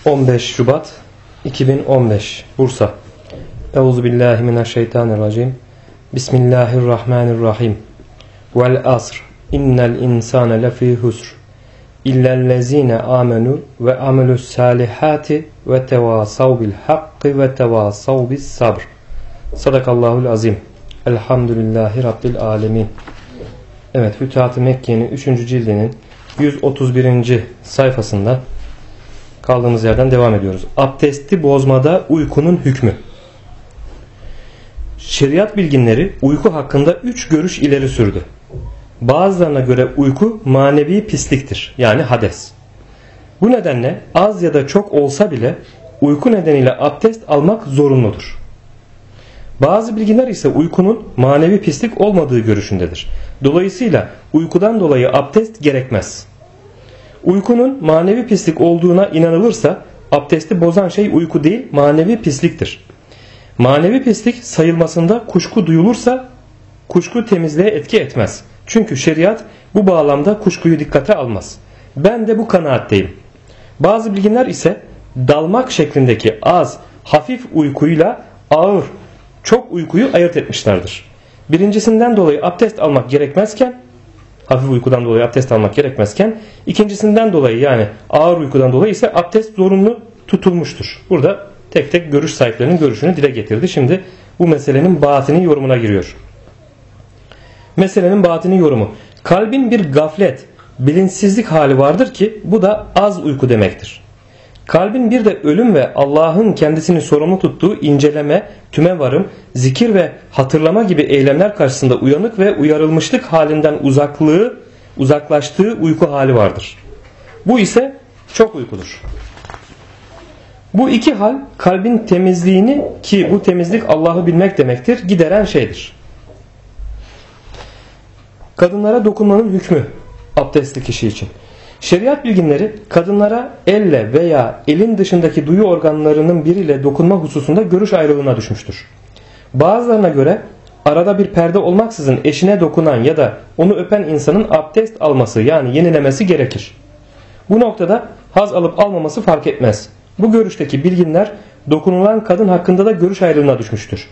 15 Şubat 2015 Bursa. Euzubillahimineşşeytanirracim. Bismillahirrahmanirrahim. Vel asr. İnnel insane lefî husr. İllellezîne âmenû ve amelüssâlihâti ve tevâsav bil hakkı ve tevâsav bis sabr. Sadakallahul azim. Elhamdülillahi Rabbil alemin. Evet, Fütuhat-ı Mekke'nin 3. cildinin 131. sayfasında kaldığımız yerden devam ediyoruz. Abdesti bozmada uykunun hükmü. Şeriat bilginleri uyku hakkında 3 görüş ileri sürdü. Bazılarına göre uyku manevi pisliktir, yani hades. Bu nedenle az ya da çok olsa bile uyku nedeniyle abdest almak zorunludur. Bazı bilginler ise uykunun manevi pislik olmadığı görüşündedir. Dolayısıyla uykudan dolayı abdest gerekmez. Uykunun manevi pislik olduğuna inanılırsa abdesti bozan şey uyku değil, manevi pisliktir. Manevi pislik sayılmasında kuşku duyulursa kuşku temizliğe etki etmez. Çünkü şeriat bu bağlamda kuşkuyu dikkate almaz. Ben de bu kanaatteyim. Bazı bilginler ise dalmak şeklindeki az, hafif uykuyla ağır, çok uykuyu ayırt etmişlerdir. Birincisinden dolayı abdest almak gerekmezken, hafif uykudan dolayı abdest almak gerekmezken, ikincisinden dolayı yani ağır uykudan dolayı ise abdest zorunlu tutulmuştur. Burada tek tek görüş sahiplerinin görüşünü dile getirdi. Şimdi bu meselenin batini yorumuna giriyor. Meselenin batini yorumu. Kalbin bir gaflet, bilinçsizlik hali vardır ki bu da az uyku demektir. Kalbin bir de ölüm ve Allah'ın kendisini sorumlu tuttuğu inceleme, tümevarım, zikir ve hatırlama gibi eylemler karşısında uyanık ve uyarılmışlık halinden uzaklaştığı uyku hali vardır. Bu ise çok uykudur. Bu iki hal kalbin temizliğini, ki bu temizlik Allah'ı bilmek demektir, gideren şeydir. Kadınlara dokunmanın hükmü abdestli kişi için. Şeriat bilginleri kadınlara elle veya elin dışındaki duyu organlarının biriyle dokunma hususunda görüş ayrılığına düşmüştür. Bazılarına göre arada bir perde olmaksızın eşine dokunan ya da onu öpen insanın abdest alması, yani yenilemesi gerekir. Bu noktada haz alıp almaması fark etmez. Bu görüşteki bilginler dokunulan kadın hakkında da görüş ayrılığına düşmüştür.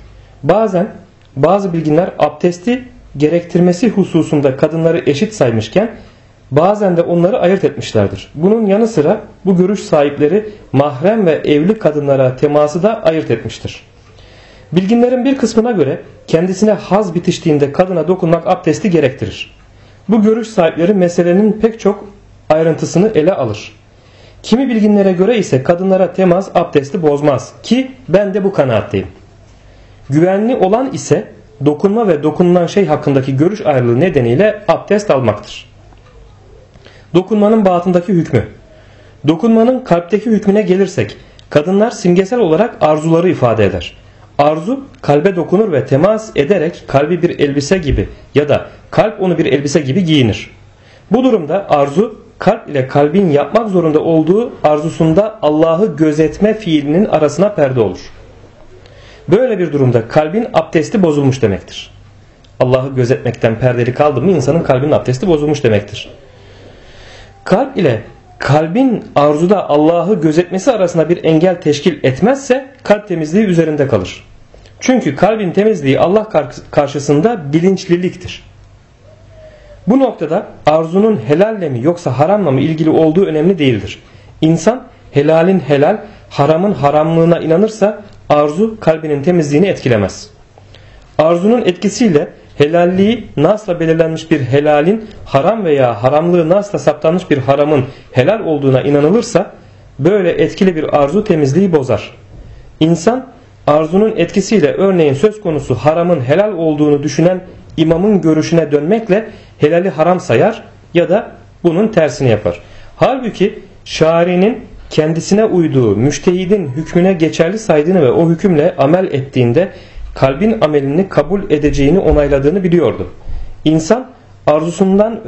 Bazı bilginler abdesti gerektirmesi hususunda kadınları eşit saymışken bazen de onları ayırt etmişlerdir. Bunun yanı sıra bu görüş sahipleri mahrem ve evli kadınlara teması da ayırt etmiştir. Bilginlerin bir kısmına göre kendisine haz bitiştiğinde kadına dokunmak abdesti gerektirir. Bu görüş sahipleri meselenin pek çok ayrıntısını ele alır. Kimi bilginlere göre ise kadınlara temas abdesti bozmaz, ki ben de bu kanaatteyim. Güvenli olan ise dokunma ve dokunulan şey hakkındaki görüş ayrılığı nedeniyle abdest almaktır. Dokunmanın batındaki hükmü. Dokunmanın kalpteki hükmüne gelirsek, kadınlar simgesel olarak arzuları ifade eder. Arzu kalbe dokunur ve temas ederek kalbi bir elbise gibi ya da kalp onu bir elbise gibi giyinir. Bu durumda arzu kalp ile kalbin yapmak zorunda olduğu arzusunda Allah'ı gözetme fiilinin arasına perde olur. Böyle bir durumda kalbin abdesti bozulmuş demektir. Allah'ı gözetmekten perdeli kaldı mı insanın kalbinin abdesti bozulmuş demektir. Kalp ile kalbin arzuda Allah'ı gözetmesi arasında bir engel teşkil etmezse kalp temizliği üzerinde kalır. Çünkü kalbin temizliği Allah karşısında bilinçliliktir. Bu noktada arzunun helalle mi yoksa haramla mı ilgili olduğu önemli değildir. İnsan helalin helal, haramın haramlığına inanırsa arzu kalbinin temizliğini etkilemez. Arzunun etkisiyle helalliği nasla belirlenmiş bir helalin haram veya haramlığı nasla saptanmış bir haramın helal olduğuna inanılırsa böyle etkili bir arzu temizliği bozar. İnsan arzunun etkisiyle örneğin söz konusu haramın helal olduğunu düşünen imamın görüşüne dönmekle helali haram sayar ya da bunun tersini yapar. Halbuki şari'nin kendisine uyduğu müştehidin hükmüne geçerli saydığını ve o hükümle amel ettiğinde kalbin amelini kabul edeceğini onayladığını biliyordu. İnsan arzusundan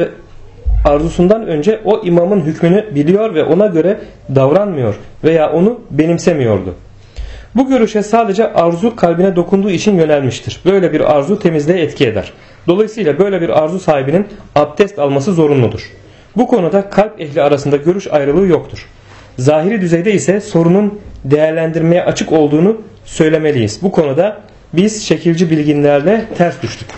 önce o imamın hükmünü biliyor ve ona göre davranmıyor veya onu benimsemiyordu. Bu görüşe sadece arzu kalbine dokunduğu için yönelmiştir. Böyle bir arzu temizliğe etki eder. Dolayısıyla böyle bir arzu sahibinin abdest alması zorunludur. Bu konuda kalp ehli arasında görüş ayrılığı yoktur. Zahiri düzeyde ise sorunun değerlendirmeye açık olduğunu söylemeliyiz. Bu konuda biz şekilci bilginlerle ters düştük.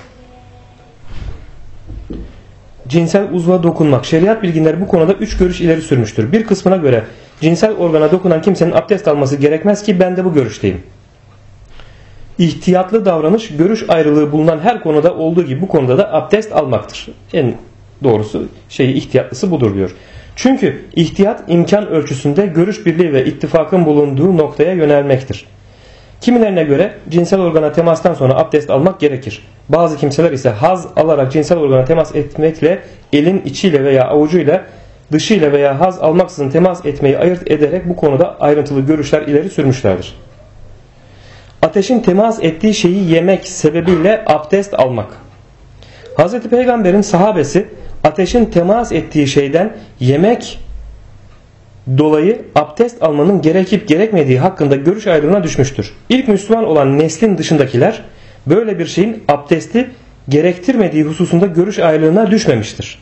Cinsel uzva dokunmak. Şeriat bilginleri bu konuda 3 görüş ileri sürmüştür. Bir kısmına göre cinsel organa dokunan kimsenin abdest alması gerekmez ki ben de bu görüşteyim. İhtiyatlı davranış görüş ayrılığı bulunan her konuda olduğu gibi bu konuda da abdest almaktır. En doğrusu ihtiyatlısı budur diyor. Çünkü ihtiyat imkan ölçüsünde görüş birliği ve ittifakın bulunduğu noktaya yönelmektir. Kimilerine göre cinsel organa temastan sonra abdest almak gerekir. Bazı kimseler ise haz alarak cinsel organa temas etmekle elin içiyle veya avucuyla dışıyla veya haz almaksızın temas etmeyi ayırt ederek bu konuda ayrıntılı görüşler ileri sürmüşlerdir. Ateşin temas ettiği şeyi yemek sebebiyle abdest almak. Hz. Peygamber'in sahabesi ateşin temas ettiği şeyden yemek dolayı abdest almanın gerekip gerekmediği hakkında görüş ayrılığına düşmüştür. İlk Müslüman olan neslin dışındakiler böyle bir şeyin abdesti gerektirmediği hususunda görüş ayrılığına düşmemiştir.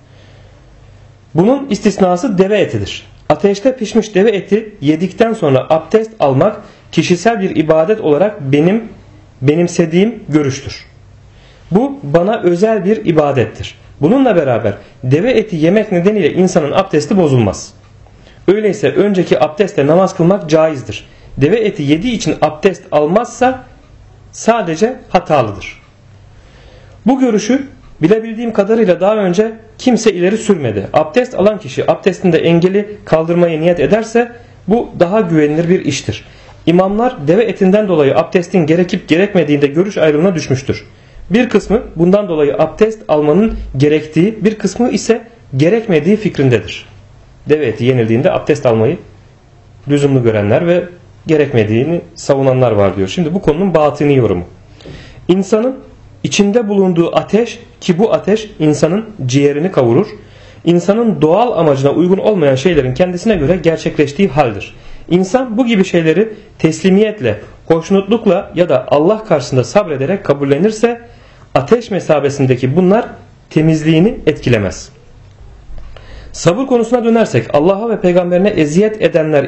Bunun istisnası deve etidir. Ateşte pişmiş deve eti yedikten sonra abdest almak kişisel bir ibadet olarak benimsediğim görüştür. Bu bana özel bir ibadettir. Bununla beraber deve eti yemek nedeniyle insanın abdesti bozulmaz. Öyleyse önceki abdestle namaz kılmak caizdir. Deve eti yediği için abdest almazsa sadece hatalıdır. Bu görüşü bilebildiğim kadarıyla daha önce kimse ileri sürmedi. Abdest alan kişi abdestinde engeli kaldırmayı niyet ederse bu daha güvenilir bir iştir. İmamlar deve etinden dolayı abdestin gerekip gerekmediğinde görüş ayrılığına düşmüştür. Bir kısmı bundan dolayı abdest almanın gerektiği, bir kısmı ise gerekmediği fikrindedir. Deve eti yenildiğinde abdest almayı lüzumlu görenler ve gerekmediğini savunanlar var diyor. Şimdi bu konunun batini yorumu. İnsanın içinde bulunduğu ateş, ki bu ateş insanın ciğerini kavurur, insanın doğal amacına uygun olmayan şeylerin kendisine göre gerçekleştiği haldir. İnsan bu gibi şeyleri teslimiyetle, hoşnutlukla ya da Allah karşısında sabrederek kabullenirse ateş mesabesindeki bunlar temizliğini etkilemez. Sabır konusuna dönersek Allah'a ve peygamberine eziyet edenler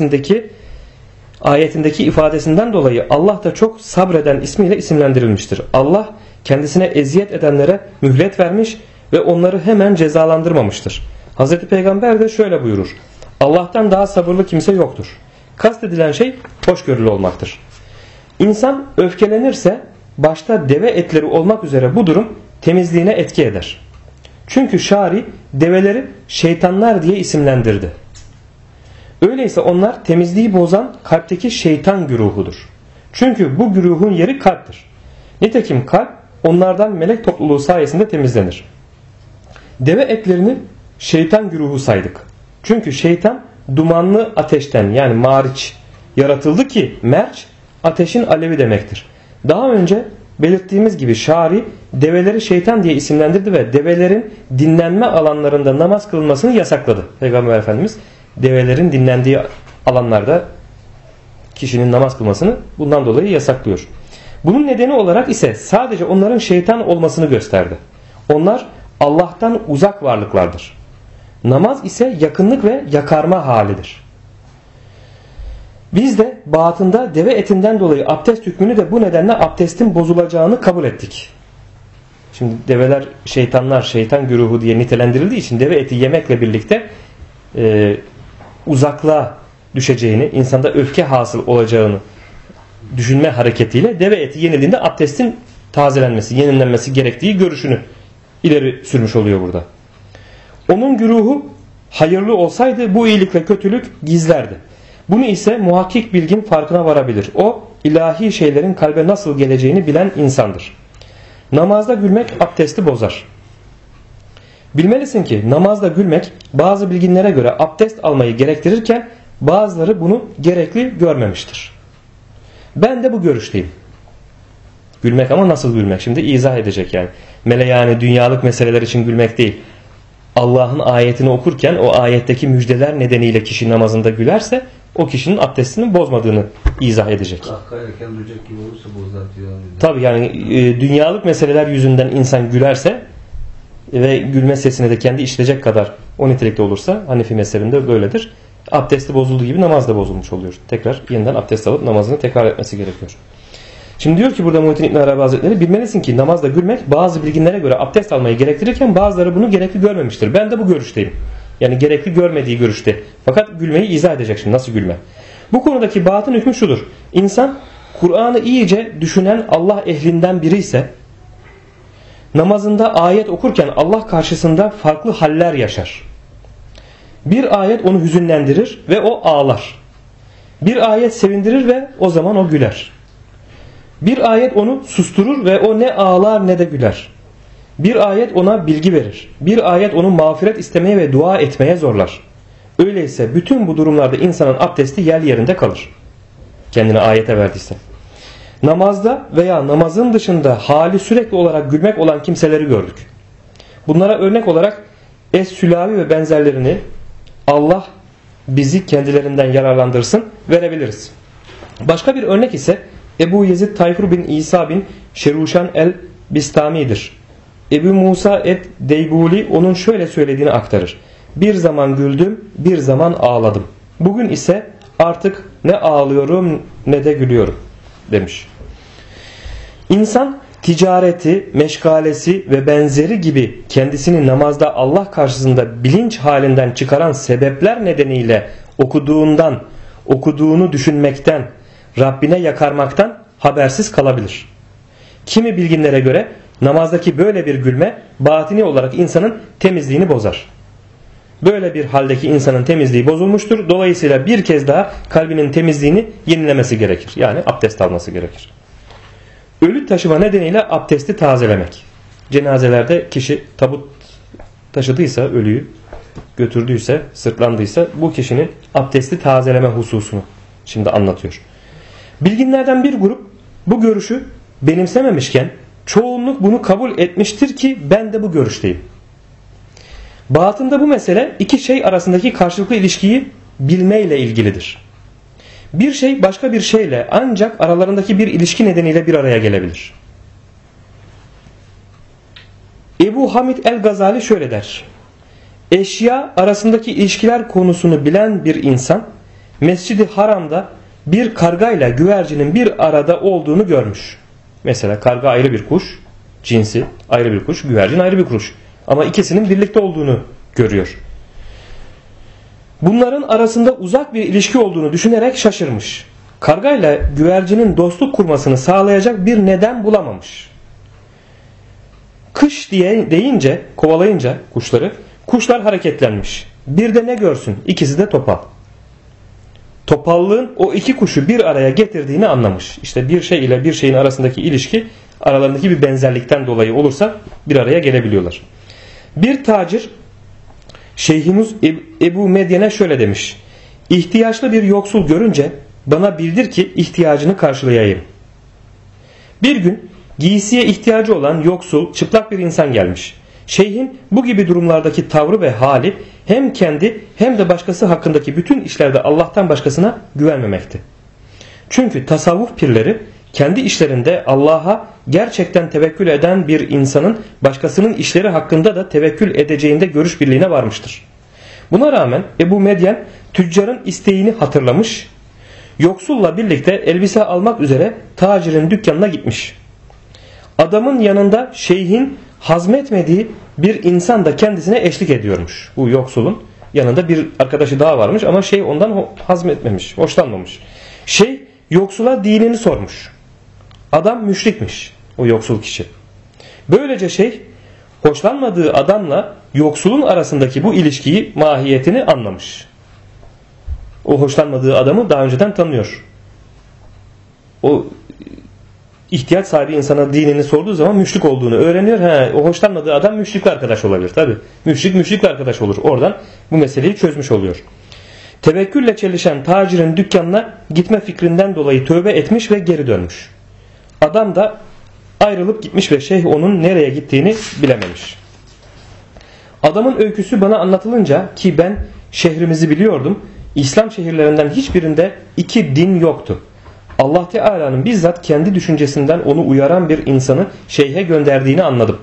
ayetindeki ifadesinden dolayı Allah da çok sabreden ismiyle isimlendirilmiştir. Allah kendisine eziyet edenlere mühlet vermiş ve onları hemen cezalandırmamıştır. Hz. Peygamber de şöyle buyurur: Allah'tan daha sabırlı kimse yoktur. Kastedilen şey hoşgörülü olmaktır. İnsan öfkelenirse başta deve etleri olmak üzere bu durum temizliğine etki eder. Çünkü şari develeri şeytanlar diye isimlendirdi. Öyleyse onlar temizliği bozan kalpteki şeytan güruhudur. Çünkü bu güruhun yeri kalptir. Nitekim kalp onlardan melek topluluğu sayesinde temizlenir. Deve etlerini şeytan güruhu saydık. Çünkü şeytan dumanlı ateşten yani mariç yaratıldı ki merç ateşin alevi demektir. Daha önce belirttiğimiz gibi şari develeri şeytan diye isimlendirdi ve develerin dinlenme alanlarında namaz kılınmasını yasakladı. Peygamber Efendimiz develerin dinlendiği alanlarda kişinin namaz kılmasını bundan dolayı yasaklıyor. Bunun nedeni olarak ise sadece onların şeytan olmasını gösterdi. Onlar Allah'tan uzak varlıklardır. Namaz ise yakınlık ve yakarma halidir. Biz de batında deve etinden dolayı abdest hükmünü de bu nedenle abdestin bozulacağını kabul ettik. Şimdi develer şeytanlar, şeytan güruhu diye nitelendirildiği için deve eti yemekle birlikte uzaklığa düşeceğini, insanda öfke hasıl olacağını düşünme hareketiyle deve eti yenildiğinde abdestin tazelenmesi, yenilenmesi gerektiği görüşünü ileri sürmüş oluyor burada. Onun güruhu hayırlı olsaydı bu iyilik ve kötülük gizlerdi. Bunu ise muhakkik bilgin farkına varabilir. O ilahi şeylerin kalbe nasıl geleceğini bilen insandır. Namazda gülmek abdesti bozar. Bilmelisin ki namazda gülmek bazı bilginlere göre abdest almayı gerektirirken bazıları bunu gerekli görmemiştir. Ben de bu görüşteyim. Gülmek ama nasıl gülmek? Şimdi izah edecek yani. Yani dünyalık meseleler için gülmek değil. Allah'ın ayetini okurken o ayetteki müjdeler nedeniyle kişi namazında gülerse o kişinin abdestini bozmadığını izah edecek. Kahkahayken duyacak gibi olursa bozar diyor. Tabii yani dünyalık meseleler yüzünden insan gülerse ve gülme sesine de kendi işleyecek kadar o nitelikte olursa Hanefi mezhebinde böyledir. Abdesti bozulduğu gibi namaz da bozulmuş oluyor. Tekrar yeniden abdest alıp namazını tekrar etmesi gerekiyor. Şimdi diyor ki burada Muhittin İbn Arabi Hazretleri, bilmelisin ki namazda gülmek bazı bilginlere göre abdest almayı gerektirirken bazıları bunu gerekli görmemiştir. Ben de bu görüşteyim. Yani gerekli görmediği görüşte. Fakat gülmeyi izah edecek şimdi. Nasıl gülme? Bu konudaki batın hükmü şudur. İnsan Kur'an'ı iyice düşünen Allah ehlinden biri ise namazında ayet okurken Allah karşısında farklı haller yaşar. Bir ayet onu hüzünlendirir ve o ağlar. Bir ayet sevindirir ve o zaman o güler. Bir ayet onu susturur ve o ne ağlar ne de güler. Bir ayet ona bilgi verir. Bir ayet onu mağfiret istemeye ve dua etmeye zorlar. Öyleyse bütün bu durumlarda insanın abdesti yerinde kalır. Kendine ayete verdiyse. Namazda veya namazın dışında hali sürekli olarak gülmek olan kimseleri gördük. Bunlara örnek olarak Es-Sülavi ve benzerlerini, Allah bizi kendilerinden yararlandırsın, verebiliriz. Başka bir örnek ise Ebu Yezid Tayfur bin İsa bin Şeruşan el-Bistami'dir. Ebu Musa et-Deybuli onun şöyle söylediğini aktarır. Bir zaman güldüm, bir zaman ağladım. Bugün ise artık ne ağlıyorum ne de gülüyorum demiş. İnsan ticareti, meşgalesi ve benzeri gibi kendisini namazda Allah karşısında bilinç halinden çıkaran sebepler nedeniyle okuduğunu düşünmekten, Rabbine yakarmaktan habersiz kalabilir. Kimi bilginlere göre namazdaki böyle bir gülme batini olarak insanın temizliğini bozar. Böyle bir haldeki insanın temizliği bozulmuştur. Dolayısıyla bir kez daha kalbinin temizliğini yenilemesi gerekir. Yani abdest alması gerekir. Ölü taşıma nedeniyle abdesti tazelemek. Cenazelerde kişi tabut taşıdıysa, ölüyü götürdüyse, sırtlandıysa bu kişinin abdesti tazeleme hususunu şimdi anlatıyor. Bilginlerden bir grup bu görüşü benimsememişken çoğunluk bunu kabul etmiştir ki ben de bu görüşteyim. Batında bu mesele iki şey arasındaki karşılıklı ilişkiyi bilmeyle ilgilidir. Bir şey başka bir şeyle ancak aralarındaki bir ilişki nedeniyle bir araya gelebilir. Ebu Hamid el-Gazali şöyle der. Eşya arasındaki ilişkiler konusunu bilen bir insan Mescid-i Haram'da bir kargayla güvercinin bir arada olduğunu görmüş. Mesela karga ayrı bir kuş, cinsi ayrı bir kuş, güvercin ayrı bir kuş. Ama ikisinin birlikte olduğunu görüyor. Bunların arasında uzak bir ilişki olduğunu düşünerek şaşırmış. Kargayla güvercinin dostluk kurmasını sağlayacak bir neden bulamamış. Kış deyince, kovalayınca kuşlar hareketlenmiş. Bir de ne görsün? İkisi de topal. Topallığın o iki kuşu bir araya getirdiğini anlamış. İşte bir şey ile bir şeyin arasındaki ilişki aralarındaki bir benzerlikten dolayı olursa bir araya gelebiliyorlar. Bir tacir Şeyhimiz Ebu Medyen'e şöyle demiş. İhtiyaçlı bir yoksul görünce bana bildir ki ihtiyacını karşılayayım. Bir gün giysiye ihtiyacı olan yoksul, çıplak bir insan gelmiş. Şeyhin bu gibi durumlardaki tavrı ve hali hem kendi hem de başkası hakkındaki bütün işlerde Allah'tan başkasına güvenmemekti. Çünkü tasavvuf pirleri kendi işlerinde Allah'a gerçekten tevekkül eden bir insanın başkasının işleri hakkında da tevekkül edeceğinde görüş birliğine varmıştır. Buna rağmen Ebu Medyen tüccarın isteğini hatırlamış, yoksulla birlikte elbise almak üzere tacirin dükkanına gitmiş. Adamın yanında şeyhin hazmetmediği bir insan da kendisine eşlik ediyormuş. Bu yoksulun yanında bir arkadaşı daha varmış ama şey ondan hazmetmemiş, hoşlanmamış. Şey yoksula dinini sormuş. Adam müşrikmiş, o yoksul kişi. Böylece şey hoşlanmadığı adamla yoksulun arasındaki bu ilişkiyi, mahiyetini anlamış. O hoşlanmadığı adamı daha önceden tanıyor. O ihtiyaç sahibi insana dinini sorduğu zaman müşrik olduğunu öğreniyor. O hoşlanmadığı adam müşrikle arkadaş olabilir. Tabi müşrikle arkadaş olur. Oradan bu meseleyi çözmüş oluyor. Tevekkülle çelişen tacirin dükkanına gitme fikrinden dolayı tövbe etmiş ve geri dönmüş. Adam da ayrılıp gitmiş ve şeyh onun nereye gittiğini bilememiş. Adamın öyküsü bana anlatılınca ki ben şehrimizi biliyordum, İslam şehirlerinden hiçbirinde iki din yoktu. Allah Teala'nın bizzat kendi düşüncesinden onu uyaran bir insanı şeyhe gönderdiğini anladım.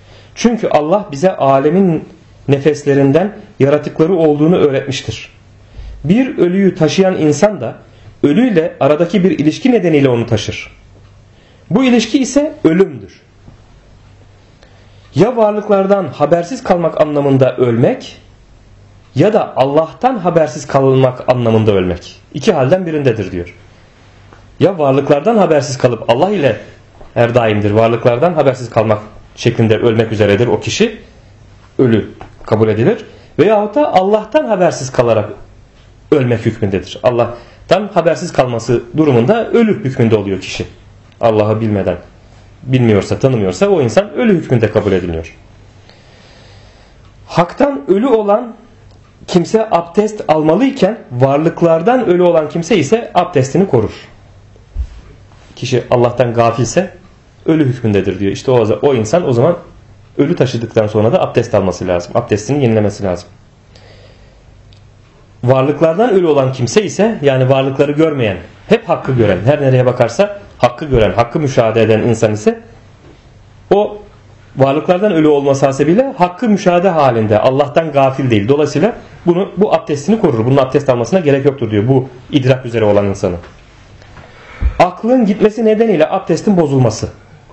Çünkü Allah bize alemin nefeslerinden yaratıkları olduğunu öğretmiştir. Bir ölüyü taşıyan insan da ölüyle aradaki bir ilişki nedeniyle onu taşır. Bu ilişki ise ölümdür. Ya varlıklardan habersiz kalmak anlamında ölmek ya da Allah'tan habersiz kalmak anlamında ölmek. İki halden birindedir diyor. Ya varlıklardan habersiz kalıp Allah ile her daimdir. Varlıklardan habersiz kalmak şeklinde ölmek üzeredir o kişi. Ölü kabul edilir. Veyahut da Allah'tan habersiz kalarak ölmek hükmündedir. Allah'tan habersiz kalması durumunda ölü hükmünde oluyor kişi. Allah'ı bilmeden, bilmiyorsa, tanımıyorsa o insan ölü hükmünde kabul ediliyor. Hak'tan ölü olan kimse abdest almalıyken varlıklardan ölü olan kimse ise abdestini korur. Kişi Allah'tan gafilse ölü hükmündedir diyor. İşte o insan o zaman ölü taşıdıktan sonra da abdest alması lazım. Abdestini yenilemesi lazım. Varlıklardan ölü olan kimse ise yani varlıkları görmeyen, hep hakkı gören, her nereye bakarsa hakkı gören, hakkı müşahede eden insan ise o varlıklardan ölü olması hasebiyle hakkı müşahede halinde, Allah'tan gafil değil. Dolayısıyla bu abdestini korur. Bunun abdest almasına gerek yoktur diyor bu idrak üzere olan insanın. Aklın gitmesi nedeniyle abdestin bozulması.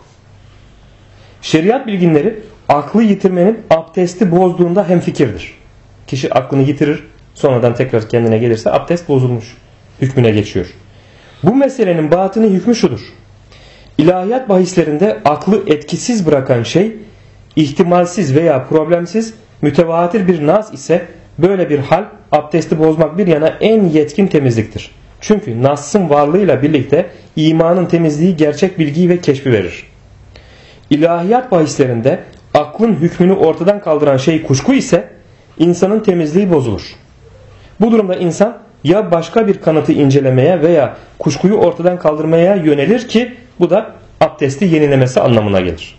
Şeriat bilginleri aklı yitirmenin abdesti bozduğunda hemfikirdir. Kişi aklını yitirir, sonradan tekrar kendine gelirse abdest bozulmuş hükmüne geçiyor. Bu meselenin batını hükmü şudur. İlahiyat bahislerinde aklı etkisiz bırakan şey ihtimalsiz veya problemsiz mütevatir bir nas ise böyle bir hal abdesti bozmak bir yana en yetkin temizliktir. Çünkü Nas'ın varlığıyla birlikte imanın temizliği gerçek bilgiyi ve keşfi verir. İlahiyat bahislerinde aklın hükmünü ortadan kaldıran şey kuşku ise insanın temizliği bozulur. Bu durumda insan ya başka bir kanıtı incelemeye veya kuşkuyu ortadan kaldırmaya yönelir ki bu da abdesti yenilemesi anlamına gelir.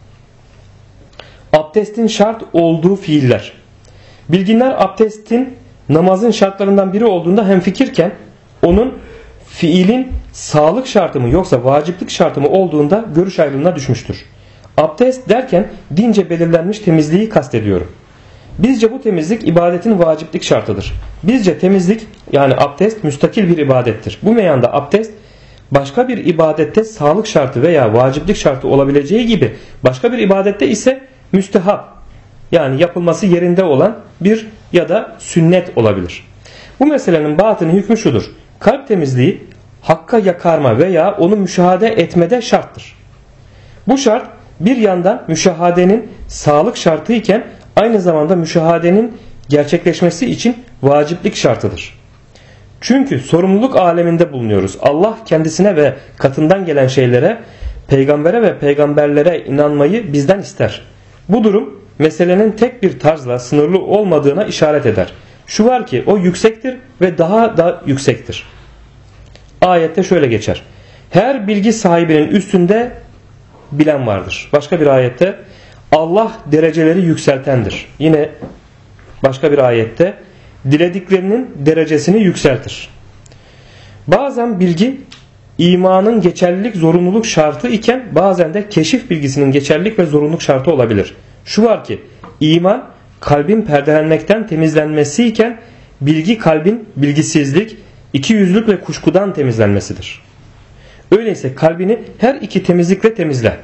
Abdestin şart olduğu fiiller. Bilginler abdestin namazın şartlarından biri olduğunda hemfikirken onun fiilin sağlık şartı mı yoksa vaciplik şartı mı olduğunda görüş ayrılığına düşmüştür. Abdest derken dince belirlenmiş temizliği kastediyorum. Bizce bu temizlik ibadetin vaciplik şartıdır. Bizce temizlik yani abdest müstakil bir ibadettir. Bu meyanda abdest başka bir ibadette sağlık şartı veya vaciplik şartı olabileceği gibi başka bir ibadette ise müstehap yani yapılması yerinde olan bir ya da sünnet olabilir. Bu meselenin batını hükmü şudur. Kalp temizliği hakka yakarma veya onu müşahede etmede şarttır. Bu şart bir yandan müşahadenin sağlık şartı iken aynı zamanda müşahadenin gerçekleşmesi için vaciplik şartıdır. Çünkü sorumluluk aleminde bulunuyoruz. Allah kendisine ve katından gelen şeylere, peygambere ve peygamberlere inanmayı bizden ister. Bu durum meselenin tek bir tarzla sınırlı olmadığına işaret eder. Şu var ki o yüksektir ve daha da yüksektir. Ayette şöyle geçer. Her bilgi sahibinin üstünde bilen vardır. Başka bir ayette Allah dereceleri yükseltendir. Yine başka bir ayette dilediklerinin derecesini yükseltir. Bazen bilgi imanın geçerlilik zorunluluk şartı iken bazen de keşif bilgisinin geçerlilik ve zorunluluk şartı olabilir. Şu var ki iman kalbin perdelenmekten temizlenmesi iken bilgi kalbin bilgisizlik, ikiyüzlülük ve kuşkudan temizlenmesidir. Öyleyse kalbini her iki temizlikle temizle.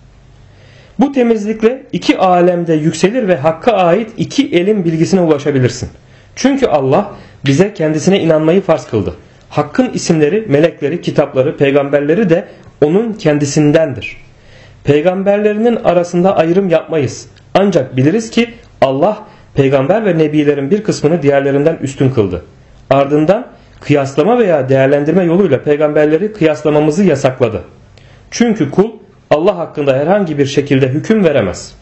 Bu temizlikle iki alemde yükselir ve Hakk'a ait iki elin bilgisine ulaşabilirsin. Çünkü Allah bize kendisine inanmayı farz kıldı. Hakk'ın isimleri, melekleri, kitapları, peygamberleri de onun kendisindendir. Peygamberlerinin arasında ayrım yapmayız. Ancak biliriz ki Allah peygamber ve nebilerin bir kısmını diğerlerinden üstün kıldı. Ardından kıyaslama veya değerlendirme yoluyla peygamberleri kıyaslamamızı yasakladı. Çünkü kul Allah hakkında herhangi bir şekilde hüküm veremez.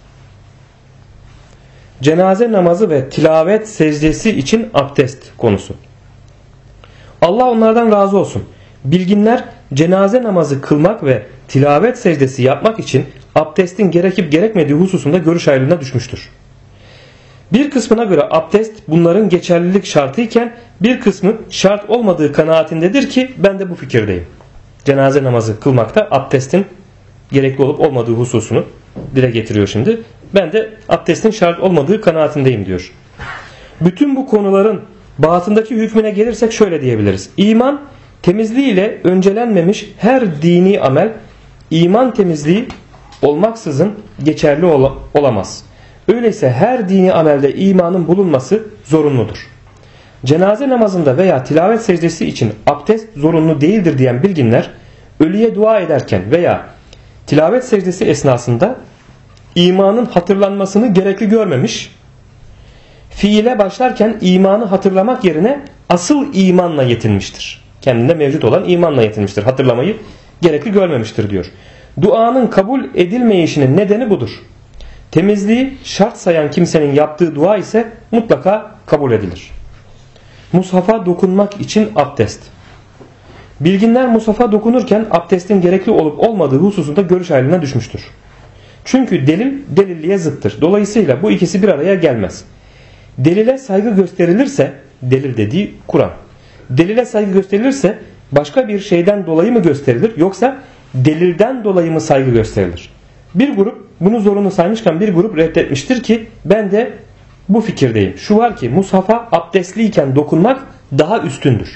Cenaze namazı ve tilavet secdesi için abdest konusu. Allah onlardan razı olsun. Bilginler cenaze namazı kılmak ve tilavet secdesi yapmak için abdestin gerekip gerekmediği hususunda görüş ayrılığına düşmüştür. Bir kısmına göre abdest bunların geçerlilik şartıyken bir kısmı şart olmadığı kanaatindedir ki ben de bu fikirdeyim. Cenaze namazı kılmakta abdestin gerekli olup olmadığı hususunu dile getiriyor şimdi. Ben de abdestin şart olmadığı kanaatindeyim diyor. Bütün bu konuların Batındaki hükmüne gelirsek şöyle diyebiliriz. İman temizliğiyle öncelenmemiş her dini amel iman temizliği olmaksızın geçerli olamaz. Öyleyse her dini amelde imanın bulunması zorunludur. Cenaze namazında veya tilavet secdesi için abdest zorunlu değildir diyen bilginler, ölüye dua ederken veya tilavet secdesi esnasında imanın hatırlanmasını gerekli görmemiş, fiile başlarken imanı hatırlamak yerine asıl imanla yetinmiştir. Kendinde mevcut olan imanla yetinmiştir. Hatırlamayı gerekli görmemiştir diyor. Duanın kabul edilmeyişinin nedeni budur. Temizliği şart sayan kimsenin yaptığı dua ise mutlaka kabul edilir. Mushafa dokunmak için abdest. Bilginler mushafa dokunurken abdestin gerekli olup olmadığı hususunda görüş ayrılığına düşmüştür. Çünkü delil delilliğe zıttır. Dolayısıyla bu ikisi bir araya gelmez. Delile saygı gösterilirse, delil dediği Kur'an. Delile saygı gösterilirse başka bir şeyden dolayı mı gösterilir yoksa delilden dolayı mı saygı gösterilir? Bir grup bunu zorunlu saymışken bir grup reddetmiştir ki ben de bu fikirdeyim. Şu var ki mushafa abdestliyken dokunmak daha üstündür.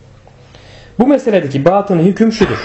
Bu meseledeki batını hüküm şudur.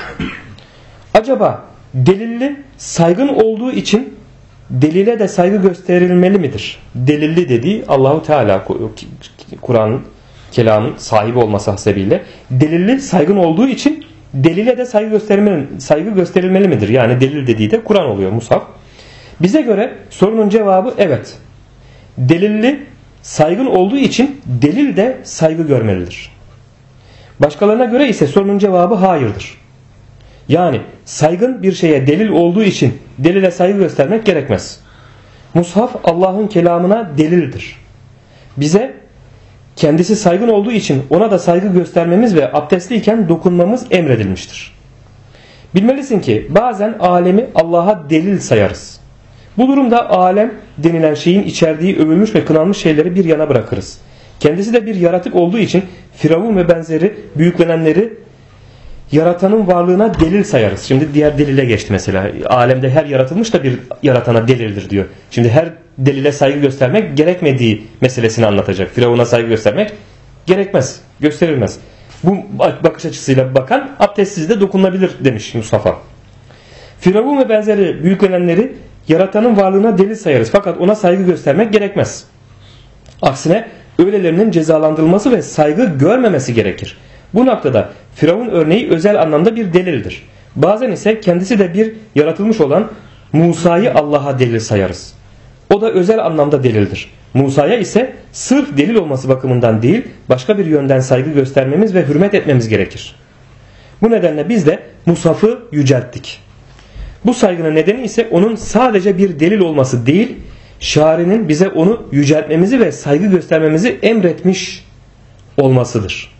Acaba delilli saygın olduğu için delile de saygı gösterilmeli midir? Delilli dediği Allahu Teala Kur'an'ın kelamın sahibi olması hasebiyle delilli saygın olduğu için delile de saygı gösterilmeli midir? Yani delil dediği de Kur'an oluyor, mushaf. Bize göre sorunun cevabı evet. Delilli saygın olduğu için delil de saygı görmelidir. Başkalarına göre ise sorunun cevabı hayırdır. Yani saygın bir şeye delil olduğu için delile saygı göstermek gerekmez. Mushaf Allah'ın kelamına delildir. Bize kendisi saygın olduğu için ona da saygı göstermemiz ve abdestliyken dokunmamız emredilmiştir. Bilmelisin ki bazen alemi Allah'a delil sayarız. Bu durumda alem denilen şeyin içerdiği övülmüş ve kınanmış şeyleri bir yana bırakırız. Kendisi de bir yaratık olduğu için Firavun ve benzeri büyüklenenleri yaratanın varlığına delil sayarız. Şimdi diğer delile geçti mesela. Alemde her yaratılmış da bir yaratana delildir diyor. Şimdi her delile saygı göstermek gerekmediği meselesini anlatacak. Firavun'a saygı göstermek gerekmez, gösterilmez. Bu bakış açısıyla bakan abdestsiz de dokunulabilir demiş Mustafa. Firavun ve benzeri büyüklenenleri yaratanın varlığına delil sayarız. Fakat ona saygı göstermek gerekmez. Aksine öylelerinin cezalandırılması ve saygı görmemesi gerekir. Bu noktada Firavun örneği özel anlamda bir delildir. Bazen ise kendisi de bir yaratılmış olan Musa'yı Allah'a delil sayarız. O da özel anlamda delildir. Musa'ya ise sırf delil olması bakımından değil, başka bir yönden saygı göstermemiz ve hürmet etmemiz gerekir. Bu nedenle biz de Mushaf'ı yücelttik. Bu saygının nedeni ise onun sadece bir delil olması değil, şairinin bize onu yüceltmemizi ve saygı göstermemizi emretmiş olmasıdır.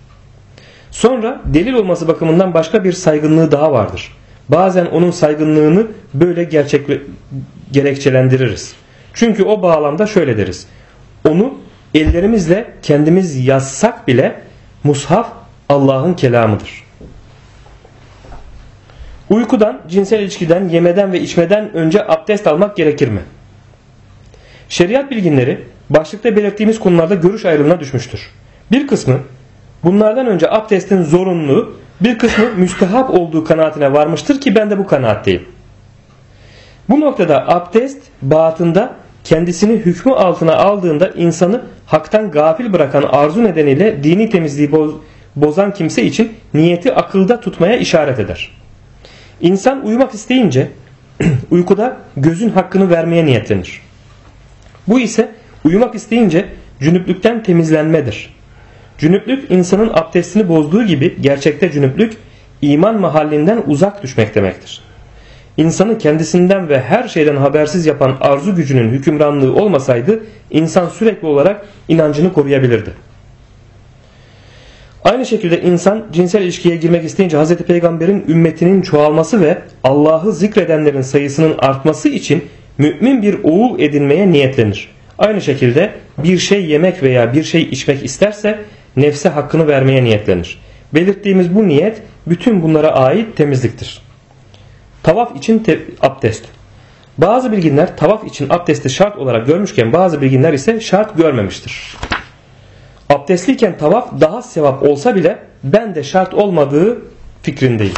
Sonra delil olması bakımından başka bir saygınlığı daha vardır. Bazen onun saygınlığını böyle gerekçelendiririz. Çünkü o bağlamda şöyle deriz. Onu ellerimizle kendimiz yazsak bile mushaf Allah'ın kelamıdır. Uykudan, cinsel ilişkiden, yemeden ve içmeden önce abdest almak gerekir mi? Şeriat bilginleri başlıkta belirttiğimiz konularda görüş ayrılığına düşmüştür. Bir kısmı bunlardan önce abdestin zorunlu, bir kısmı müstehap olduğu kanaatine varmıştır ki ben de bu kanaatteyim. Bu noktada abdest batında kendisini hükmü altına aldığında insanı haktan gafil bırakan arzu nedeniyle dini temizliği bozan kimse için niyeti akılda tutmaya işaret eder. İnsan uyumak isteyince uykuda gözün hakkını vermeye niyetlenir. Bu ise uyumak isteyince cünüplükten temizlenmedir. Cünüplük insanın abdestini bozduğu gibi gerçekte cünüplük iman mahallinden uzak düşmek demektir. İnsanı kendisinden ve her şeyden habersiz yapan arzu gücünün hükümranlığı olmasaydı insan sürekli olarak inancını koruyabilirdi. Aynı şekilde insan cinsel ilişkiye girmek isteyince Hz. Peygamber'in ümmetinin çoğalması ve Allah'ı zikredenlerin sayısının artması için mümin bir oğul edinmeye niyetlenir. Aynı şekilde bir şey yemek veya bir şey içmek isterse nefse hakkını vermeye niyetlenir. Belirttiğimiz bu niyet bütün bunlara ait temizliktir. Tavaf için abdest. Bazı bilginler tavaf için abdesti şart olarak görmüşken bazı bilginler ise şart görmemiştir. abdestliyken tavaf daha sevap olsa bile ben de şart olmadığı fikrindeyim.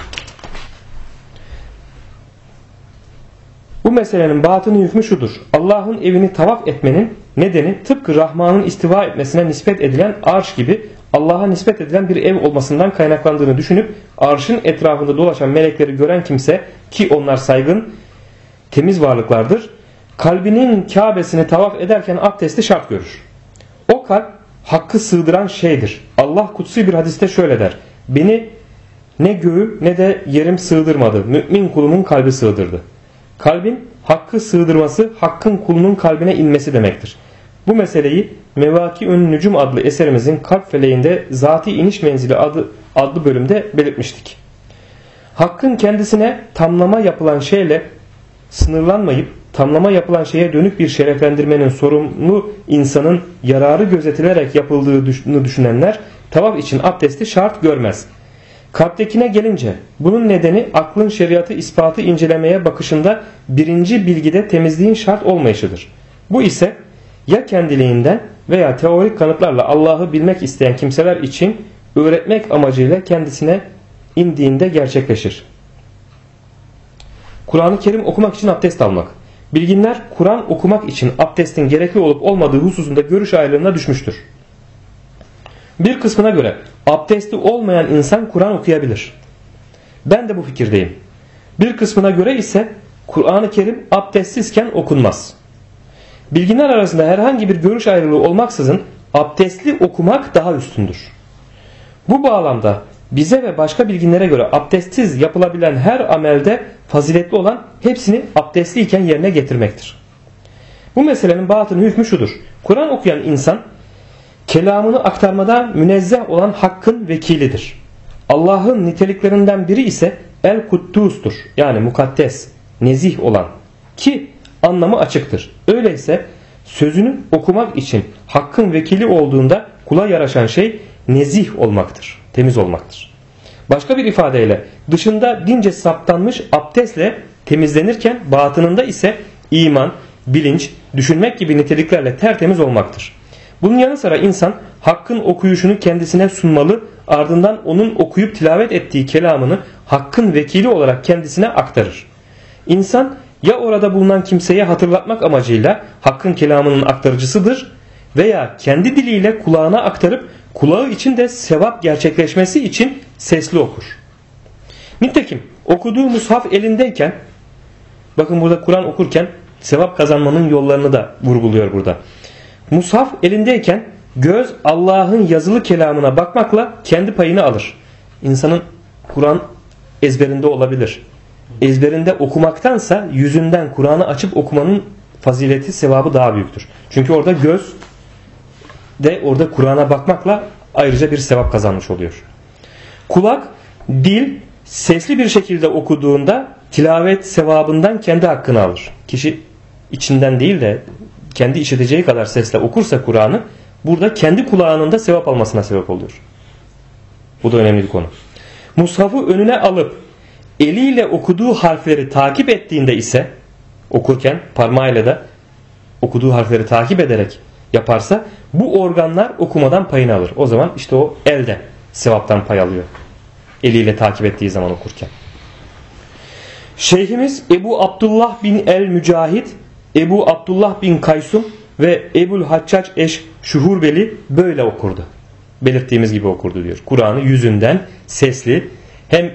Bu meselenin batını hükmü şudur. Allah'ın evini tavaf etmenin nedeni tıpkı Rahman'ın istiva etmesine nispet edilen arş gibi Allah'a nispet edilen bir ev olmasından kaynaklandığını düşünüp arşın etrafında dolaşan melekleri gören kimse, ki onlar saygın, temiz varlıklardır, kalbinin Kabe'sini tavaf ederken abdesti şart görür. O kalp hakkı sığdıran şeydir. Allah kutsi bir hadiste şöyle der: beni ne göğü ne de yerim sığdırmadı. Mümin kulumun kalbi sığdırdı. Kalbin hakkı sığdırması, hakkın kulunun kalbine inmesi demektir. Bu meseleyi Mevaki-ün Nücum adlı eserimizin kalp feleğinde Zati iniş menzili adlı bölümde belirtmiştik. Hakkın kendisine tamlama yapılan şeyle sınırlanmayıp tamlama yapılan şeye dönük bir şereflendirmenin sorumlu insanın yararı gözetilerek yapıldığını düşünenler tavaf için abdesti şart görmez. Kalptekine gelince bunun nedeni aklın şeriatı ispatı incelemeye bakışında birinci bilgide temizliğin şart olmayışıdır. Bu ise ya kendiliğinden veya teorik kanıtlarla Allah'ı bilmek isteyen kimseler için öğretmek amacıyla kendisine indiğinde gerçekleşir. Kur'an-ı Kerim okumak için abdest almak. Bilginler Kur'an okumak için abdestin gerekli olup olmadığı hususunda görüş ayrılığına düşmüştür. Bir kısmına göre abdesti olmayan insan Kur'an okuyabilir. Ben de bu fikirdeyim. Bir kısmına göre ise Kur'an-ı Kerim abdestsizken okunmaz. Bilginler arasında herhangi bir görüş ayrılığı olmaksızın abdestli okumak daha üstündür. Bu bağlamda bize ve başka bilginlere göre abdestsiz yapılabilen her amelde faziletli olan hepsini abdestliyken yerine getirmektir. Bu meselenin batını hükmü şudur. Kur'an okuyan insan kelamını aktarmada münezzeh olan Hakk'ın vekilidir. Allah'ın niteliklerinden biri ise El-Kuddus'tur. Yani mukaddes, nezih olan, ki anlamı açıktır. Öyleyse sözünü okumak için Hakk'ın vekili olduğunda kula yaraşan şey nezih olmaktır, temiz olmaktır. Başka bir ifadeyle dışında dince saptanmış abdestle temizlenirken batınında ise iman, bilinç, düşünmek gibi niteliklerle tertemiz olmaktır. Bunun yanı sıra insan Hakk'ın okuyuşunu kendisine sunmalı, ardından onun okuyup tilavet ettiği kelamını Hakk'ın vekili olarak kendisine aktarır. İnsan ya orada bulunan kimseye hatırlatmak amacıyla Hakk'ın kelamının aktarıcısıdır veya kendi diliyle kulağına aktarıp kulağı için de sevap gerçekleşmesi için sesli okur. Nitekim okuduğu mushaf elindeyken, bakın burada Kur'an okurken sevap kazanmanın yollarını da vurguluyor burada. Mushaf elindeyken göz Allah'ın yazılı kelamına bakmakla kendi payını alır. İnsanın Kur'an ezberinde olabilir. Ezberinde okumaktansa yüzünden Kur'an'ı açıp okumanın fazileti, sevabı daha büyüktür. Çünkü orada göz de orada Kur'an'a bakmakla ayrıca bir sevap kazanmış oluyor. Kulak, dil sesli bir şekilde okuduğunda tilavet sevabından kendi hakkını alır. Kişi içinden değil de kendi işiteceği kadar sesle okursa Kur'an'ı burada kendi kulağının da sevap almasına sebep oluyor. Bu da önemli bir konu. Mushafı önüne alıp eliyle okuduğu harfleri takip ettiğinde ise okurken parmağıyla da okuduğu harfleri takip ederek yaparsa bu organlar okumadan payını alır. O zaman işte o elde sevaptan pay alıyor. Eliyle takip ettiği zaman okurken. Şeyhimiz Ebu Abdullah bin el-Mücahid, Ebu Abdullah bin Kaysum ve Ebul Haccac eş-Şuhurbeli böyle okurdu. Belirttiğimiz gibi okurdu diyor. Kur'an'ı yüzünden sesli, hem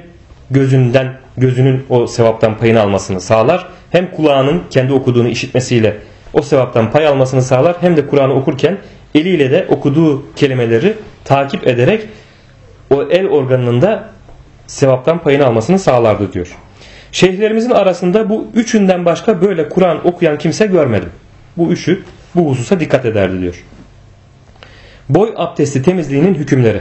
gözünün o sevaptan payını almasını sağlar, hem kulağının kendi okuduğunu işitmesiyle o sevaptan pay almasını sağlar, hem de Kur'an'ı okurken eliyle de okuduğu kelimeleri takip ederek o el organının da sevaptan payını almasını sağlardı diyor. Şeyhlerimizin arasında bu üçünden başka böyle Kur'an okuyan kimse görmedim. Bu üçü bu hususa dikkat ederdi diyor. Boy abdesti temizliğinin hükümleri.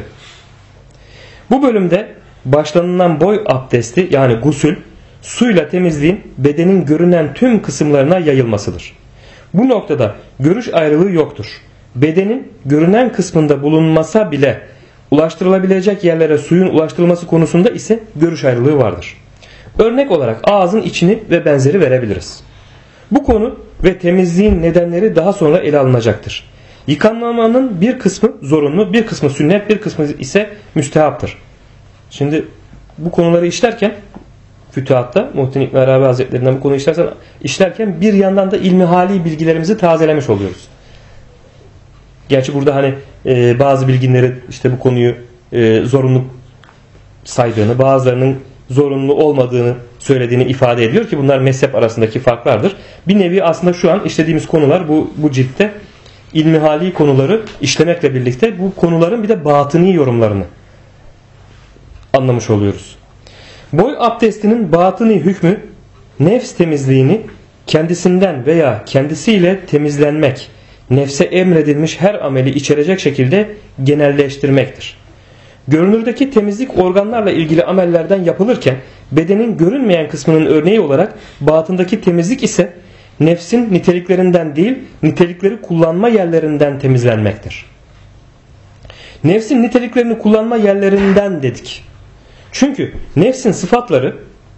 Bu bölümde başlanılan boy abdesti yani gusül, suyla temizliğin bedenin görünen tüm kısımlarına yayılmasıdır. Bu noktada görüş ayrılığı yoktur. Bedenin görünen kısmında bulunmasa bile ulaştırılabilecek yerlere suyun ulaştırılması konusunda ise görüş ayrılığı vardır. Örnek olarak ağzın içini ve benzeri verebiliriz. Bu konu ve temizliğin nedenleri daha sonra ele alınacaktır. Yıkanmanın bir kısmı zorunlu, bir kısmı sünnet, bir kısmı ise müstehaptır. Şimdi bu konuları işlerken Fütuhat'ta Muhittin İbn Arabi Hazretlerinden bu konuyu işlerken bir yandan da ilmihali bilgilerimizi tazelemiş oluyoruz. Gerçi burada hani bazı bilginleri işte bu konuyu zorunlu saydığını, bazılarının zorunlu olmadığını söylediğini ifade ediyor ki bunlar mezhep arasındaki farklardır. Bir nevi aslında şu an işlediğimiz konular bu ciltte ilmihali konuları işlemekle birlikte bu konuların bir de batıni yorumlarını anlamış oluyoruz. Boy abdestinin batıni hükmü nefs temizliğini kendisinden veya kendisiyle temizlenmek, nefse emredilmiş her ameli içerecek şekilde genelleştirmektir. Görünürdeki temizlik organlarla ilgili amellerden yapılırken bedenin görünmeyen kısmının örneği olarak batındaki temizlik ise nefsin niteliklerinden değil, nitelikleri kullanma yerlerinden temizlenmektir. Nefsin niteliklerini kullanma yerlerinden dedik. Çünkü nefsin sıfatları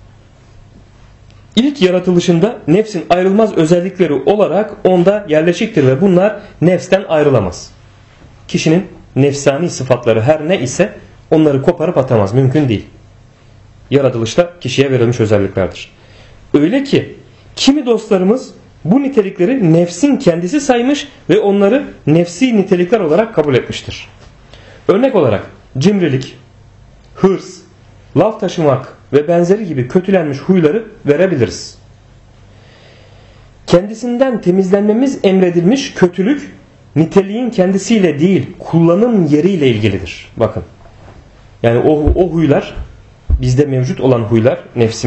ilk yaratılışında nefsin ayrılmaz özellikleri olarak onda yerleşiktir ve bunlar nefsten ayrılamaz. Kişinin nefsani sıfatları her ne ise onları koparıp atamaz. Mümkün değil. Yaratılışta kişiye verilmiş özelliklerdir. Öyle ki kimi dostlarımız bu nitelikleri nefsin kendisi saymış ve onları nefsi nitelikler olarak kabul etmiştir. Örnek olarak cimrilik, hırs, laf taşımak ve benzeri gibi kötülenmiş huyları verebiliriz. Kendisinden temizlenmemiz emredilmiş kötülük niteliğin kendisiyle değil kullanım yeriyle ilgilidir. Bakın. Yani o huylar bizde mevcut olan huylar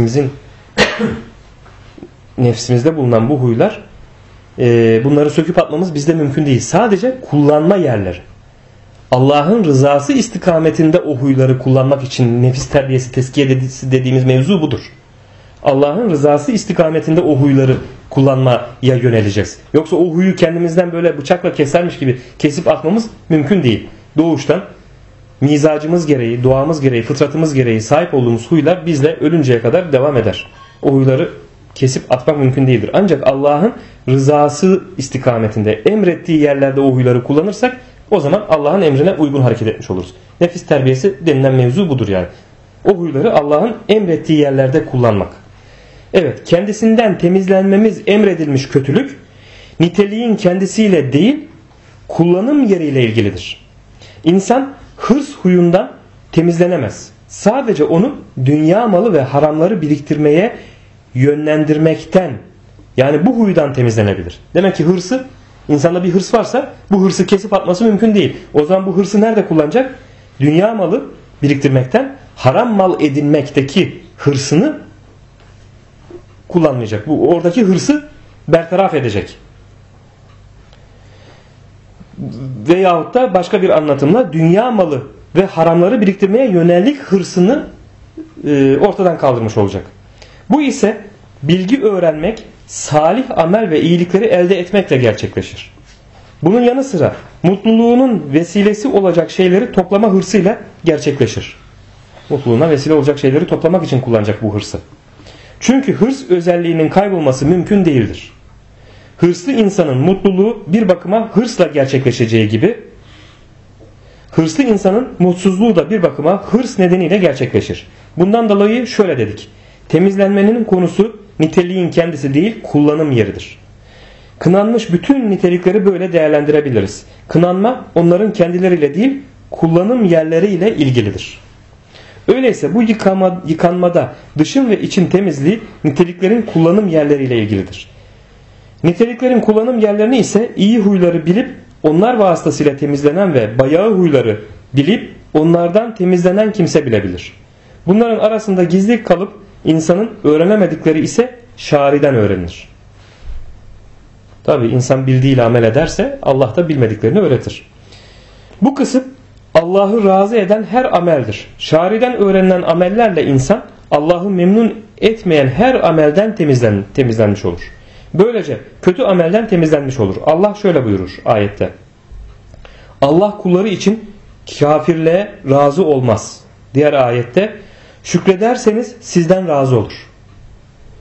nefsimizde bulunan bu huylar bunları söküp atmamız bizde mümkün değil. Sadece kullanma yerleri. Allah'ın rızası istikametinde o huyları kullanmak için nefis terbiyesi, tezkiyesi dediğimiz mevzu budur. Allah'ın rızası istikametinde o huyları kullanmaya yöneleceğiz. Yoksa o huyu kendimizden böyle bıçakla kesermiş gibi kesip atmamız mümkün değil. Doğuştan mizacımız gereği, doğamız gereği, fıtratımız gereği sahip olduğumuz huylar bizle ölünceye kadar devam eder. O huyları kesip atmak mümkün değildir. Ancak Allah'ın rızası istikametinde emrettiği yerlerde o huyları kullanırsak o zaman Allah'ın emrine uygun hareket etmiş oluruz. Nefis terbiyesi denilen mevzu budur yani. O huyları Allah'ın emrettiği yerlerde kullanmak. Evet, kendisinden temizlenmemiz emredilmiş kötülük niteliğin kendisiyle değil kullanım yeriyle ilgilidir. İnsan hırs huyundan temizlenemez. Sadece onu dünya malı ve haramları biriktirmeye yönlendirmekten, yani bu huydan temizlenebilir. Demek ki insanda bir hırs varsa bu hırsı kesip atması mümkün değil. O zaman bu hırsı nerede kullanacak? Dünya malı biriktirmekten, haram mal edinmekteki hırsını kullanmayacak. Oradaki hırsı bertaraf edecek. Veyahut da başka bir anlatımla dünya malı ve haramları biriktirmeye yönelik hırsını ortadan kaldırmış olacak. Bu ise bilgi öğrenmek, salih amel ve iyilikleri elde etmekle gerçekleşir. Bunun yanı sıra mutluluğunun vesilesi olacak şeyleri toplama hırsıyla gerçekleşir. Mutluluğuna vesile olacak şeyleri toplamak için kullanacak bu hırsı. Çünkü hırs özelliğinin kaybolması mümkün değildir. Hırslı insanın mutluluğu bir bakıma hırsla gerçekleşeceği gibi, hırslı insanın mutsuzluğu da bir bakıma hırs nedeniyle gerçekleşir. Bundan dolayı şöyle dedik. Temizlenmenin konusu niteliğin kendisi değil, kullanım yeridir. Kınanmış bütün nitelikleri böyle değerlendirebiliriz. Kınanma onların kendileriyle değil, kullanım yerleriyle ilgilidir. Öyleyse bu yıkanmada dışın ve için temizliği niteliklerin kullanım yerleriyle ilgilidir. Niteliklerin kullanım yerlerini ise iyi huyları bilip onlar vasıtasıyla temizlenen ve bayağı huyları bilip onlardan temizlenen kimse bilebilir. Bunların arasında gizli kalıp insanın öğrenemedikleri ise şariden öğrenilir. Tabi insan bildiğiyle amel ederse Allah da bilmediklerini öğretir. Bu kısım Allah'ı razı eden her ameldir. Şariden öğrenilen amellerle insan Allah'ı memnun etmeyen her amelden temizlenmiş olur. Böylece kötü amelden temizlenmiş olur. Allah şöyle buyurur ayette. Allah kulları için kafirliğe razı olmaz. Diğer ayette şükrederseniz sizden razı olur.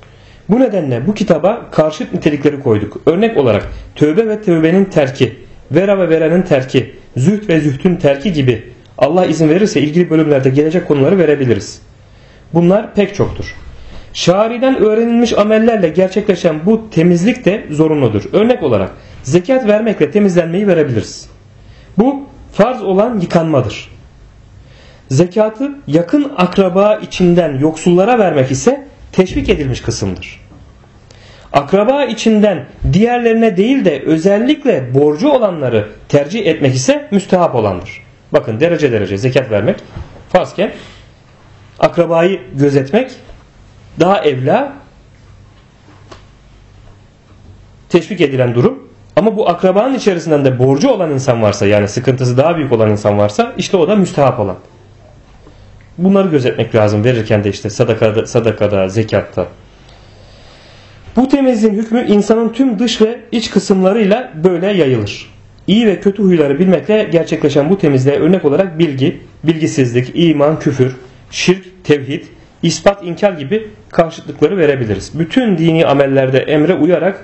Bu nedenle bu kitaba karşıt nitelikleri koyduk. Örnek olarak tövbe ve tövbenin terki, vera ve verenin terki, zühd ve zühdün terki gibi Allah izin verirse ilgili bölümlerde gelecek konuları verebiliriz. Bunlar pek çoktur. Şari'den öğrenilmiş amellerle gerçekleşen bu temizlik de zorunludur. Örnek olarak zekat vermekle temizlenmeyi verebiliriz. Bu farz olan yıkanmadır. Zekatı yakın akraba içinden yoksullara vermek ise teşvik edilmiş kısımdır. Akraba içinden diğerlerine değil de özellikle borcu olanları tercih etmek ise müstehap olandır. Bakın derece derece zekat vermek farzken akrabayı gözetmek daha evla, teşvik edilen durum. Ama bu akrabanın içerisinden de borcu olan insan varsa, yani sıkıntısı daha büyük olan insan varsa, işte o da müstehap olan. Bunları gözetmek lazım verirken de, işte sadakada, zekatta. Bu temizliğin hükmü insanın tüm dış ve iç kısımlarıyla böyle yayılır. İyi ve kötü huyları bilmekle gerçekleşen bu temizliğe örnek olarak bilgi, bilgisizlik, iman, küfür, şirk, tevhid, ispat, inkar gibi karşıtlıkları verebiliriz. Bütün dini amellerde emre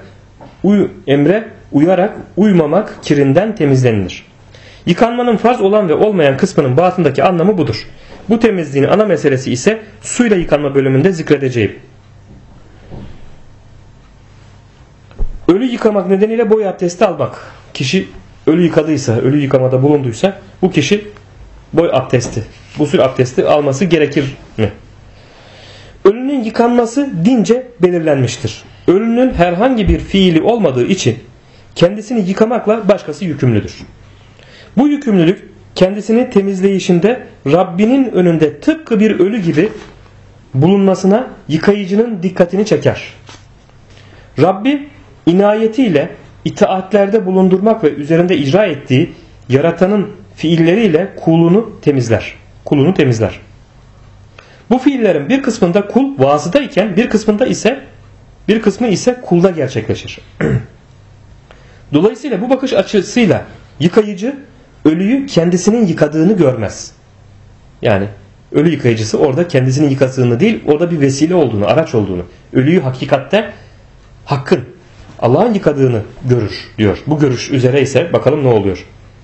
uyarak uymamak kirinden temizlenilir. Yıkanmanın farz olan ve olmayan kısmının batındaki anlamı budur. Bu temizliğin ana meselesi ise suyla yıkanma bölümünde zikredeceğim. Ölü yıkamak nedeniyle boy abdesti almak. Kişi ölü yıkadıysa, ölü yıkamada bulunduysa bu kişi boy abdesti, gusül abdesti alması gerekir mi? Ölünün yıkanması dince belirlenmiştir. Ölünün herhangi bir fiili olmadığı için kendisini yıkamakla başkası yükümlüdür. Bu yükümlülük kendisini temizleyişinde Rabbinin önünde tıpkı bir ölü gibi bulunmasına yıkayıcının dikkatini çeker. Rabbi inayetiyle itaatlerde bulundurmak ve üzerinde icra ettiği yaratanın fiilleriyle kulunu temizler. Bu fiillerin bir kısmında kul vasıta iken bir kısmı ise kulda gerçekleşir. Dolayısıyla bu bakış açısıyla yıkayıcı ölüyü kendisinin yıkadığını görmez. Yani ölü yıkayıcısı orada kendisinin yıkadığını değil, orada bir vesile olduğunu, araç olduğunu, ölüyü hakikatte Hakk'ın, Allah'ın yıkadığını görür diyor. Bu görüş üzere ise bakalım ne oluyor.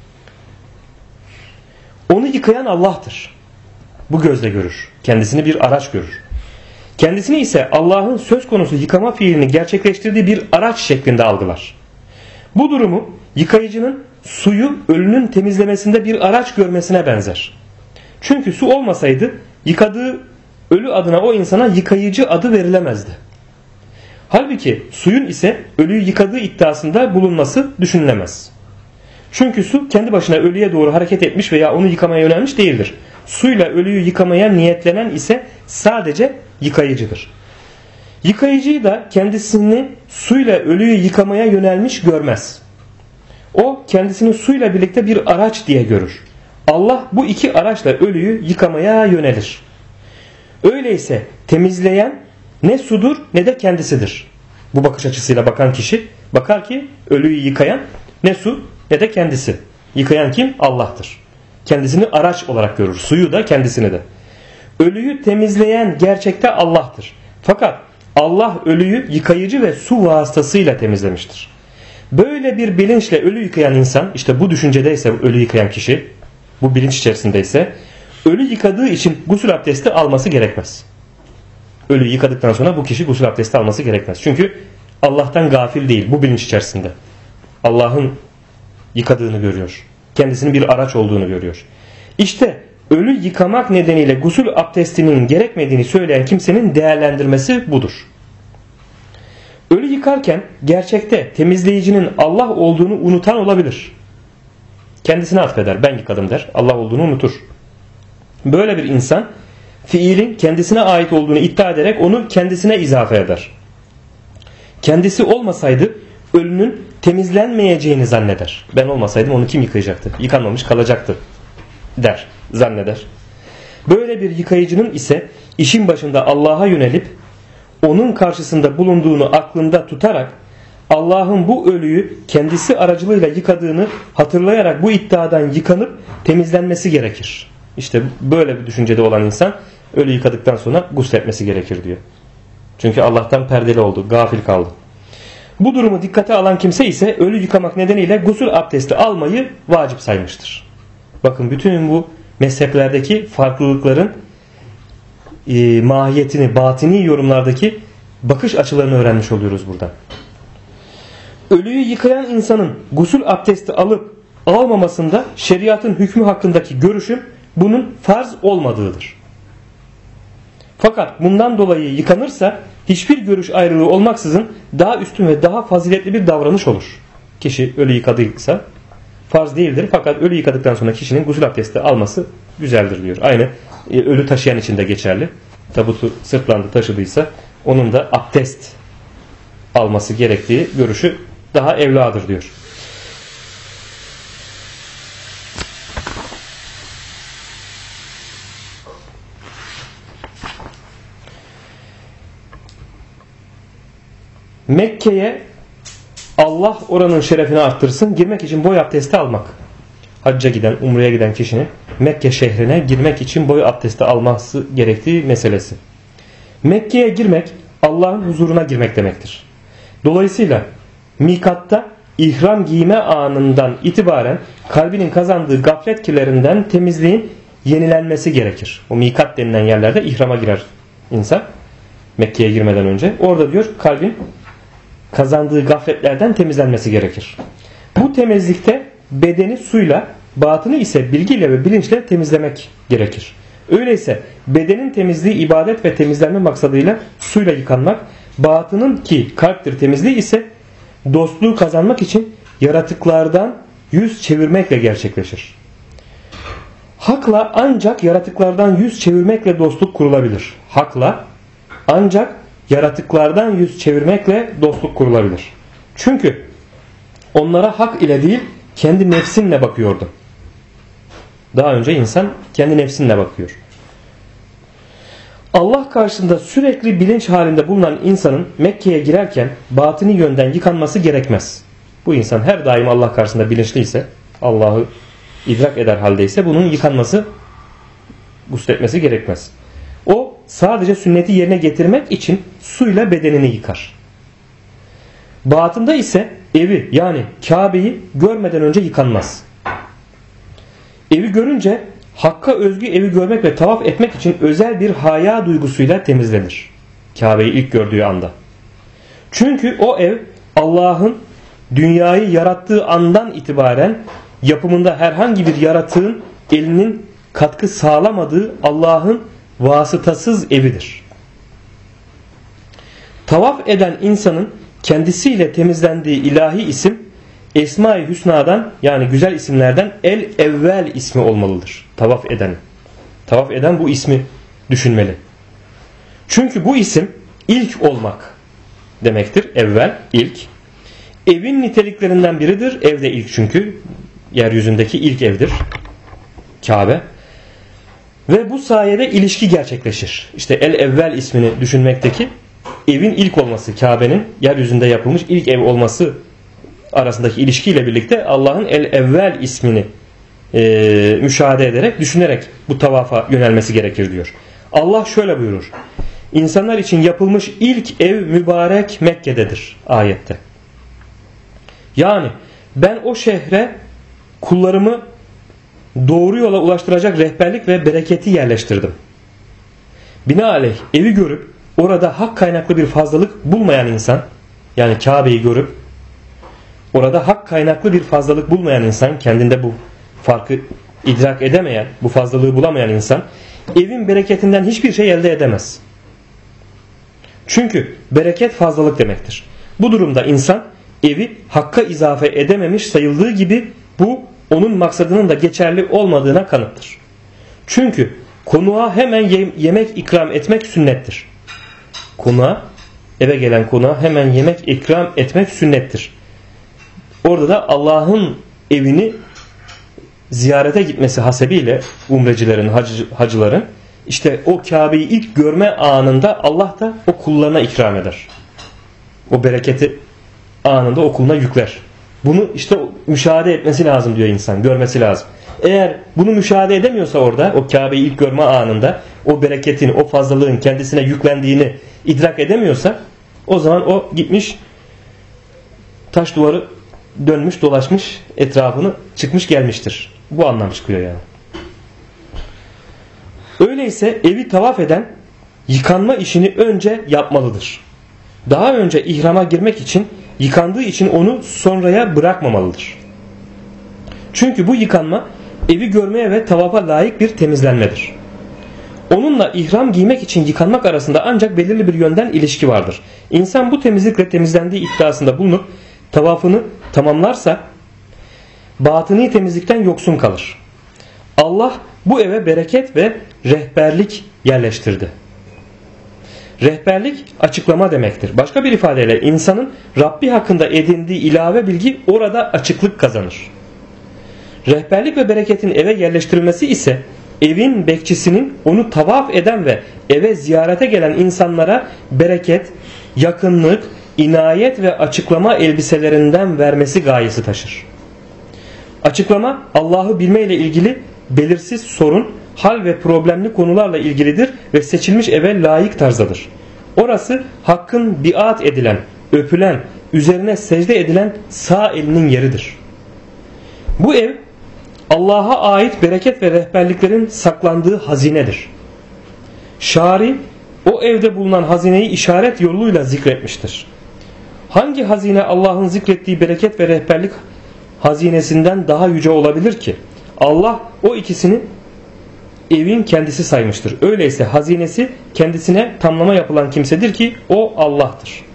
Onu yıkayan Allah'tır. Bu gözle görür. Kendisini bir araç görür. Kendisini ise Allah'ın söz konusu yıkama fiilini gerçekleştirdiği bir araç şeklinde algılar. Bu durumu yıkayıcının suyu ölünün temizlemesinde bir araç görmesine benzer. Çünkü su olmasaydı yıkadığı ölü adına o insana yıkayıcı adı verilemezdi. Halbuki suyun ise ölüyü yıkadığı iddiasında bulunması düşünülemez. Çünkü su kendi başına ölüye doğru hareket etmiş veya onu yıkamaya yönelmiş değildir. Suyla ölüyü yıkamaya niyetlenen ise sadece yıkayıcıdır. Yıkayıcıyı da kendisini suyla ölüyü yıkamaya yönelmiş görmez. O kendisini suyla birlikte bir araç diye görür. Allah bu iki araçla ölüyü yıkamaya yönelir. Öyleyse temizleyen ne sudur ne de kendisidir. Bu bakış açısıyla bakan kişi bakar ki ölüyü yıkayan ne su ne de kendisi. Yıkayan kim? Allah'tır. Kendisini araç olarak görür. Suyu da kendisini de. Ölüyü temizleyen gerçekte Allah'tır. Fakat Allah ölüyü yıkayıcı ve su vasıtasıyla temizlemiştir. Böyle bir bilinçle ölü yıkayan insan, işte bu düşüncedeyse ölü yıkayan kişi, bu bilinç içerisindeyse ölü yıkadığı için gusül abdesti alması gerekmez. Ölü yıkadıktan sonra bu kişi gusül abdesti alması gerekmez. Çünkü Allah'tan gafil değil, bu bilinç içerisinde. Allah'ın yıkadığını görüyor. Kendisinin bir araç olduğunu görüyor. İşte ölü yıkamak nedeniyle gusül abdestinin gerekmediğini söyleyen kimsenin değerlendirmesi budur. Ölü yıkarken gerçekte temizleyicinin Allah olduğunu unutan olabilir. Kendisine atfeder, ben yıkadım der, Allah olduğunu unutur. Böyle bir insan fiilin kendisine ait olduğunu iddia ederek onu kendisine izafe eder. Kendisi olmasaydı ölünün temizlenmeyeceğini zanneder. Ben olmasaydım onu kim yıkayacaktı? Yıkanmamış kalacaktı der, zanneder. Böyle bir yıkayıcının ise işin başında Allah'a yönelip onun karşısında bulunduğunu aklında tutarak Allah'ın bu ölüyü kendisi aracılığıyla yıkadığını hatırlayarak bu iddiadan yıkanıp temizlenmesi gerekir. İşte böyle bir düşüncede olan insan ölü yıkadıktan sonra gusletmesi gerekir diyor. Çünkü Allah'tan perdeli oldu, gafil kaldı. Bu durumu dikkate alan kimse ise ölü yıkamak nedeniyle gusül abdesti almayı vacip saymıştır. Bakın bütün bu mezheplerdeki farklılıkların mahiyetini, batini yorumlardaki bakış açılarını öğrenmiş oluyoruz burada. Ölüyü yıkayan insanın gusül abdesti alıp almamasında şeriatın hükmü hakkındaki görüşüm bunun farz olmadığıdır. Fakat bundan dolayı yıkanırsa hiçbir görüş ayrılığı olmaksızın daha üstün ve daha faziletli bir davranış olur. Kişi ölü yıkadıysa farz değildir, fakat ölü yıkadıktan sonra kişinin gusül abdesti alması güzeldir diyor. Aynı ölü taşıyan için de geçerli. Tabutu sırtlandı taşıdıysa onun da abdest alması gerektiği görüşü daha evladır diyor. Mekke'ye Allah oranın şerefini arttırsın girmek için boy abdesti almak. Hacca giden, umreye giden kişinin Mekke şehrine girmek için boy abdesti alması gerektiği meselesi. Mekke'ye girmek Allah'ın huzuruna girmek demektir. Dolayısıyla mikatta ihram giyme anından itibaren kalbinin kazandığı gaflet kirlerinden temizliğin yenilenmesi gerekir. O mikat denilen yerlerde ihrama girer insan Mekke'ye girmeden önce. Orada diyor kalbin kazandığı gafletlerden temizlenmesi gerekir. Bu temizlikte bedeni suyla, batını ise bilgiyle ve bilinçle temizlemek gerekir. Öyleyse bedenin temizliği ibadet ve temizlenme maksadıyla suyla yıkanmak, batının ki kalptir temizliği ise dostluğu kazanmak için yaratıklardan yüz çevirmekle gerçekleşir. Hakla ancak yaratıklardan yüz çevirmekle dostluk kurulabilir. Hakla ancak yaratıklardan yüz çevirmekle dostluk kurulabilir. Çünkü onlara hak ile değil kendi nefsinle bakıyordu. Daha önce insan kendi nefsinle bakıyor. Allah karşısında sürekli bilinç halinde bulunan insanın Mekke'ye girerken batini yönden yıkanması gerekmez. Bu insan her daim Allah karşısında bilinçliyse, Allah'ı idrak eder haldeyse bunun yıkanması, gusletmesi gerekmez. O sadece sünneti yerine getirmek için suyla bedenini yıkar. Batında ise evi yani Kabe'yi görmeden önce yıkanmaz. Evi görünce Hakk'a özgü evi görmek ve tavaf etmek için özel bir haya duygusuyla temizlenir. Kabe'yi ilk gördüğü anda. Çünkü o ev Allah'ın dünyayı yarattığı andan itibaren yapımında herhangi bir yaratığın elinin katkı sağlamadığı Allah'ın vasıtasız evidir. Tavaf eden insanın kendisiyle temizlendiği ilahi isim Esma-i Hüsna'dan yani güzel isimlerden El-Evvel ismi olmalıdır. Tavaf eden. Tavaf eden bu ismi düşünmeli. Çünkü bu isim ilk olmak demektir. Evvel, ilk. Evin niteliklerinden biridir. Ev de ilk çünkü. Yeryüzündeki ilk evdir. Kabe. Ve bu sayede ilişki gerçekleşir. İşte El-Evvel ismini düşünmekteki evin ilk olması, Kabe'nin yeryüzünde yapılmış ilk ev olması arasındaki ilişkiyle birlikte Allah'ın El-Evvel ismini müşahede ederek, düşünerek bu tavafa yönelmesi gerekir diyor. Allah şöyle buyurur. İnsanlar için yapılmış ilk ev mübarek Mekke'dedir ayette. Yani ben o şehre kullarımı doğru yola ulaştıracak rehberlik ve bereketi yerleştirdim. Binaenaleyh evi görüp orada hak kaynaklı bir fazlalık bulmayan insan, yani Kabe'yi görüp orada hak kaynaklı bir fazlalık bulmayan insan, kendinde bu farkı idrak edemeyen, bu fazlalığı bulamayan insan evin bereketinden hiçbir şey elde edemez. Çünkü bereket fazlalık demektir. Bu durumda insan evi hakka izafe edememiş sayıldığı gibi bu onun maksadının da geçerli olmadığına kanıttır. Çünkü konuğa hemen yemek ikram etmek sünnettir. Eve gelen konuğa hemen yemek ikram etmek sünnettir. Orada da Allah'ın evini ziyarete gitmesi hasebiyle umrecilerin, hacıların işte o Kabe'yi ilk görme anında Allah da o kullarına ikram eder. O bereketi anında o kuluna yükler. Bunu işte müşahede etmesi lazım diyor insan, görmesi lazım. Eğer bunu müşahede edemiyorsa orada o Kabe'yi ilk görme anında o bereketin, o fazlalığın kendisine yüklendiğini idrak edemiyorsa o zaman o gitmiş taş duvarı dönmüş dolaşmış etrafını çıkmış gelmiştir. Bu anlam çıkıyor yani. Öyleyse evi tavaf eden yıkanma işini önce yapmalıdır. Daha önce ihrama girmek için yıkandığı için onu sonraya bırakmamalıdır. Çünkü bu yıkanma evi görmeye ve tavafa layık bir temizlenmedir. Onunla ihram giymek için yıkanmak arasında ancak belirli bir yönden ilişki vardır. İnsan bu temizlikle temizlendiği iddiasında bulunup tavafını tamamlarsa batıni temizlikten yoksun kalır. Allah bu eve bereket ve rehberlik yerleştirdi. Rehberlik açıklama demektir. Başka bir ifadeyle insanın Rabbi hakkında edindiği ilave bilgi orada açıklık kazanır. Rehberlik ve bereketin eve yerleştirilmesi ise evin bekçisinin onu tavaf eden ve eve ziyarete gelen insanlara bereket, yakınlık, inayet ve açıklama elbiselerinden vermesi gayesi taşır. Açıklama Allah'ı bilme ile ilgili belirsiz sorun, hal ve problemli konularla ilgilidir ve seçilmiş eve layık tarzdadır. Orası hakkın biat edilen, öpülen, üzerine secde edilen sağ elinin yeridir. Bu ev Allah'a ait bereket ve rehberliklerin saklandığı hazinedir. Şari o evde bulunan hazineyi işaret yoluyla zikretmiştir. Hangi hazine Allah'ın zikrettiği bereket ve rehberlik hazinesinden daha yüce olabilir ki? Allah o ikisini evin kendisi saymıştır. Öyleyse hazinesi kendisine tamlama yapılan kimsedir ki o Allah'tır.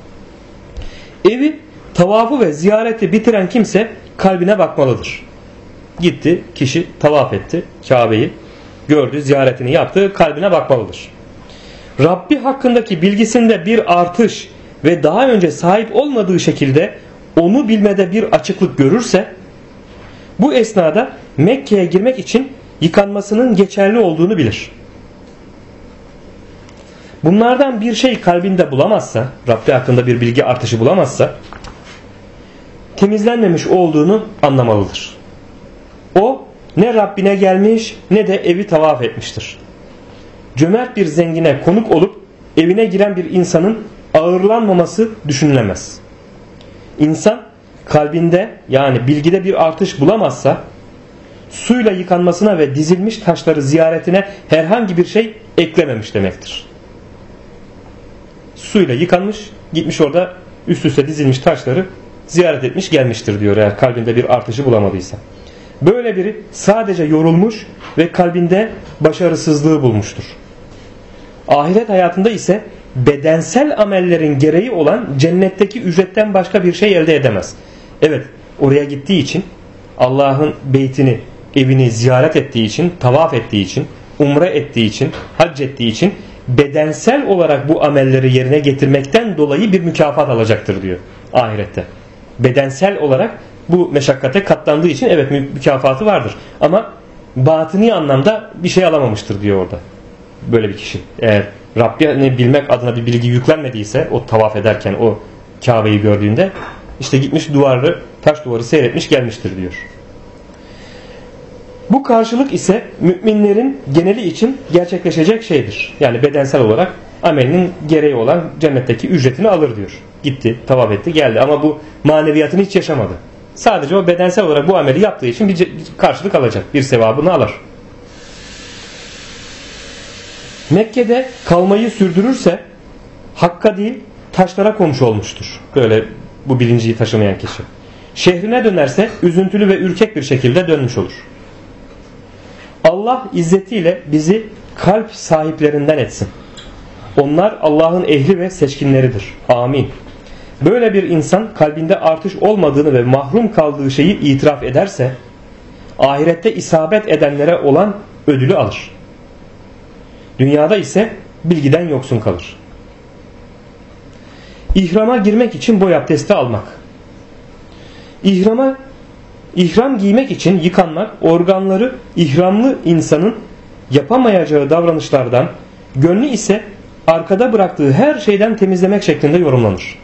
Evi, tavafı ve ziyareti bitiren kimse kalbine bakmalıdır. Gitti, kişi tavaf etti, Kabe'yi gördü, ziyaretini yaptı, kalbine bakmalıdır. Rabbi hakkındaki bilgisinde bir artış ve daha önce sahip olmadığı şekilde onu bilmede bir açıklık görürse, bu esnada Mekke'ye girmek için yıkanmasının geçerli olduğunu bilir. Bunlardan bir şey kalbinde bulamazsa, Rabbi hakkında bir bilgi artışı bulamazsa, temizlenmemiş olduğunu anlamalıdır. O ne Rabbine gelmiş ne de evi tavaf etmiştir. Cömert bir zengine konuk olup evine giren bir insanın ağırlanmaması düşünülemez. İnsan kalbinde yani bilgide bir artış bulamazsa suyla yıkanmasına ve dizilmiş taşları ziyaretine herhangi bir şey eklememiş demektir. Suyla yıkanmış, gitmiş orada üst üste dizilmiş taşları ziyaret etmiş gelmiştir diyor eğer kalbinde bir artışı bulamadıysa. Böyle biri sadece yorulmuş ve kalbinde başarısızlığı bulmuştur. Ahiret hayatında ise bedensel amellerin gereği olan cennetteki ücretten başka bir şey elde edemez. Evet, oraya gittiği için, Allah'ın beytini, evini ziyaret ettiği için, tavaf ettiği için, umre ettiği için, hac ettiği için bedensel olarak bu amelleri yerine getirmekten dolayı bir mükafat alacaktır diyor ahirette. Bedensel olarak bu meşakkate katlandığı için evet mükafatı vardır. Ama batıni anlamda bir şey alamamıştır diyor orada. Böyle bir kişi. Eğer Rabbini bilmek adına bir bilgi yüklenmediyse o tavaf ederken o Kabe'yi gördüğünde işte gitmiş taş duvarı seyretmiş gelmiştir diyor. Bu karşılık ise müminlerin geneli için gerçekleşecek şeydir. Yani bedensel olarak amelinin gereği olan cennetteki ücretini alır diyor. Gitti, tavaf etti, geldi ama bu maneviyatını hiç yaşamadı. Sadece o bedensel olarak bu ameli yaptığı için bir karşılık alacak. Bir sevabını alır. Mekke'de kalmayı sürdürürse hakka değil taşlara komşu olmuştur. Böyle bu bilinciyi taşımayan kişi. Şehrine dönerse üzüntülü ve ürkek bir şekilde dönmüş olur. Allah izzetiyle bizi kalp sahiplerinden etsin. Onlar Allah'ın ehli ve seçkinleridir. Amin. Böyle bir insan kalbinde artış olmadığını ve mahrum kaldığı şeyi itiraf ederse ahirette isabet edenlere olan ödülü alır. Dünyada ise bilgiden yoksun kalır. İhrama girmek için boy abdesti almak. İhram giymek için yıkanmak, organları ihramlı insanın yapamayacağı davranışlardan, gönlü ise arkada bıraktığı her şeyden temizlemek şeklinde yorumlanır.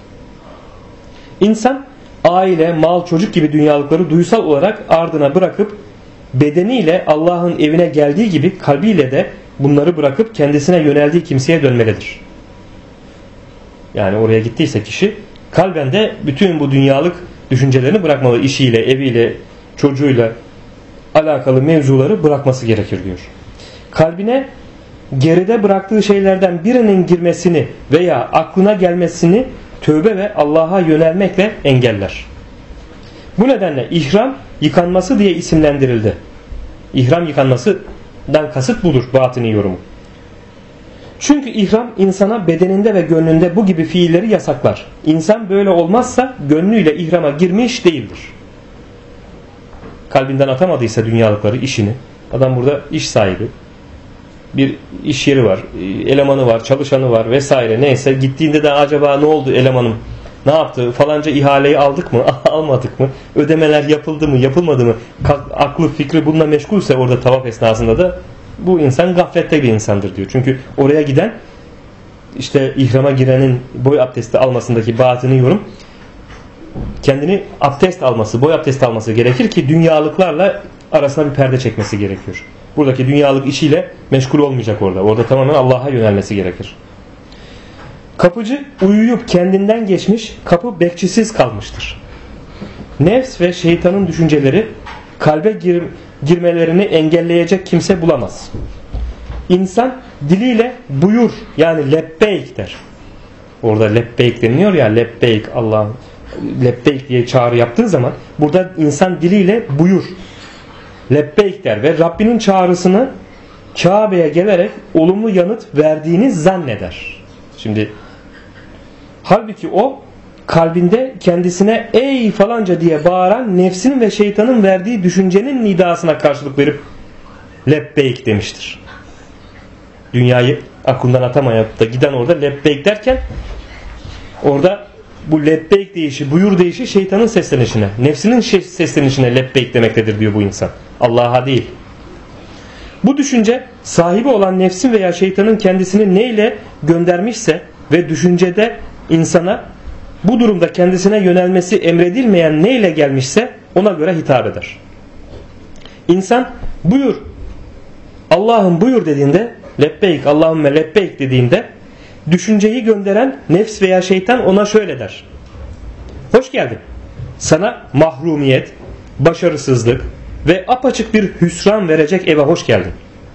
İnsan aile, mal, çocuk gibi dünyalıkları duysal olarak ardına bırakıp bedeniyle Allah'ın evine geldiği gibi kalbiyle de bunları bırakıp kendisine yöneldiği kimseye dönmelidir. Yani oraya gittiyse kişi Kalben de bütün bu dünyalık düşüncelerini bırakmalı. İşiyle, eviyle, çocuğuyla alakalı mevzuları bırakması gerekir diyor. Kalbine geride bıraktığı şeylerden birinin girmesini veya aklına gelmesini tövbe ve Allah'a yönelmekle engeller. Bu nedenle ihram yıkanması diye isimlendirildi. İhram yıkanmasından kasıt budur batini yorumu. Çünkü ihram insana bedeninde ve gönlünde bu gibi fiilleri yasaklar. İnsan böyle olmazsa gönlüyle ihrama girmiş değildir. Kalbinden atamadıysa dünyalıkları, işini, adam burada iş sahibi, bir iş yeri var, elemanı var, çalışanı var vesaire, neyse, gittiğinde de acaba ne oldu elemanım, ne yaptı, falanca ihaleyi aldık mı, almadık mı, ödemeler yapıldı mı, yapılmadı mı, aklı fikri bununla meşgulse orada tavaf esnasında da bu insan gaflette bir insandır diyor. Çünkü oraya giden, işte ihrama girenin boy abdesti almasındaki batini yorum, kendini abdest alması, boy abdesti alması gerekir ki dünyalıklarla arasına bir perde çekmesi gerekiyor. Buradaki dünyalık işiyle meşgul olmayacak orada. Orada tamamen Allah'a yönelmesi gerekir. Kapıcı uyuyup kendinden geçmiş, kapı bekçisiz kalmıştır. Nefs ve şeytanın düşünceleri kalbe girmelerini engelleyecek kimse bulamaz. İnsan diliyle buyur, yani lebbeyk der. Orada lebbeyk deniyor ya, lebbeyk, Allah'ım lebbeyk diye çağrı yaptığı zaman burada insan diliyle buyur, lebbeyk der ve Rabbinin çağrısını Kabe'ye gelerek olumlu yanıt verdiğini zanneder. Şimdi halbuki o kalbinde kendisine ey falanca diye bağıran nefsin ve şeytanın verdiği düşüncenin nidasına karşılık verip lebbeyk demiştir. Dünyayı aklından atamayıp da giden orada lebbeyk derken orada bu lebbeyk deyişi, buyur deyişi şeytanın seslenişine, nefsinin seslenişine lebbeyk demektedir diyor bu insan. Allah'a değil. Bu düşünce sahibi olan nefsin veya şeytanın kendisini neyle göndermişse ve düşüncede insana bu durumda kendisine yönelmesi emredilmeyen neyle gelmişse ona göre hitap eder. İnsan buyur, Allah'ım buyur dediğinde, lebbeyk, Allahümme lebbeyk dediğinde düşünceyi gönderen nefs veya şeytan ona şöyle der: hoş geldin. Sana mahrumiyet, başarısızlık ve apaçık bir hüsran verecek eve hoş geldin.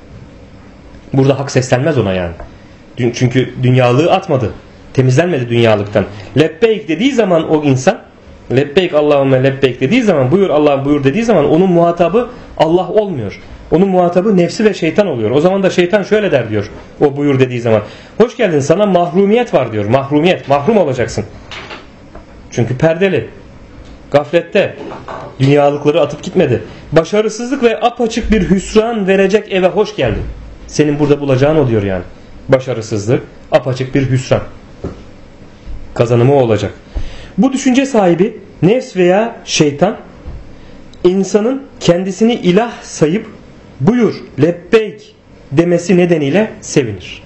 Burada hak seslenmez ona yani. Çünkü dünyalığı atmadı. Temizlenmedi dünyalıktan. Lebbeyk dediği zaman o insan, lebbeyk Allahümme lebbeyk dediği zaman, buyur Allah'ım buyur dediği zaman onun muhatabı Allah olmuyor. Onun muhatabı nefsi ve şeytan oluyor. O zaman da şeytan şöyle der diyor o buyur dediği zaman: hoş geldin, sana mahrumiyet var diyor. Mahrumiyet, mahrum olacaksın. Çünkü perdeli, gaflette, dünyalıkları atıp gitmedi. Başarısızlık ve apaçık bir hüsran verecek eve hoş geldin. Senin burada bulacağın o diyor yani. Başarısızlık, apaçık bir hüsran. Kazanımı olacak. Bu düşünce sahibi nefs veya şeytan insanın kendisini ilah sayıp buyur, lebbeyk demesi nedeniyle sevinir.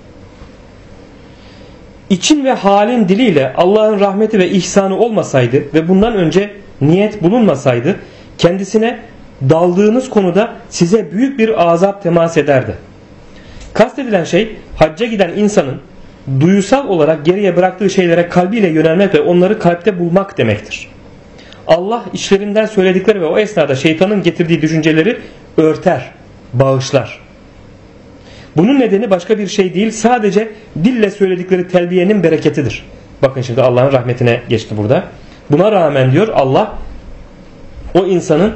İçin ve halin diliyle Allah'ın rahmeti ve ihsanı olmasaydı ve bundan önce niyet bulunmasaydı kendisine daldığınız konuda size büyük bir azap temas ederdi. Kastedilen şey hacca giden insanın duyusal olarak geriye bıraktığı şeylere kalbiyle yönelmek ve onları kalpte bulmak demektir. Allah içlerinden söyledikleri ve o esnada şeytanın getirdiği düşünceleri örter, bağışlar. Bunun nedeni başka bir şey değil, sadece dille söyledikleri telbiyenin bereketidir. Bakın şimdi Allah'ın rahmetine geçti burada. Buna rağmen diyor Allah o insanın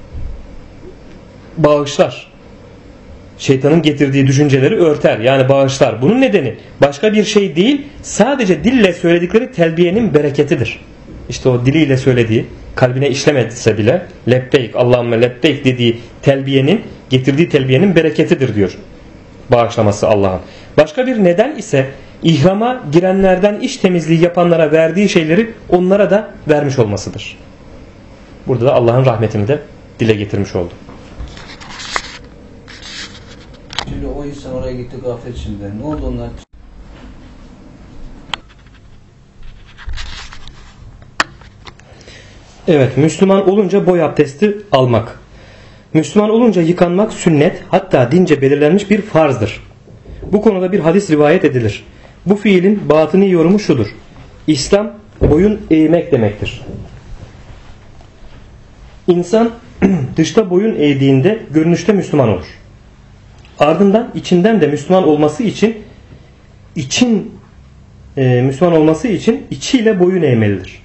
bağışlar. Şeytanın getirdiği düşünceleri örter, yani bağışlar. Bunun nedeni başka bir şey değil, sadece dille söyledikleri telbiyenin bereketidir. İşte o diliyle söylediği, kalbine işlemediyse bile lebbeyk, Allahümme lebbeyk dediği telbiyenin, getirdiği telbiyenin bereketidir diyor. Bağışlaması Allah'ın. Başka bir neden ise ihrama girenlerden iş temizliği yapanlara verdiği şeyleri onlara da vermiş olmasıdır. Burada da Allah'ın rahmetini de dile getirmiş oldu. Şimdi o insan oraya gitti gaflet içinde. Ne oldu onlar? Evet, Müslüman olunca boy abdesti almak. Müslüman olunca yıkanmak sünnet, hatta dince belirlenmiş bir farzdır. Bu konuda bir hadis rivayet edilir. Bu fiilin batini yorumu şudur: İslam boyun eğmek demektir. İnsan dışta boyun eğdiğinde görünüşte Müslüman olur. Ardından içinden de Müslüman olması için içiyle boyun eğmelidir.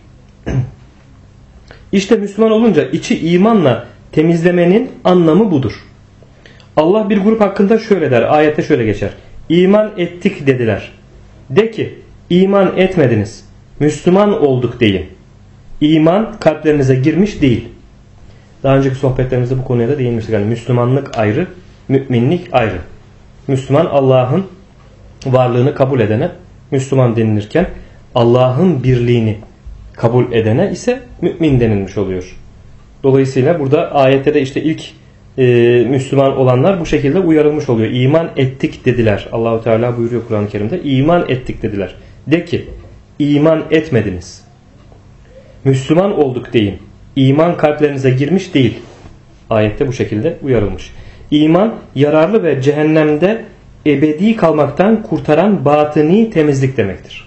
İşte Müslüman olunca içi imanla temizlemenin anlamı budur. Allah bir grup hakkında şöyle der, ayette şöyle geçer. İman ettik dediler. De ki iman etmediniz, Müslüman olduk deyin. İman kalplerinize girmiş değil. Daha önceki sohbetlerimizde bu konuya da değinmiştik. Yani Müslümanlık ayrı, müminlik ayrı. Müslüman Allah'ın varlığını kabul edene Müslüman denilirken Allah'ın birliğini kabul edene ise mümin denilmiş oluyor. Dolayısıyla burada ayette de işte ilk Müslüman olanlar bu şekilde uyarılmış oluyor. İman ettik dediler. Allahu Teala buyuruyor Kur'an-ı Kerim'de. İman ettik dediler. De ki iman etmediniz, Müslüman olduk deyin. İman kalplerinize girmiş değil. Ayette bu şekilde uyarılmış. İman yararlı ve cehennemde ebedi kalmaktan kurtaran batıni temizlik demektir.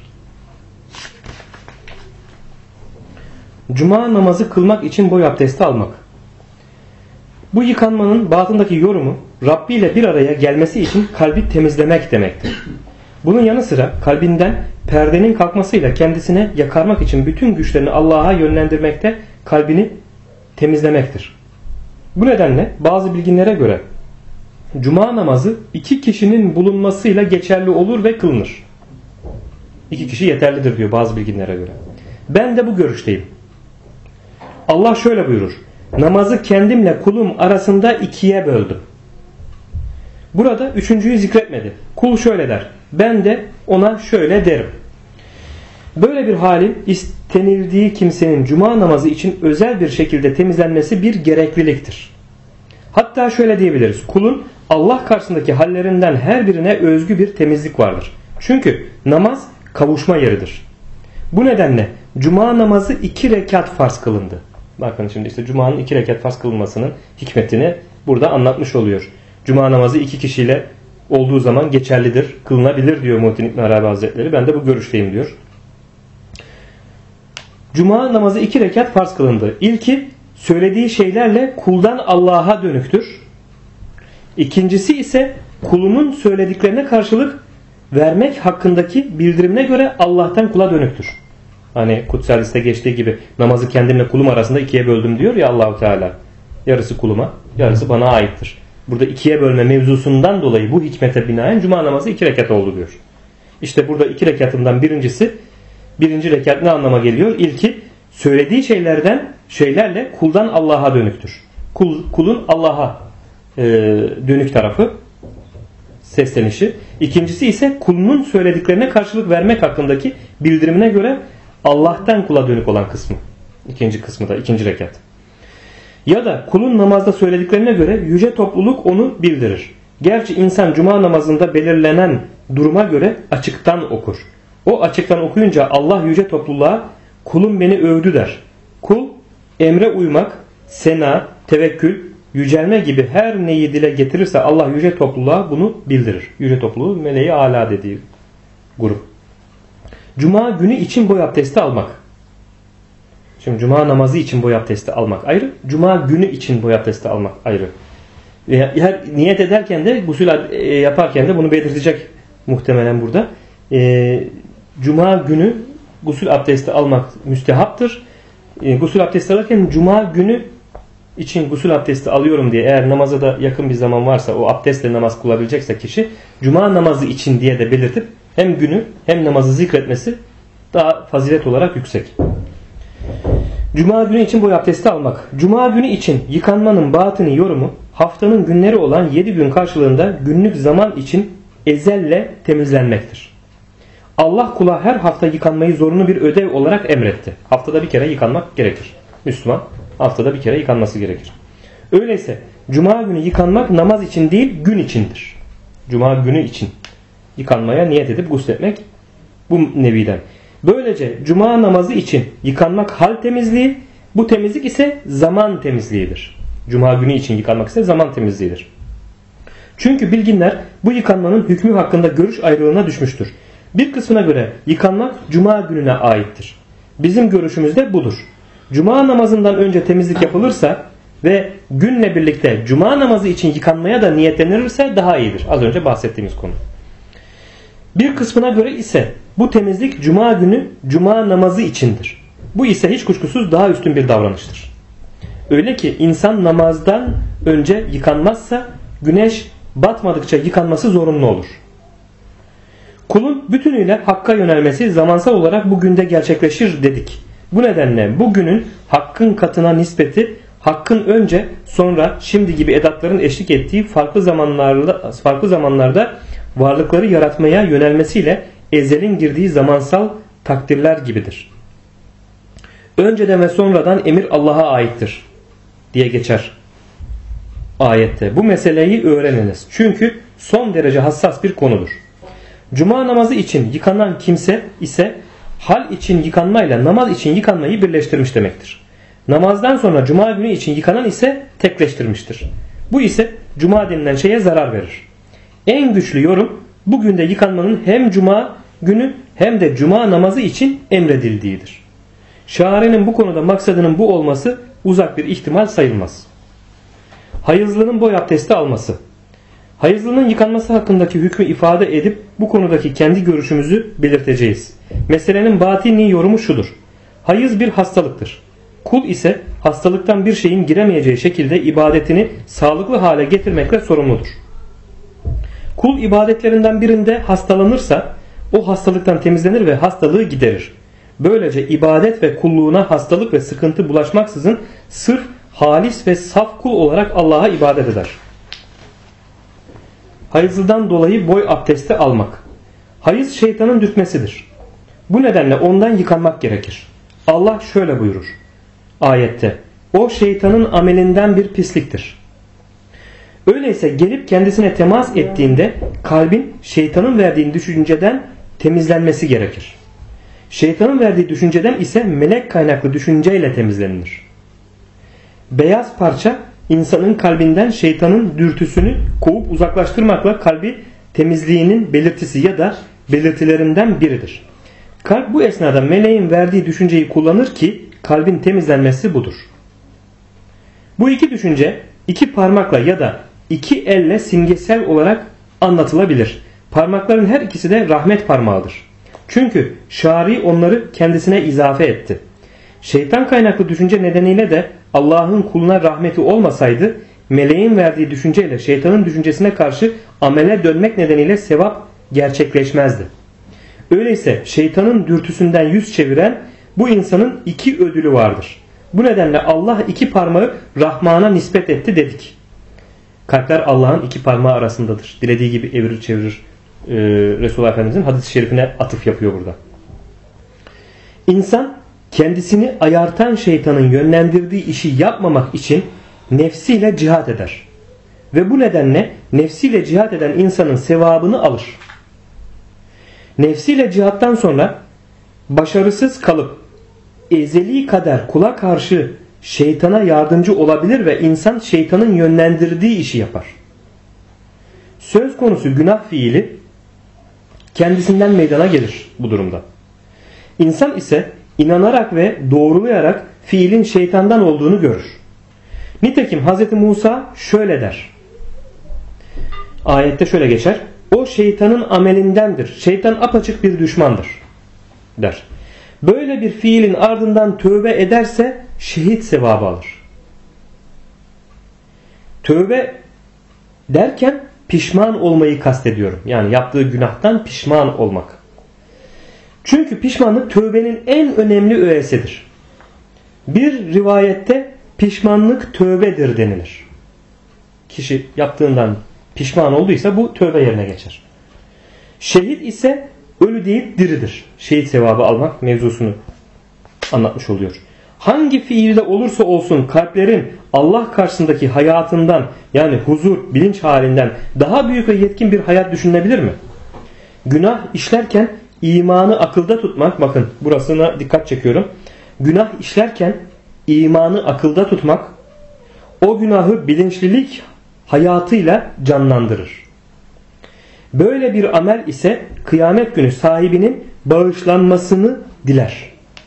Cuma namazı kılmak için boy abdesti almak. Bu yıkanmanın batındaki yorumu Rabbi ile bir araya gelmesi için kalbi temizlemek demektir. Bunun yanı sıra kalbinden perdenin kalkmasıyla kendisine yakarmak için bütün güçlerini Allah'a yönlendirmekte, kalbini temizlemektir. Bu nedenle bazı bilginlere göre Cuma namazı 2 kişinin bulunmasıyla geçerli olur ve kılınır. 2 kişi yeterlidir diyor bazı bilginlere göre. Ben de bu görüşteyim. Allah şöyle buyurur. Namazı kendimle kulum arasında 2'ye böldüm. Burada üçüncüyü zikretmedi. Kul şöyle der. Ben de ona şöyle derim. Böyle bir halin istenildiği kimsenin cuma namazı için özel bir şekilde temizlenmesi bir gerekliliktir. Hatta şöyle diyebiliriz. Kulun Allah karşısındaki hallerinden her birine özgü bir temizlik vardır. Çünkü namaz kavuşma yeridir. Bu nedenle cuma namazı 2 rekat farz kılındı. Bakın şimdi işte cumanın 2 rekat farz kılınmasının hikmetini burada anlatmış oluyor. Cuma namazı 2 kişiyle olduğu zaman geçerlidir, kılınabilir diyor Muhittin İbn Arabi Hazretleri. Ben de bu görüşteyim diyor. Cuma namazı 2 rekat farz kılındı. İlki söylediği şeylerle kuldan Allah'a dönüktür. İkincisi ise kulunun söylediklerine karşılık vermek hakkındaki bildirimine göre Allah'tan kula dönüktür. Hani kutsal hadiste geçtiği gibi namazı kendimle kulum arasında 2'ye böldüm diyor ya Allahu Teala. Yarısı kuluma, yarısı bana aittir. Burada 2'ye bölme mevzusundan dolayı bu hikmete binaen cuma namazı 2 rekat oldu diyor. İşte burada 2 rekatından birinci rekat ne anlama geliyor? İlki söylediği şeylerle kuldan Allah'a dönüktür. Kulun Allah'a dönük tarafı seslenişi. İkincisi ise kulunun söylediklerine karşılık vermek hakkındaki bildirimine göre Allah'tan kula dönük olan kısmı. İkinci kısmı da ikinci rekat. Ya da kulun namazda söylediklerine göre yüce topluluk onu bildirir. Gerçi insan cuma namazında belirlenen duruma göre açıktan okur. O açıktan okuyunca Allah yüce topluluğa kulum beni övdü der. Kul emre uymak, sena, tevekkül, yücelme gibi her neyi dile getirirse Allah yüce topluluğa bunu bildirir. Yüce topluluğu meleği âlâ dediği grup. Cuma günü için boy abdesti almak. Şimdi cuma namazı için boy abdesti almak ayrı. Cuma günü için boy abdesti almak ayrı. Her niyet ederken de gusül yaparken de bunu belirtecek muhtemelen burada. Cuma günü gusül abdesti almak müstehaptır. Gusül abdesti alırken cuma günü için gusül abdesti alıyorum diye eğer namaza da yakın bir zaman varsa o abdestle namaz kılabilecekse kişi cuma namazı için diye de belirtip hem günü hem namazı zikretmesi daha fazilet olarak yüksek. Cuma günü için boy abdesti almak. Cuma günü için yıkanmanın batını yorumu haftanın günleri olan 7 gün karşılığında günlük zaman için ezelle temizlenmektir. Allah kula her hafta yıkanmayı zorunlu bir ödev olarak emretti. Haftada bir kere yıkanmak gerekir. Müslüman haftada bir kere yıkanması gerekir. Öyleyse cuma günü yıkanmak namaz için değil gün içindir. Cuma günü için yıkanmaya niyet edip gusletmek bu neviden. Böylece cuma namazı için yıkanmak hal temizliği, bu temizlik ise zaman temizliğidir. Cuma günü için yıkanmak ise zaman temizliğidir. Çünkü bilginler bu yıkanmanın hükmü hakkında görüş ayrılığına düşmüştür. Bir kısmına göre yıkanmak cuma gününe aittir. Bizim görüşümüzde budur. Cuma namazından önce temizlik yapılırsa ve günle birlikte cuma namazı için yıkanmaya da niyetlenilirse daha iyidir. Az önce bahsettiğimiz konu. Bir kısmına göre ise bu temizlik cuma günü cuma namazı içindir. Bu ise hiç kuşkusuz daha üstün bir davranıştır. Öyle ki insan namazdan önce yıkanmazsa güneş batmadıkça yıkanması zorunlu olur. Kulun bütünüyle Hakk'a yönelmesi zamansal olarak bu günde gerçekleşir dedik. Bu nedenle bu günün Hakk'ın katına nispeti Hakk'ın önce sonra şimdi gibi edatların eşlik ettiği farklı zamanlarda varlıkları yaratmaya yönelmesiyle ezelin girdiği zamansal takdirler gibidir. Önceden ve sonradan emir Allah'a aittir diye geçer ayette. Bu meseleyi öğreniniz. Çünkü son derece hassas bir konudur. Cuma namazı için yıkanan kimse ise hal için yıkanmayla namaz için yıkanmayı birleştirmiş demektir. Namazdan sonra cuma günü için yıkanan ise tekleştirmiştir. Bu ise cuma denilen şeye zarar verir. En güçlü yorum bugün de yıkanmanın hem cuma günü hem de cuma namazı için emredildiğidir. Şairinin bu konuda maksadının bu olması uzak bir ihtimal sayılmaz. Hayızlının boy abdesti alması. Hayızlının yıkanması hakkındaki hükmü ifade edip bu konudaki kendi görüşümüzü belirteceğiz. Meselenin batini yorumu şudur. Hayız bir hastalıktır. Kul ise hastalıktan bir şeyin giremeyeceği şekilde ibadetini sağlıklı hale getirmekle sorumludur. Kul ibadetlerinden birinde hastalanırsa o hastalıktan temizlenir ve hastalığı giderir. Böylece ibadet ve kulluğuna hastalık ve sıkıntı bulaşmaksızın sırf halis ve saf kul olarak Allah'a ibadet eder. Hayızlıdan dolayı boy abdesti almak. Hayız şeytanın dürtmesidir. Bu nedenle ondan yıkanmak gerekir. Allah şöyle buyurur ayette. O şeytanın amelinden bir pisliktir. Öyleyse gelip kendisine temas ettiğinde kalbin şeytanın verdiği düşünceden temizlenmesi gerekir. Şeytanın verdiği düşünceden ise melek kaynaklı düşünceyle temizlenir. Beyaz parça insanın kalbinden şeytanın dürtüsünü kovup uzaklaştırmakla kalbi temizliğinin belirtisi ya da belirtilerinden biridir. Kalp bu esnada meleğin verdiği düşünceyi kullanır ki kalbin temizlenmesi budur. Bu iki düşünce iki parmakla ya da iki elle simgesel olarak anlatılabilir. Parmakların her ikisi de rahmet parmağıdır. Çünkü şari onları kendisine izafe etti. Şeytan kaynaklı düşünce nedeniyle de Allah'ın kuluna rahmeti olmasaydı meleğin verdiği düşünceyle şeytanın düşüncesine karşı amele dönmek nedeniyle sevap gerçekleşmezdi. Öyleyse şeytanın dürtüsünden yüz çeviren bu insanın iki ödülü vardır. Bu nedenle Allah iki parmağı Rahman'a nispet etti dedik. Kalpler Allah'ın iki parmağı arasındadır. Dilediği gibi evirir çevirir. Resulullah Efendimizin hadis-i şerifine atıf yapıyor burada. İnsan kendisini ayartan şeytanın yönlendirdiği işi yapmamak için nefsiyle cihat eder. Ve bu nedenle nefsiyle cihat eden insanın sevabını alır. Nefsiyle cihattan sonra başarısız kalıp ezeli kader kula karşı şeytana yardımcı olabilir ve insan şeytanın yönlendirdiği işi yapar. Söz konusu günah fiili kendisinden meydana gelir bu durumda. İnsan ise inanarak ve doğrulayarak fiilin şeytandan olduğunu görür. Nitekim Hz. Musa şöyle der. Ayette şöyle geçer. O şeytanın amelindendir. Şeytan apaçık bir düşmandır der. Böyle bir fiilin ardından tövbe ederse şehit sevabı alır. Tövbe derken pişman olmayı kastediyorum. Yani yaptığı günahtan pişman olmak. Çünkü pişmanlık tövbenin en önemli öğesidir. Bir rivayette pişmanlık tövbedir denilir. Kişi yaptığından pişman olduysa bu tövbe yerine geçer. Şehit ise ölü deyip diridir. Şehit sevabı almak mevzusunu anlatmış oluyor. Hangi fiilde olursa olsun kalplerin Allah karşısındaki hayatından yani huzur, bilinç halinden daha büyük ve yetkin bir hayat düşünülebilir mi? Günah işlerken imanı akılda tutmak, bakın burasına dikkat çekiyorum. Günah işlerken imanı akılda tutmak o günahı bilinçlilik hayatıyla canlandırır. Böyle bir amel ise kıyamet günü sahibinin bağışlanmasını diler.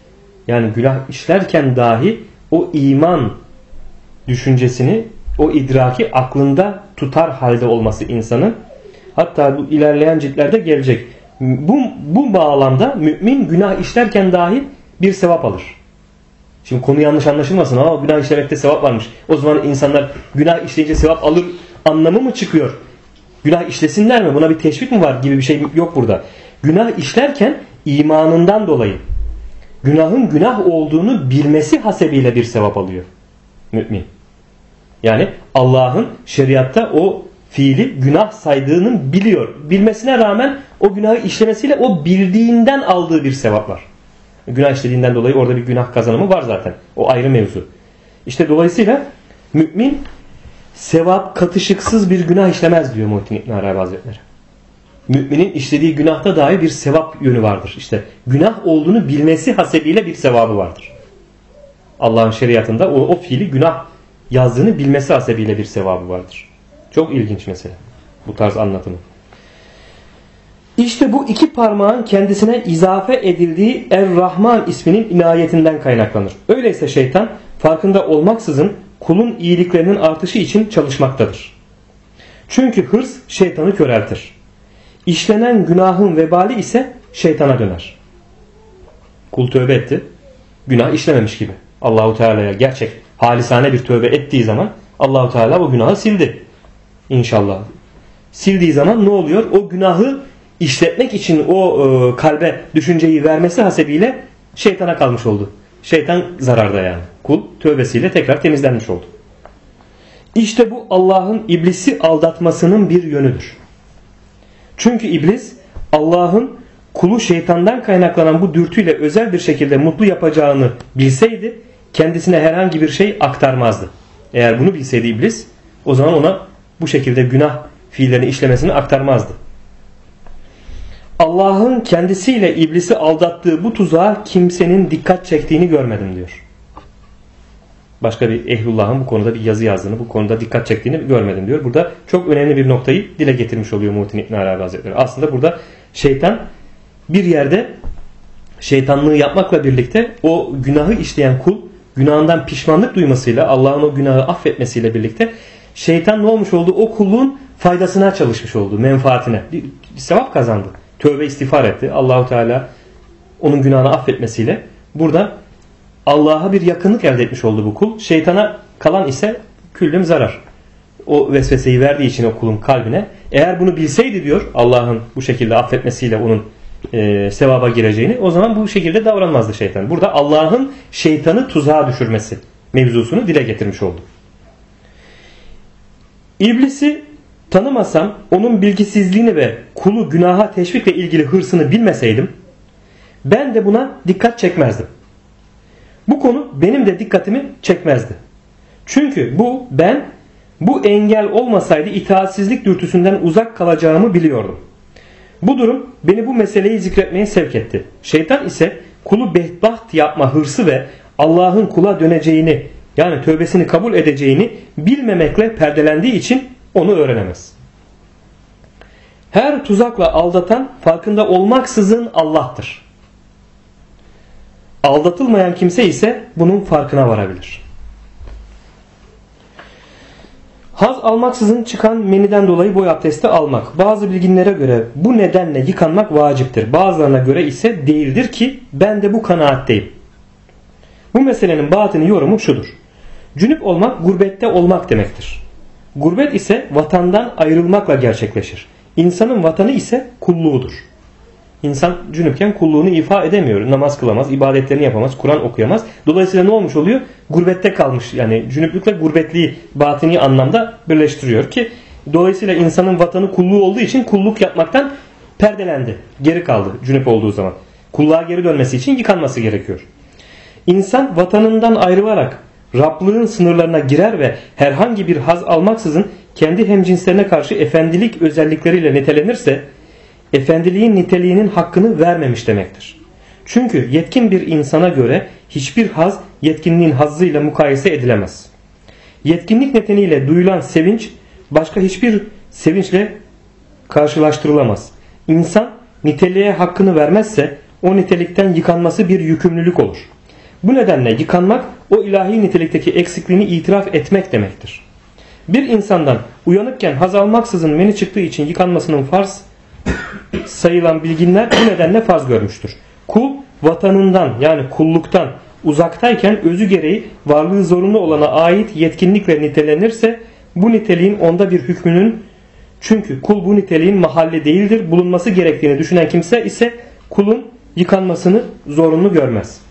Yani günah işlerken dahi o iman düşüncesini, o idraki aklında tutar halde olması insanın. Hatta bu ilerleyen ciltlerde gelecek. Bu bağlamda mümin günah işlerken dahi bir sevap alır. Şimdi konu yanlış anlaşılmasın. Ama günah işlemekte sevap varmış. O zaman insanlar günah işleyince sevap alır anlamı mı çıkıyor? Günah işlesinler mi? Buna bir teşvik mi var gibi bir şey yok burada. Günah işlerken imanından dolayı günahın günah olduğunu bilmesi hasebiyle bir sevap alıyor mümin. Yani Allah'ın şeriatta o fiili günah saydığını biliyor. Bilmesine rağmen o günahı işlemesiyle o bildiğinden aldığı bir sevap var. Günah işlediğinden dolayı orada bir günah kazanımı var zaten. O ayrı mevzu. İşte dolayısıyla mümin sevap katışıksız bir günah işlemez diyor Muhittin İbn Arabi Hazretleri. Müminin işlediği günahta dahi bir sevap yönü vardır. İşte günah olduğunu bilmesi hasebiyle bir sevabı vardır. Allah'ın şeriatında o fiili günah yazdığını bilmesi hasebiyle bir sevabı vardır. Çok ilginç mesela bu tarz anlatımı. İşte bu iki parmağın kendisine izafe edildiği Er-Rahman isminin inayetinden kaynaklanır. Öyleyse şeytan farkında olmaksızın kulun iyiliklerinin artışı için çalışmaktadır. Çünkü hırs şeytanı köreltir. İşlenen günahın vebali ise şeytana döner. Kul tövbe etti. Günah işlememiş gibi. Allahu Teala'ya gerçek halisane bir tövbe ettiği zaman Allahu Teala o günahı sildi. İnşallah. Sildiği zaman ne oluyor? O günahı işletmek için o kalbe düşünceyi vermesi hasebiyle şeytana kalmış oldu. Şeytan zararda yani. Kul tövbesiyle tekrar temizlenmiş oldu. İşte bu Allah'ın iblisi aldatmasının bir yönüdür. Çünkü iblis Allah'ın kulu şeytandan kaynaklanan bu dürtüyle özel bir şekilde mutlu yapacağını bilseydi kendisine herhangi bir şey aktarmazdı. Eğer bunu bilseydi iblis o zaman ona bu şekilde günah fiillerini işlemesini aktarmazdı. Allah'ın kendisiyle iblisi aldattığı bu tuzağa kimsenin dikkat çektiğini görmedim diyor. Başka bir ehlullah'ın bu konuda bir yazı yazdığını, bu konuda dikkat çektiğini görmedim diyor. Burada çok önemli bir noktayı dile getirmiş oluyor Muhittin İbn Arabi Hazretleri. Aslında burada şeytan bir yerde şeytanlığı yapmakla birlikte o günahı işleyen kul günahından pişmanlık duymasıyla Allah'ın o günahı affetmesiyle birlikte şeytan ne olmuş oldu? O kulluğun faydasına çalışmış oldu, menfaatine. Bir sevap kazandı. Tövbe istiğfar etti. Allahu Teala onun günahını affetmesiyle burada Allah'a bir yakınlık elde etmiş oldu bu kul. Şeytana kalan ise küllüm zarar. O vesveseyi verdiği için o kulun kalbine. Eğer bunu bilseydi diyor Allah'ın bu şekilde affetmesiyle onun sevaba gireceğini o zaman bu şekilde davranmazdı şeytan. Burada Allah'ın şeytanı tuzağa düşürmesi mevzusunu dile getirmiş oldu. İblisi tanımasam onun bilgisizliğini ve kulu günaha teşvikle ilgili hırsını bilmeseydim ben de buna dikkat çekmezdim. Bu konu benim de dikkatimi çekmezdi. Çünkü bu engel olmasaydı itaatsizlik dürtüsünden uzak kalacağımı biliyordum. Bu durum beni bu meseleyi zikretmeye sevk etti. Şeytan ise kulu bedbaht yapma hırsı ve Allah'ın kula döneceğini yani tövbesini kabul edeceğini bilmemekle perdelendiği için onu öğrenemez. Her tuzakla aldatan farkında olmaksızın Allah'tır. Aldatılmayan kimse ise bunun farkına varabilir. Haz almaksızın çıkan meniden dolayı boy abdesti almak. Bazı bilginlere göre bu nedenle yıkanmak vaciptir. Bazılarına göre ise değildir ki ben de bu kanaatteyim. Bu meselenin batini yorumu şudur. Cünüp olmak gurbette olmak demektir. Gurbet ise vatandan ayrılmakla gerçekleşir. İnsanın vatanı ise kulluğudur. İnsan cünüpken kulluğunu ifa edemiyor. Namaz kılamaz, ibadetlerini yapamaz, Kur'an okuyamaz. Dolayısıyla ne olmuş oluyor? Gurbette kalmış. Yani cünüplükle gurbetliği batini anlamda birleştiriyor ki dolayısıyla insanın vatanı kulluğu olduğu için kulluk yapmaktan perdelendi. Geri kaldı cünüp olduğu zaman. Kulluğa geri dönmesi için yıkanması gerekiyor. İnsan vatanından ayrılarak Rablığın sınırlarına girer ve herhangi bir haz almaksızın kendi hemcinslerine karşı efendilik özellikleriyle nitelenirse efendiliğin niteliğinin hakkını vermemiş demektir. Çünkü yetkin bir insana göre hiçbir haz yetkinliğin hazzıyla mukayese edilemez. Yetkinlik nedeniyle duyulan sevinç başka hiçbir sevinçle karşılaştırılamaz. İnsan niteliğe hakkını vermezse o nitelikten yıkanması bir yükümlülük olur. Bu nedenle yıkanmak o ilahi nitelikteki eksikliğini itiraf etmek demektir. Bir insandan uyanıkken haz almaksızın meni çıktığı için yıkanmasının farz sayılan bilginler bu nedenle farz görmüştür. Kul vatanından yani kulluktan uzaktayken özü gereği varlığı zorunlu olana ait yetkinlikle nitelenirse bu niteliğin onda bir hükmünün, çünkü kul bu niteliğin mahalli değildir, bulunması gerektiğini düşünen kimse ise kulun yıkanmasını zorunlu görmez.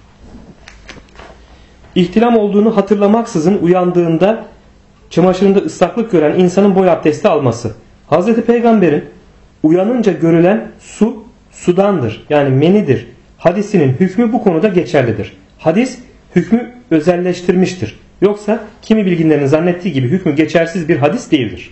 İhtilam olduğunu hatırlamaksızın uyandığında çamaşırında ıslaklık gören insanın boy abdesti alması. Hazreti Peygamber'in uyanınca görülen su sudandır yani menidir hadisinin hükmü bu konuda geçerlidir. Hadis hükmü özelleştirmiştir. Yoksa kimi bilginlerin zannettiği gibi hükmü geçersiz bir hadis değildir.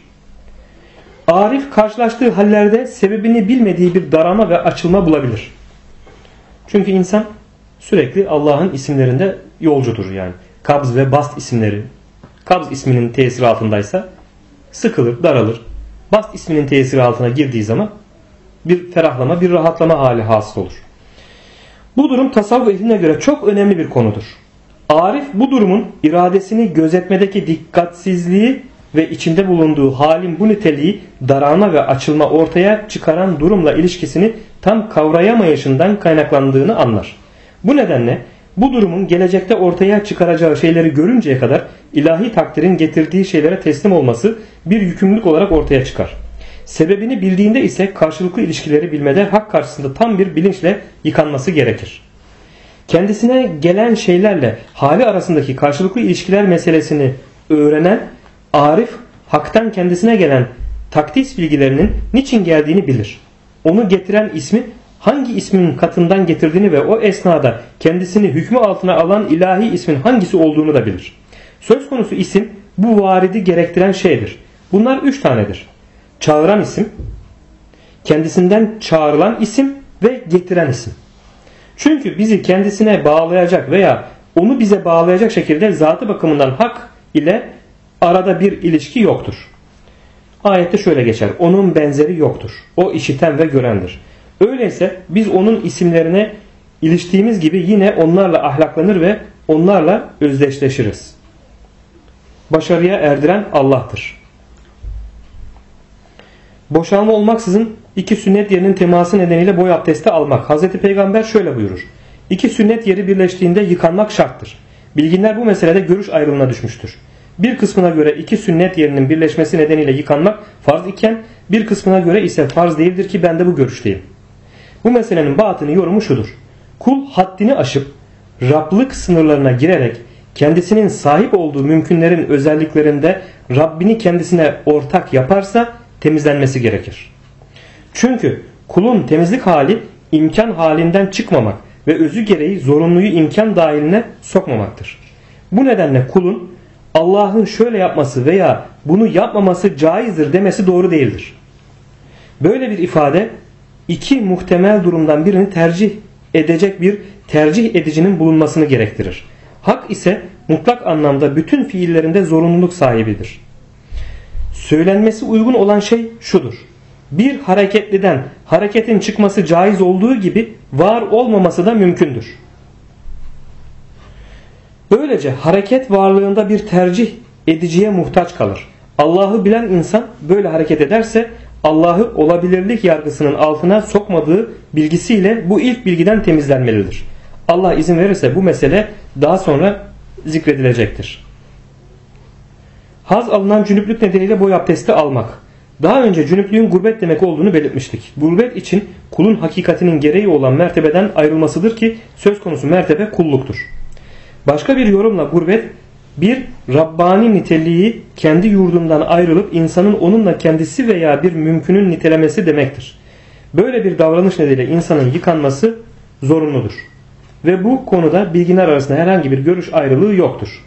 Arif karşılaştığı hallerde sebebini bilmediği bir darama ve açılma bulabilir. Çünkü insan sürekli Allah'ın isimlerinde yolcudur yani. Kabz ve bast isimleri. Kabz isminin tesiri altındaysa sıkılır, daralır. Bast isminin tesiri altına girdiği zaman bir ferahlama, bir rahatlama hali hasıl olur. Bu durum tasavvuf ehline göre çok önemli bir konudur. Arif bu durumun iradesini gözetmedeki dikkatsizliği ve içinde bulunduğu halin bu niteliği daralma ve açılma ortaya çıkaran durumla ilişkisini tam kavrayamayışından kaynaklandığını anlar. Bu nedenle bu durumun gelecekte ortaya çıkaracağı şeyleri görünceye kadar ilahi takdirin getirdiği şeylere teslim olması bir yükümlülük olarak ortaya çıkar. Sebebini bildiğinde ise karşılıklı ilişkileri bilmede hak karşısında tam bir bilinçle yıkanması gerekir. Kendisine gelen şeylerle hali arasındaki karşılıklı ilişkiler meselesini öğrenen arif haktan kendisine gelen takdis bilgilerinin niçin geldiğini bilir. Onu getiren ismi hangi ismin katından getirdiğini ve o esnada kendisini hükmü altına alan ilahi ismin hangisi olduğunu da bilir. Söz konusu isim bu varidi gerektiren şeydir. Bunlar 3 tanedir. Çağıran isim, kendisinden çağrılan isim ve getiren isim. Çünkü bizi kendisine bağlayacak veya onu bize bağlayacak şekilde zatı bakımından hak ile arada bir ilişki yoktur. Ayette şöyle geçer. Onun benzeri yoktur. O işiten ve görendir. Öyleyse biz onun isimlerine iliştiğimiz gibi yine onlarla ahlaklanır ve onlarla özdeşleşiriz. Başarıya erdiren Allah'tır. Boşalma olmaksızın 2 sünnet yerinin teması nedeniyle boy abdesti almak. Hazreti Peygamber şöyle buyurur. 2 sünnet yeri birleştiğinde yıkanmak şarttır. Bilginler bu meselede görüş ayrılığına düşmüştür. Bir kısmına göre 2 sünnet yerinin birleşmesi nedeniyle yıkanmak farz iken bir kısmına göre ise farz değildir ki ben de bu görüşteyim. Bu meselenin batını yorumu şudur. Kul haddini aşıp Rablık sınırlarına girerek kendisinin sahip olduğu mümkünlerin özelliklerinde Rabbini kendisine ortak yaparsa temizlenmesi gerekir. Çünkü kulun temizlik hali imkan halinden çıkmamak ve özü gereği zorunluyu imkan dahiline sokmamaktır. Bu nedenle kulun Allah'ın şöyle yapması veya bunu yapmaması caizdir demesi doğru değildir. Böyle bir ifade 2 muhtemel durumdan birini tercih edecek bir tercih edicinin bulunmasını gerektirir. Hak ise mutlak anlamda bütün fiillerinde zorunluluk sahibidir. Söylenmesi uygun olan şey şudur. Bir hareketliden hareketin çıkması caiz olduğu gibi var olmaması da mümkündür. Böylece hareket varlığında bir tercih ediciye muhtaç kalır. Allah'ı bilen insan böyle hareket ederse Allah'ı olabilirlik yargısının altına sokmadığı bilgisiyle bu ilk bilgiden temizlenmelidir. Allah izin verirse bu mesele daha sonra zikredilecektir. Haz alınan cünüplük nedeniyle boy abdesti almak. Daha önce cünüplüğün gurbet demek olduğunu belirtmiştik. Gurbet için kulun hakikatinin gereği olan mertebeden ayrılmasıdır ki söz konusu mertebe kulluktur. Başka bir yorumla gurbet bir Rabbani niteliği kendi yurdundan ayrılıp insanın onunla kendisi veya bir mümkünün nitelemesi demektir. Böyle bir davranış nedeniyle insanın yıkanması zorunludur. Ve bu konuda bilginler arasında herhangi bir görüş ayrılığı yoktur.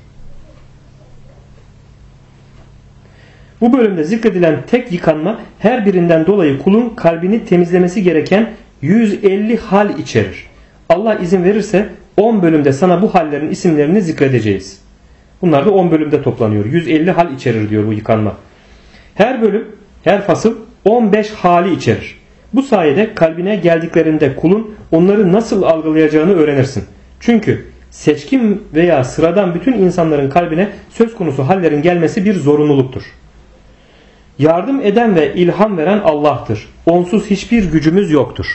Bu bölümde zikredilen tek yıkanma her birinden dolayı kulun kalbini temizlemesi gereken 150 hal içerir. Allah izin verirse 10 bölümde sana bu hallerin isimlerini zikredeceğiz. Bunlar da 10 bölümde toplanıyor. 150 hal içerir diyor bu yıkanma. Her bölüm, her fasıl 15 hali içerir. Bu sayede kalbine geldiklerinde kulun onları nasıl algılayacağını öğrenirsin. Çünkü seçkin veya sıradan bütün insanların kalbine söz konusu hallerin gelmesi bir zorunluluktur. Yardım eden ve ilham veren Allah'tır. Onsuz hiçbir gücümüz yoktur.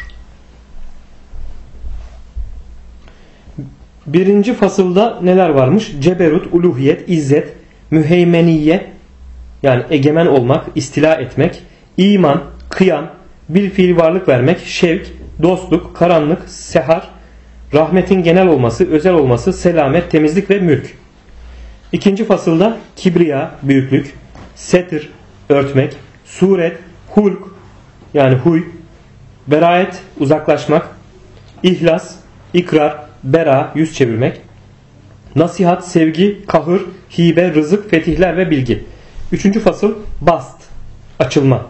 Birinci fasılda neler varmış? Ceberut, uluhiyet, izzet, müheymeniye, yani egemen olmak, istila etmek, iman, kıyam, bilfiil varlık vermek, şevk, dostluk, karanlık, sehar, rahmetin genel olması, özel olması, selamet, temizlik ve mülk. İkinci fasılda kibriya, büyüklük, setir, örtmek, suret, hulk, yani huy, beraet, uzaklaşmak, ihlas, ikrar, bera, yüz çevirmek, nasihat, sevgi, kahır, hibe, rızık, fetihler ve bilgi. Üçüncü fasıl bast, açılma,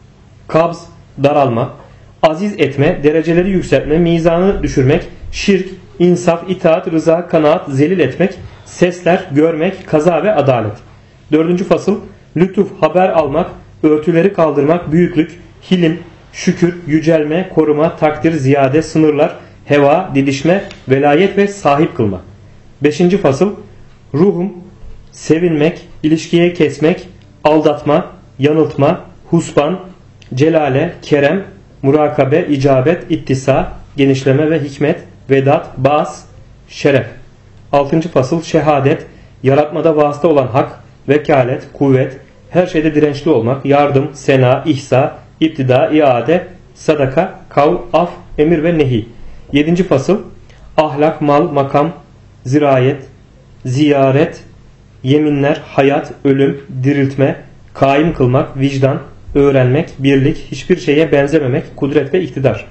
kabz, daralma, aziz etme, dereceleri yükseltme, mizanı düşürmek, şirk, insaf, itaat, rıza, kanaat, zelil etmek, sesler, görmek, kaza ve adalet. Dördüncü fasıl lütuf, haber almak, örtüleri kaldırmak, büyüklük, hilim, şükür, yücelme, koruma, takdir, ziyade, sınırlar, heva, didişme, velayet ve sahip kılma. Beşinci fasıl ruhum, sevinmek, ilişkiye kesmek, aldatma, yanıltma, husban, celale, kerem, murakabe, icabet, ittisa, genişleme ve hikmet, vedat, bas, şeref. Altıncı fasıl şehadet, yaratmada vasıta olan hak, vekalet, kuvvet, her şeyde dirençli olmak, yardım, sena, ihsa, iptida, iade, sadaka, kavl, af, emir ve nehi. Yedinci fasıl ahlak, mal, makam, zirayet, ziyaret, yeminler, hayat, ölüm, diriltme, kaim kılmak, vicdan, öğrenmek, birlik, hiçbir şeye benzememek, kudret ve iktidar.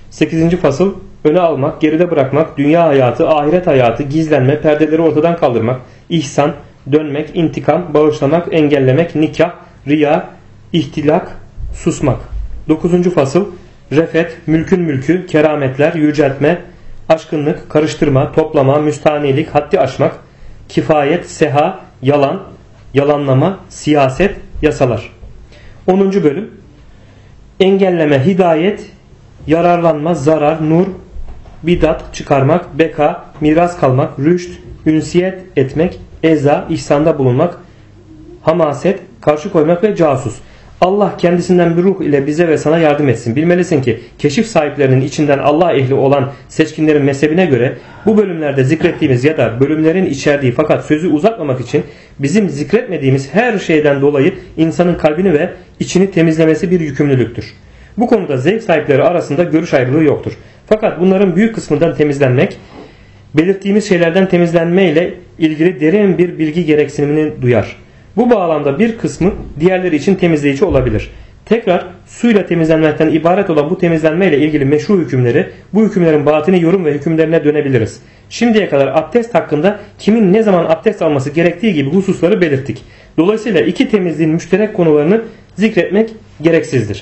8. fasıl öne almak, geride bırakmak, dünya hayatı, ahiret hayatı, gizlenme, perdeleri ortadan kaldırmak, ihsan, dönmek, intikam, bağışlamak, engellemek, nikah, riya, ihtilak, susmak. 9. fasıl refet, mülkün mülkü, kerametler, yüceltme, aşkınlık, karıştırma, toplama, müstahnilik, haddi aşmak, kifayet, seha, yalan, yalanlama, siyaset, yasalar. 10. bölüm engelleme, hidayet, yararlanma, zarar, nur, bidat, çıkarmak, beka, miras kalmak, rüşt, ünsiyet etmek, eza, ihsanda bulunmak, hamaset, karşı koymak ve casus. Allah kendisinden bir ruh ile bize ve sana yardım etsin. Bilmelisin ki keşif sahiplerinin içinden Allah ehli olan seçkinlerin mezhebine göre bu bölümlerde zikrettiğimiz ya da bölümlerin içerdiği fakat sözü uzatmamak için bizim zikretmediğimiz her şeyden dolayı insanın kalbini ve içini temizlemesi bir yükümlülüktür. Bu konuda zevk sahipleri arasında görüş ayrılığı yoktur. Fakat bunların büyük kısmından temizlenmek, belirttiğimiz şeylerden temizlenme ile ilgili derin bir bilgi gereksinimini duyar. Bu bağlamda bir kısmı diğerleri için temizleyici olabilir. Tekrar suyla temizlenmekten ibaret olan bu temizlenme ile ilgili meşru hükümleri, bu hükümlerin batini yorum ve hükümlerine dönebiliriz. Şimdiye kadar abdest hakkında kimin ne zaman abdest alması gerektiği gibi hususları belirttik. Dolayısıyla iki temizliğin müşterek konularını zikretmek gereksizdir.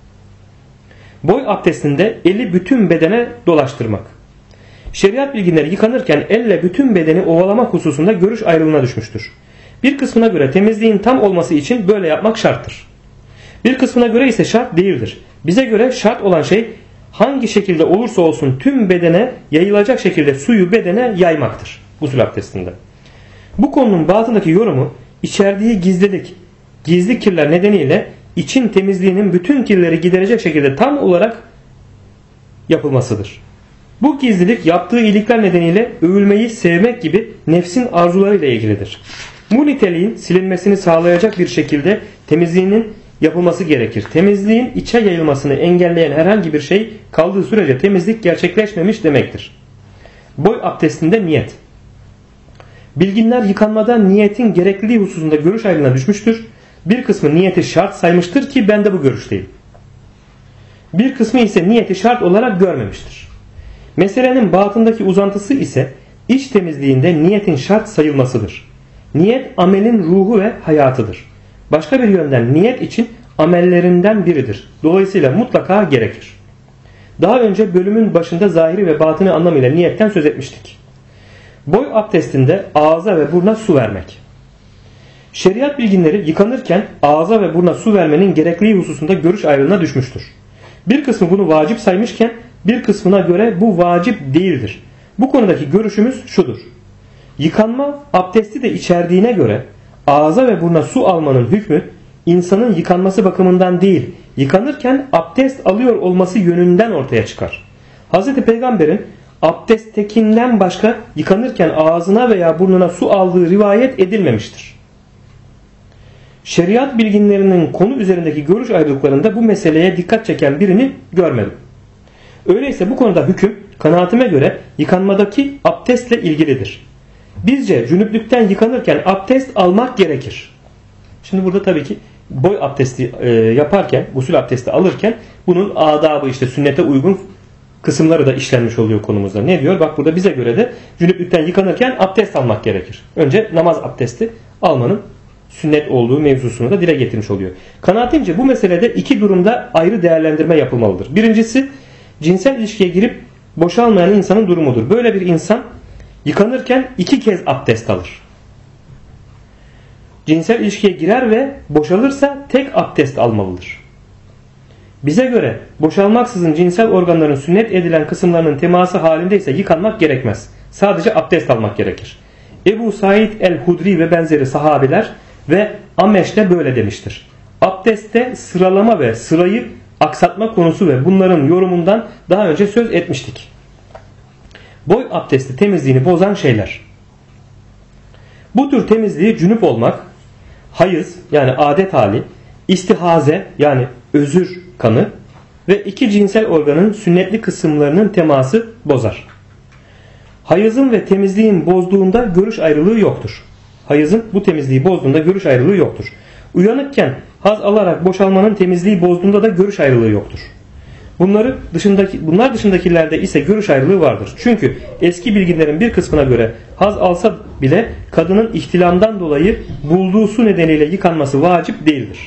Boy abdestinde eli bütün bedene dolaştırmak. Şeriat bilginleri yıkanırken elle bütün bedeni ovalamak hususunda görüş ayrılığına düşmüştür. Bir kısmına göre temizliğin tam olması için böyle yapmak şarttır. Bir kısmına göre ise şart değildir. Bize göre şart olan şey hangi şekilde olursa olsun tüm bedene yayılacak şekilde suyu bedene yaymaktır gusül abdestinde. Bu konunun batındaki yorumu içerdiği gizlilik, gizli kirler nedeniyle için temizliğinin bütün kirleri giderecek şekilde tam olarak yapılmasıdır. Bu gizlilik yaptığı iyilikler nedeniyle övülmeyi sevmek gibi nefsin arzularıyla ilgilidir. Bu niteliğin silinmesini sağlayacak bir şekilde temizliğinin yapılması gerekir. Temizliğin içe yayılmasını engelleyen herhangi bir şey kaldığı sürece temizlik gerçekleşmemiş demektir. Boy abdestinde niyet. Bilginler yıkanmada niyetin gerekliliği hususunda görüş ayrılığına düşmüştür. Bir kısmı niyeti şart saymıştır ki ben de bu görüşteyim. Bir kısmı ise niyeti şart olarak görmemiştir. Meselenin batındaki uzantısı ise iç temizliğinde niyetin şart sayılmasıdır. Niyet amelin ruhu ve hayatıdır. Başka bir yönden niyet için amellerinden biridir. Dolayısıyla mutlaka gerekir. Daha önce bölümün başında zahiri ve batını anlamıyla niyetten söz etmiştik. Boy abdestinde ağza ve buruna su vermek. Şeriat bilginleri yıkanırken ağza ve buruna su vermenin gerekliliği hususunda görüş ayrılığına düşmüştür. Bir kısmı bunu vacip saymışken bir kısmına göre bu vacip değildir. Bu konudaki görüşümüz şudur. Yıkanma abdesti de içerdiğine göre ağza ve buruna su almanın hükmü insanın yıkanması bakımından değil, yıkanırken abdest alıyor olması yönünden ortaya çıkar. Hz. Peygamber'in abdesttekinden başka yıkanırken ağzına veya burnuna su aldığı rivayet edilmemiştir. Şeriat bilginlerinin konu üzerindeki görüş ayrılıklarında bu meseleye dikkat çeken birini görmedim. Öyleyse bu konuda hüküm kanaatime göre yıkanmadaki abdestle ilgilidir. Bizce cünüplükten yıkanırken abdest almak gerekir. Şimdi burada tabii ki boy abdesti yaparken, gusül abdesti alırken bunun adabı işte sünnete uygun kısımları da işlenmiş oluyor konumuzda. Ne diyor? Bak burada bize göre de cünüplükten yıkanırken abdest almak gerekir. Önce namaz abdesti almanın sünnet olduğu mevzusunu da dile getirmiş oluyor. Kanaatimce bu meselede iki durumda ayrı değerlendirme yapılmalıdır. Birincisi cinsel ilişkiye girip boşalmayan insanın durumudur. Böyle bir insan yıkanırken 2 kez abdest alır. Cinsel ilişkiye girer ve boşalırsa tek abdest almalıdır. Bize göre boşalmaksızın cinsel organların sünnet edilen kısımlarının teması halindeyse yıkanmak gerekmez. Sadece abdest almak gerekir. Ebu Said el-Hudri ve benzeri sahabeler ve Ameş de böyle demiştir. Abdestte sıralama ve sırayı aksatma konusu ve bunların yorumundan daha önce söz etmiştik. Boy abdesti temizliğini bozan şeyler. Bu tür temizliği cünüp olmak, hayız yani adet hali, istihaze yani özür kanı ve 2 cinsel organın sünnetli kısımlarının teması bozar. Hayızın ve temizliğin bozduğunda görüş ayrılığı yoktur. Hayızın bu temizliği bozduğunda görüş ayrılığı yoktur. Uyanıkken haz alarak boşalmanın temizliği bozduğunda da görüş ayrılığı yoktur. Bunlar dışındakilerde ise görüş ayrılığı vardır. Çünkü eski bilginlerin bir kısmına göre haz alsa bile kadının ihtilamdan dolayı bulduğu su nedeniyle yıkanması vacip değildir.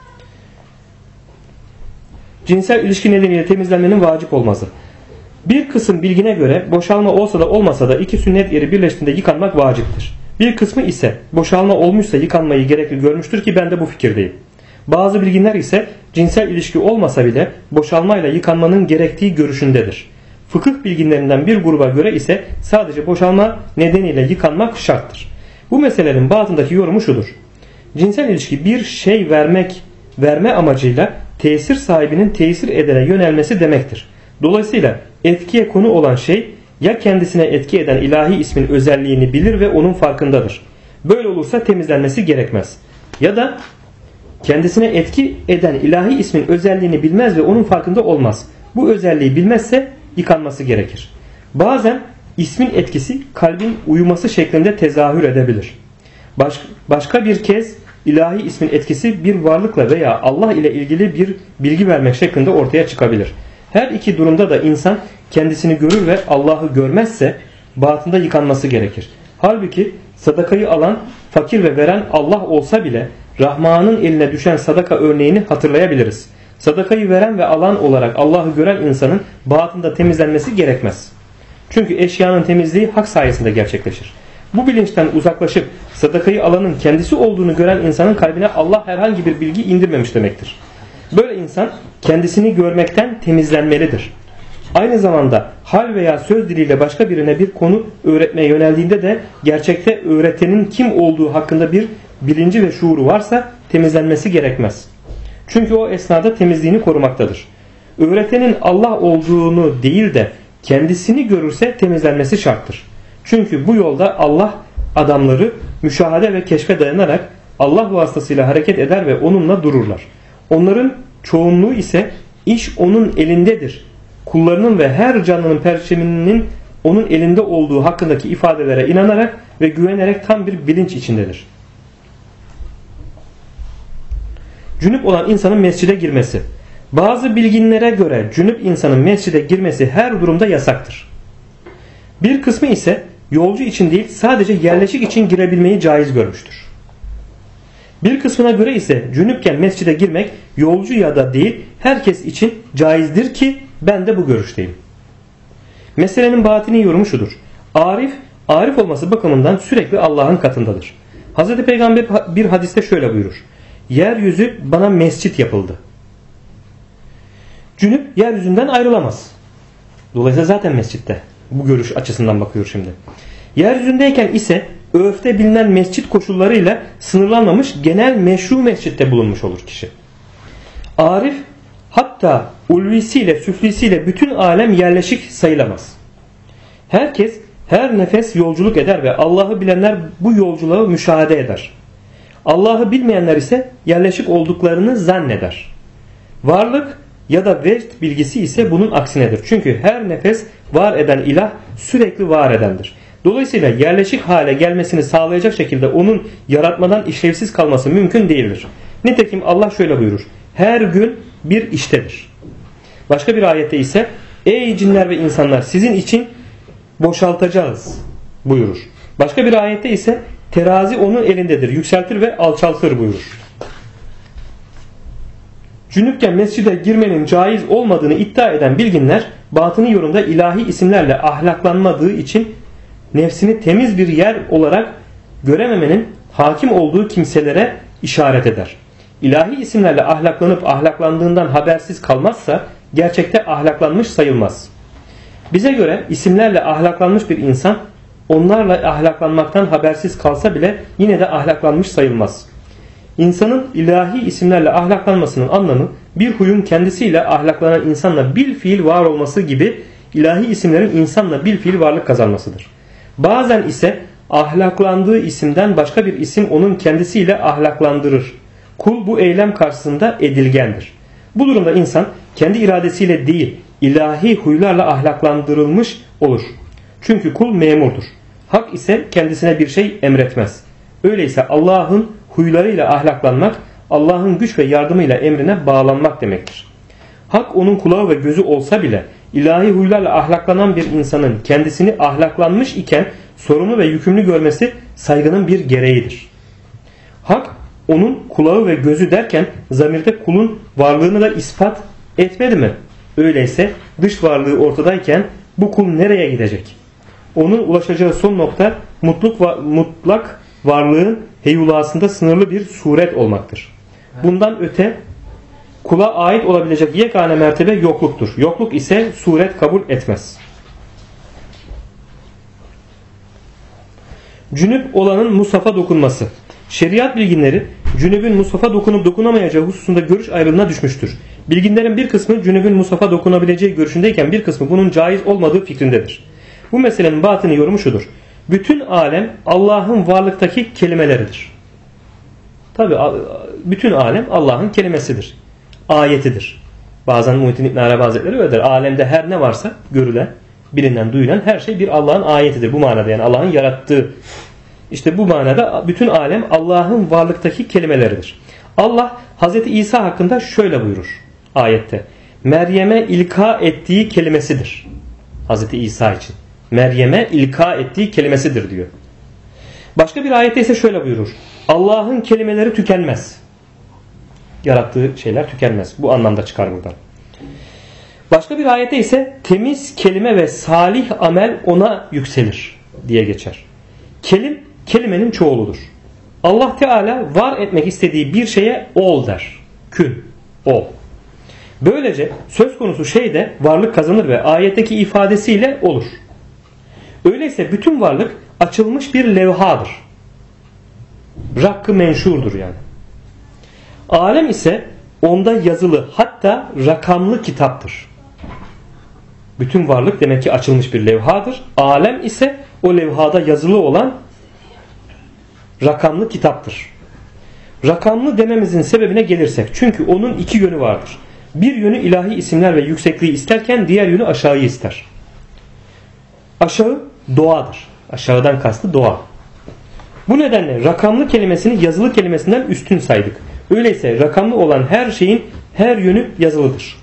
Cinsel ilişki nedeniyle temizlenmenin vacip olması. Bir kısım bilgine göre boşalma olsa da olmasa da 2 sünnet yeri birleştiğinde yıkanmak vaciptir. Bir kısmı ise boşalma olmuşsa yıkanmayı gerekli görmüştür ki ben de bu fikirdeyim. Bazı bilginler ise cinsel ilişki olmasa bile boşalmayla yıkanmanın gerektiği görüşündedir. Fıkıh bilginlerinden bir gruba göre ise sadece boşalma nedeniyle yıkanmak şarttır. Bu meselenin batındaki yorumu şudur. Cinsel ilişki bir şey verme amacıyla tesir sahibinin tesir edene yönelmesi demektir. Dolayısıyla etkiye konu olan şey ya kendisine etki eden ilahi ismin özelliğini bilir ve onun farkındadır. Böyle olursa temizlenmesi gerekmez. Ya da kendisine etki eden ilahi ismin özelliğini bilmez ve onun farkında olmaz. Bu özelliği bilmezse yıkanması gerekir. Bazen ismin etkisi kalbin uyuması şeklinde tezahür edebilir. Başka bir kez ilahi ismin etkisi bir varlıkla veya Allah ile ilgili bir bilgi vermek şeklinde ortaya çıkabilir. Her iki durumda da insan kendisini görür ve Allah'ı görmezse batında yıkanması gerekir. Halbuki sadakayı alan, fakir ve veren Allah olsa bile Rahman'ın eline düşen sadaka örneğini hatırlayabiliriz. Sadakayı veren ve alan olarak Allah'ı gören insanın batında temizlenmesi gerekmez. Çünkü eşyanın temizliği hak sayesinde gerçekleşir. Bu bilinçten uzaklaşıp sadakayı alanın kendisi olduğunu gören insanın kalbine Allah herhangi bir bilgi indirmemiş demektir. Böyle insan kendisini görmekten temizlenmelidir. Aynı zamanda hal veya söz diliyle başka birine bir konu öğretmeye yöneldiğinde de gerçekte öğretenin kim olduğu hakkında bir bilinci ve şuuru varsa temizlenmesi gerekmez. Çünkü o esnada temizliğini korumaktadır. Öğretenin Allah olduğunu değil de kendisini görürse temizlenmesi şarttır. Çünkü bu yolda Allah adamları müşahede ve keşfe dayanarak Allah vasıtasıyla hareket eder ve onunla dururlar. Onların çoğunluğu ise iş onun elindedir. Kullarının ve her canlının perçeminin onun elinde olduğu hakkındaki ifadelere inanarak ve güvenerek tam bir bilinç içindedir. Cünüp olan insanın mescide girmesi. Bazı bilginlere göre cünüp insanın mescide girmesi her durumda yasaktır. Bir kısmı ise yolcu için değil sadece yerleşik için girebilmeyi caiz görmüştür. Bir kısmına göre ise cünüpken mescide girmek yolcu ya da değil herkes için caizdir ki ben de bu görüşteyim. Meselenin batini yorumu şudur. Arif olması bakımından sürekli Allah'ın katındadır. Hz. Peygamber bir hadiste şöyle buyurur. Yeryüzü bana mescit yapıldı. Cünüp yeryüzünden ayrılamaz. Dolayısıyla zaten mescitte. Bu görüş açısından bakıyor şimdi. Yeryüzündeyken ise örfte bilinen mescit koşullarıyla sınırlanmamış genel meşru mescitte bulunmuş olur kişi. Arif hatta ulvisiyle süflisiyle bütün alem yerleşik sayılamaz. Herkes her nefes yolculuk eder ve Allah'ı bilenler bu yolculuğu müşahede eder. Allah'ı bilmeyenler ise yerleşik olduklarını zanneder. Varlık ya da vecd bilgisi ise bunun aksinedir. Çünkü her nefes var eden ilah sürekli var edendir. Dolayısıyla yerleşik hale gelmesini sağlayacak şekilde onun yaratmadan işlevsiz kalması mümkün değildir. Nitekim Allah şöyle buyurur. Her gün bir iştedir. Başka bir ayette ise ey cinler ve insanlar sizin için boşaltacağız buyurur. Başka bir ayette ise terazi onun elindedir. Yükseltir ve alçaltır buyurur. Cünüpken mescide girmenin caiz olmadığını iddia eden bilginler batıni yorumda ilahi isimlerle ahlaklanmadığı için nefsini temiz bir yer olarak görememenin hakim olduğu kimselere işaret eder. İlahi isimlerle ahlaklanıp ahlaklandığından habersiz kalmazsa gerçekte ahlaklanmış sayılmaz. Bize göre isimlerle ahlaklanmış bir insan onlarla ahlaklanmaktan habersiz kalsa bile yine de ahlaklanmış sayılmaz. İnsanın ilahi isimlerle ahlaklanmasının anlamı bir huyun kendisiyle ahlaklanan insanla bilfiil var olması gibi ilahi isimlerin insanla bilfiil varlık kazanmasıdır. Bazen ise ahlaklandığı isimden başka bir isim onun kendisiyle ahlaklandırır. Kul bu eylem karşısında edilgendir. Bu durumda insan kendi iradesiyle değil ilahi huylarla ahlaklandırılmış olur. Çünkü kul memurdur. Hak ise kendisine bir şey emretmez. Öyleyse Allah'ın huylarıyla ahlaklanmak, Allah'ın güç ve yardımıyla emrine bağlanmak demektir. Hak onun kulağı ve gözü olsa bile ilahi huylarla ahlaklanan bir insanın kendisini ahlaklanmış iken sorumlu ve yükümlü görmesi saygının bir gereğidir. Hak onun kulağı ve gözü derken zamirde kulun varlığını da ispat etmedi mi? Öyleyse dış varlığı ortadayken bu kul nereye gidecek? Onun ulaşacağı son nokta mutlak varlığın heyulasında sınırlı bir suret olmaktır. Bundan öte kula ait olabilecek yegane mertebe yokluktur. Yokluk ise suret kabul etmez. Cünüp olanın mushafa dokunması. Şeriat bilginleri cünübün mushafa dokunup dokunamayacağı hususunda görüş ayrılığına düşmüştür. Bilginlerin bir kısmı cünübün mushafa dokunabileceği görüşündeyken bir kısmı bunun caiz olmadığı fikrindedir. Bu meselenin batını yorumu şudur. Bütün alem Allah'ın varlıktaki kelimeleridir. Tabi bütün alem Allah'ın kelimesidir. Ayetidir. Bazen Muhittin İbn Arabi Hazretleri öyle der. Alemde her ne varsa görülen, bilinen, duyulan her şey bir Allah'ın ayetidir. Bu manada yani Allah'ın yarattığı. İşte bu manada bütün alem Allah'ın varlıktaki kelimeleridir. Allah Hazreti İsa hakkında şöyle buyurur ayette. Meryem'e ilka ettiği kelimesidir. Hazreti İsa için. Meryem'e ilka ettiği kelimesidir diyor. Başka bir ayette ise şöyle buyurur. Allah'ın kelimeleri tükenmez. Yarattığı şeyler tükenmez. Bu anlamda çıkar buradan. Başka bir ayette ise temiz kelime ve salih amel ona yükselir diye geçer. Kelim, kelimenin çoğuludur. Allah Teala var etmek istediği bir şeye ol der. Kün, ol. Böylece söz konusu şey de varlık kazanır ve ayetteki ifadesiyle olur. Öyleyse bütün varlık açılmış bir levhadır. Rakkı menşurdur yani. Alem ise onda yazılı hatta rakamlı kitaptır. Bütün varlık demek ki açılmış bir levhadır. Alem ise o levhada yazılı olan rakamlı kitaptır. Rakamlı dememizin sebebine gelirsek. Çünkü onun iki yönü vardır. Bir yönü ilahi isimler ve yüksekliği isterken diğer yönü aşağıyı ister. Aşağı doğadır. Aşağıdan kastı doğa. Bu nedenle rakamlı kelimesini yazılı kelimesinden üstün saydık. Öyleyse rakamlı olan her şeyin her yönü yazılıdır.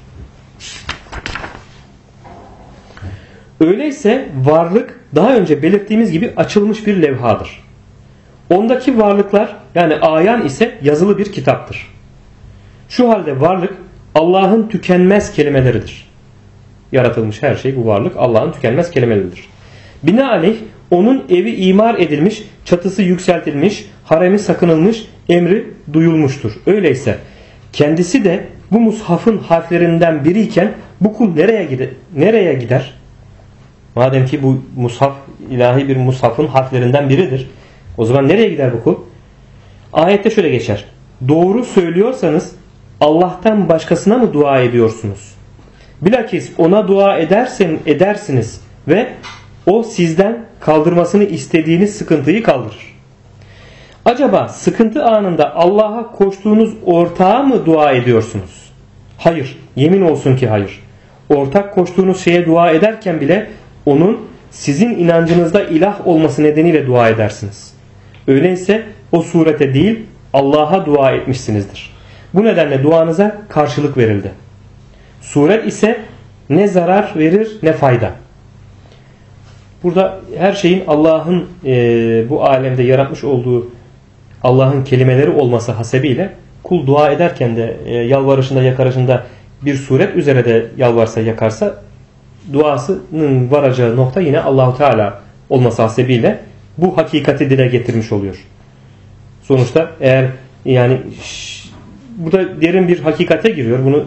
Öyleyse varlık daha önce belirttiğimiz gibi açılmış bir levhadır. Ondaki varlıklar yani ayan ise yazılı bir kitaptır. Şu halde varlık Allah'ın tükenmez kelimeleridir. Yaratılmış her şey bu varlık Allah'ın tükenmez kelimeleridir. Binaenaleyh onun evi imar edilmiş, çatısı yükseltilmiş, haremi sakınılmış, emri duyulmuştur. Öyleyse kendisi de bu mushafın harflerinden biriyken bu kul nereye gider? Madem ki bu mushaf ilahi bir mushafın harflerinden biridir. O zaman nereye gider bu kul? Ayette şöyle geçer. Doğru söylüyorsanız Allah'tan başkasına mı dua ediyorsunuz? Bilakis ona dua edersiniz ve o sizden kaldırmasını istediğiniz sıkıntıyı kaldırır. Acaba sıkıntı anında Allah'a koştuğunuz ortağa mı dua ediyorsunuz? Hayır, yemin olsun ki hayır. Ortak koştuğunuz şeye dua ederken bile onun sizin inancınızda ilah olması nedeniyle dua edersiniz. Öyleyse o surete değil Allah'a dua etmişsinizdir. Bu nedenle duanıza karşılık verildi. Suret ise ne zarar verir ne fayda. Burada her şeyin Allah'ın bu alemde yaratmış olduğu Allah'ın kelimeleri olması hasebiyle kul dua ederken de yalvarışında yakarışında bir suret üzere de yalvarsa yakarsa duasının varacağı nokta yine Allahu Teala olması hasebiyle bu hakikati dile getirmiş oluyor. Sonuçta eğer yani burada derin bir hakikate giriyor. Bunu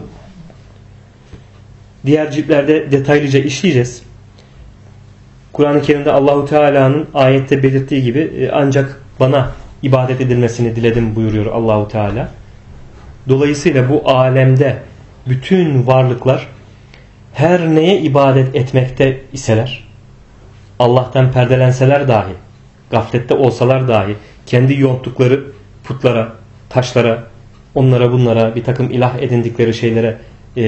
diğer ciltlerde detaylıca işleyeceğiz. Kur'an-ı Kerim'de Allahu Teala'nın ayette belirttiği gibi ancak bana ibadet edilmesini diledim buyuruyor Allahu Teala. Dolayısıyla bu alemde bütün varlıklar her neye ibadet etmekte iseler, Allah'tan perdelenseler dahi, gaflette olsalar dahi, kendi yonttukları putlara, taşlara, onlara bunlara bir takım ilah edindikleri şeylere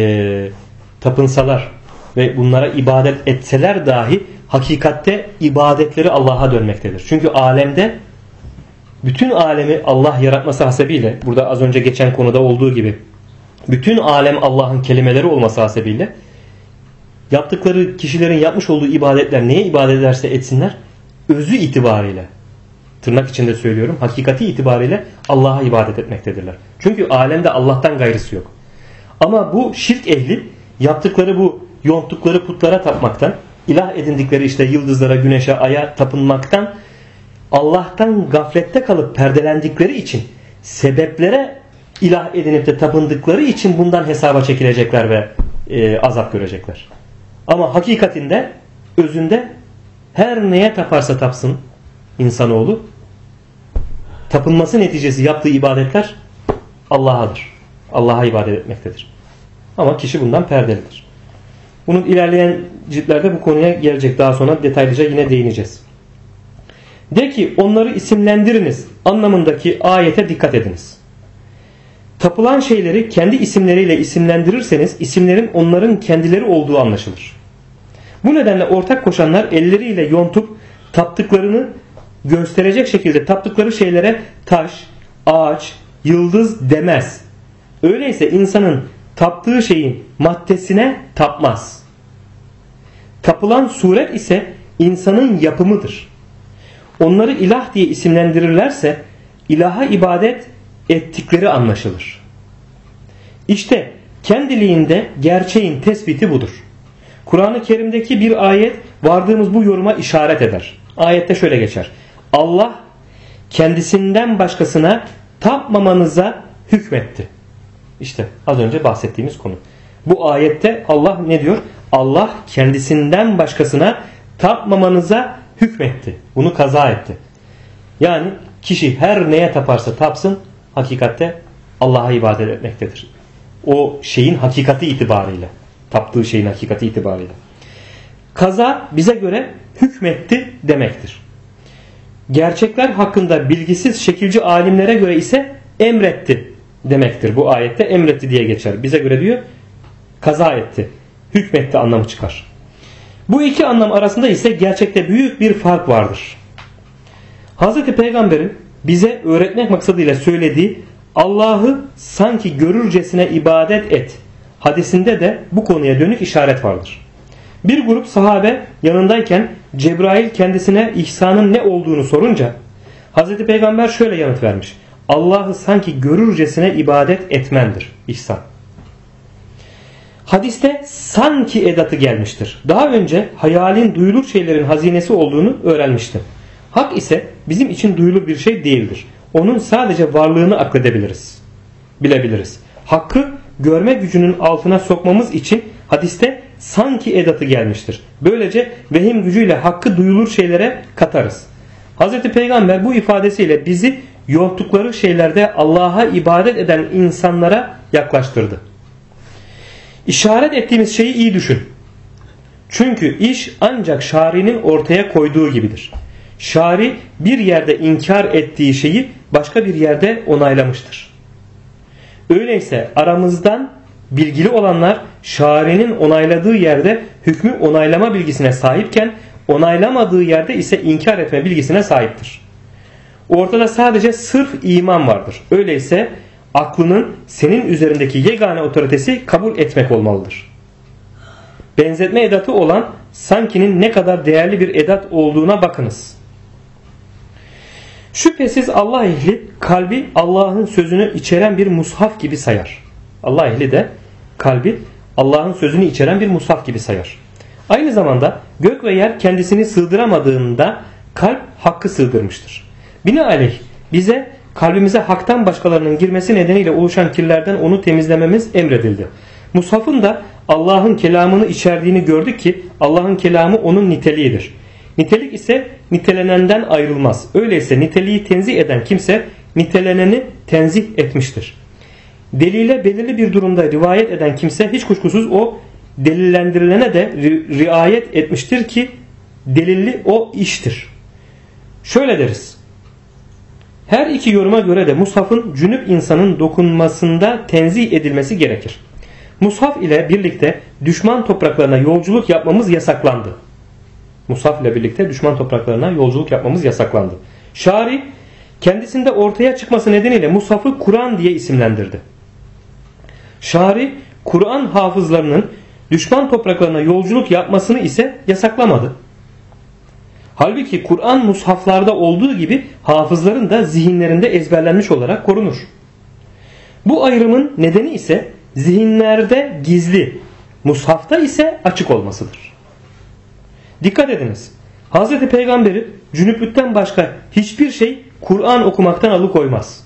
tapınsalar ve bunlara ibadet etseler dahi hakikatte ibadetleri Allah'a dönmektedir. Çünkü alemde bütün alemi Allah yaratması hasebiyle, burada az önce geçen konuda olduğu gibi bütün alem Allah'ın kelimeleri olması hasebiyle yaptıkları kişilerin yapmış olduğu ibadetler neye ibadet ederse etsinler özü itibariyle, tırnak içinde söylüyorum, hakikati itibariyle Allah'a ibadet etmektedirler. Çünkü alemde Allah'tan gayrısı yok. Ama bu şirk ehli yaptıkları bu yonttukları putlara tapmaktan, ilah edindikleri işte yıldızlara, güneşe, aya tapınmaktan Allah'tan gaflette kalıp perdelendikleri için, sebeplere ilah edinip de tapındıkları için bundan hesaba çekilecekler ve azap görecekler. Ama hakikatinde, özünde her neye taparsa tapsın insanoğlu, tapınması neticesi yaptığı ibadetler Allah'adır. Allah'a ibadet etmektedir. Ama kişi bundan perdelidir. Bunun ilerleyen ciltlerde bu konuya gelecek. Daha sonra detaylıca yine değineceğiz. De ki onları isimlendiriniz anlamındaki ayete dikkat ediniz. Tapılan şeyleri kendi isimleriyle isimlendirirseniz isimlerin onların kendileri olduğu anlaşılır. Bu nedenle ortak koşanlar elleriyle yontup taptıklarını gösterecek şekilde taptıkları şeylere taş, ağaç, yıldız demez. Öyleyse insanın taptığı şeyin maddesine tapmaz. Tapılan suret ise insanın yapımıdır. Onları ilah diye isimlendirirlerse ilaha ibadet ettikleri anlaşılır. İşte kendiliğinde gerçeğin tespiti budur. Kur'an-ı Kerim'deki bir ayet vardığımız bu yoruma işaret eder. Ayette şöyle geçer. Allah kendisinden başkasına tapmamanıza hükmetti. İşte az önce bahsettiğimiz konu. Bu ayette Allah ne diyor? Allah kendisinden başkasına tapmamanıza hükmetti. Bunu kaza etti. Yani kişi her neye taparsa tapsın hakikatte Allah'a ibadet etmektedir. O şeyin hakikati itibariyle. Taptığı şeyin hakikati itibariyle. Kaza bize göre hükmetti demektir. Gerçekler hakkında bilgisiz şekilci alimlere göre ise emretti demektir. Bu ayette emretti diye geçer. Bize göre diyor kaza etti, hükmetti anlamı çıkar. Bu iki anlam arasında ise gerçekte büyük bir fark vardır. Hz. Peygamber'in bize öğretmek maksadıyla söylediği Allah'ı sanki görürcesine ibadet et hadisinde de bu konuya dönük işaret vardır. Bir grup sahabe yanındayken Cebrail kendisine ihsanın ne olduğunu sorunca Hz. Peygamber şöyle yanıt vermiş. Allah'ı sanki görürcesine ibadet etmendir ihsan. Hadiste sanki edatı gelmiştir. Daha önce hayalin duyulur şeylerin hazinesi olduğunu öğrenmiştim. Hak ise bizim için duyulur bir şey değildir. Onun sadece varlığını akledebiliriz. Bilebiliriz. Hakkı görme gücünün altına sokmamız için hadiste sanki edatı gelmiştir. Böylece vehim gücüyle hakkı duyulur şeylere katarız. Hz. Peygamber bu ifadesiyle bizi yonttukları şeylerde Allah'a ibadet eden insanlara yaklaştırdı. İşaret ettiğimiz şeyi iyi düşün. Çünkü iş ancak şari'nin ortaya koyduğu gibidir. Şari bir yerde inkar ettiği şeyi başka bir yerde onaylamıştır. Öyleyse aramızdan bilgili olanlar şari'nin onayladığı yerde hükmü onaylama bilgisine sahipken onaylamadığı yerde ise inkar etme bilgisine sahiptir. Ortada sadece sırf iman vardır. Öyleyse aklının senin üzerindeki yegane otoritesi kabul etmek olmalıdır. Benzetme edatı olan sankinin ne kadar değerli bir edat olduğuna bakınız. Şüphesiz Allah ehli kalbi Allah'ın sözünü içeren bir mushaf gibi sayar. Allah ehli de kalbi Allah'ın sözünü içeren bir mushaf gibi sayar. Aynı zamanda gök ve yer kendisini sığdıramadığında kalp hakkı sığdırmıştır. Binaenaleyh bize kalbimize haktan başkalarının girmesi nedeniyle oluşan kirlerden onu temizlememiz emredildi. Mushafın da Allah'ın kelamını içerdiğini gördük ki Allah'ın kelamı onun niteliğidir. Nitelik ise nitelenenden ayrılmaz. Öyleyse niteliği tenzih eden kimse niteleneni tenzih etmiştir. Delile belirli bir durumda rivayet eden kimse hiç kuşkusuz o delillendirilene de riayet etmiştir ki delilli o iştir. Şöyle deriz. Her iki yoruma göre de mushafın cünüp insanın dokunmasında tenzih edilmesi gerekir. Mushaf ile birlikte düşman topraklarına yolculuk yapmamız yasaklandı. Mushaf ile birlikte düşman topraklarına yolculuk yapmamız yasaklandı. Şari kendisinde ortaya çıkması nedeniyle mushafı Kur'an diye isimlendirdi. Şari Kur'an hafızlarının düşman topraklarına yolculuk yapmasını ise yasaklamadı. Halbuki Kur'an mushaflarda olduğu gibi hafızların da zihinlerinde ezberlenmiş olarak korunur. Bu ayrımın nedeni ise zihinlerde gizli, mushafta ise açık olmasıdır. Dikkat ediniz. Hz. Peygamber'i cünüplükten başka hiçbir şey Kur'an okumaktan alıkoymaz.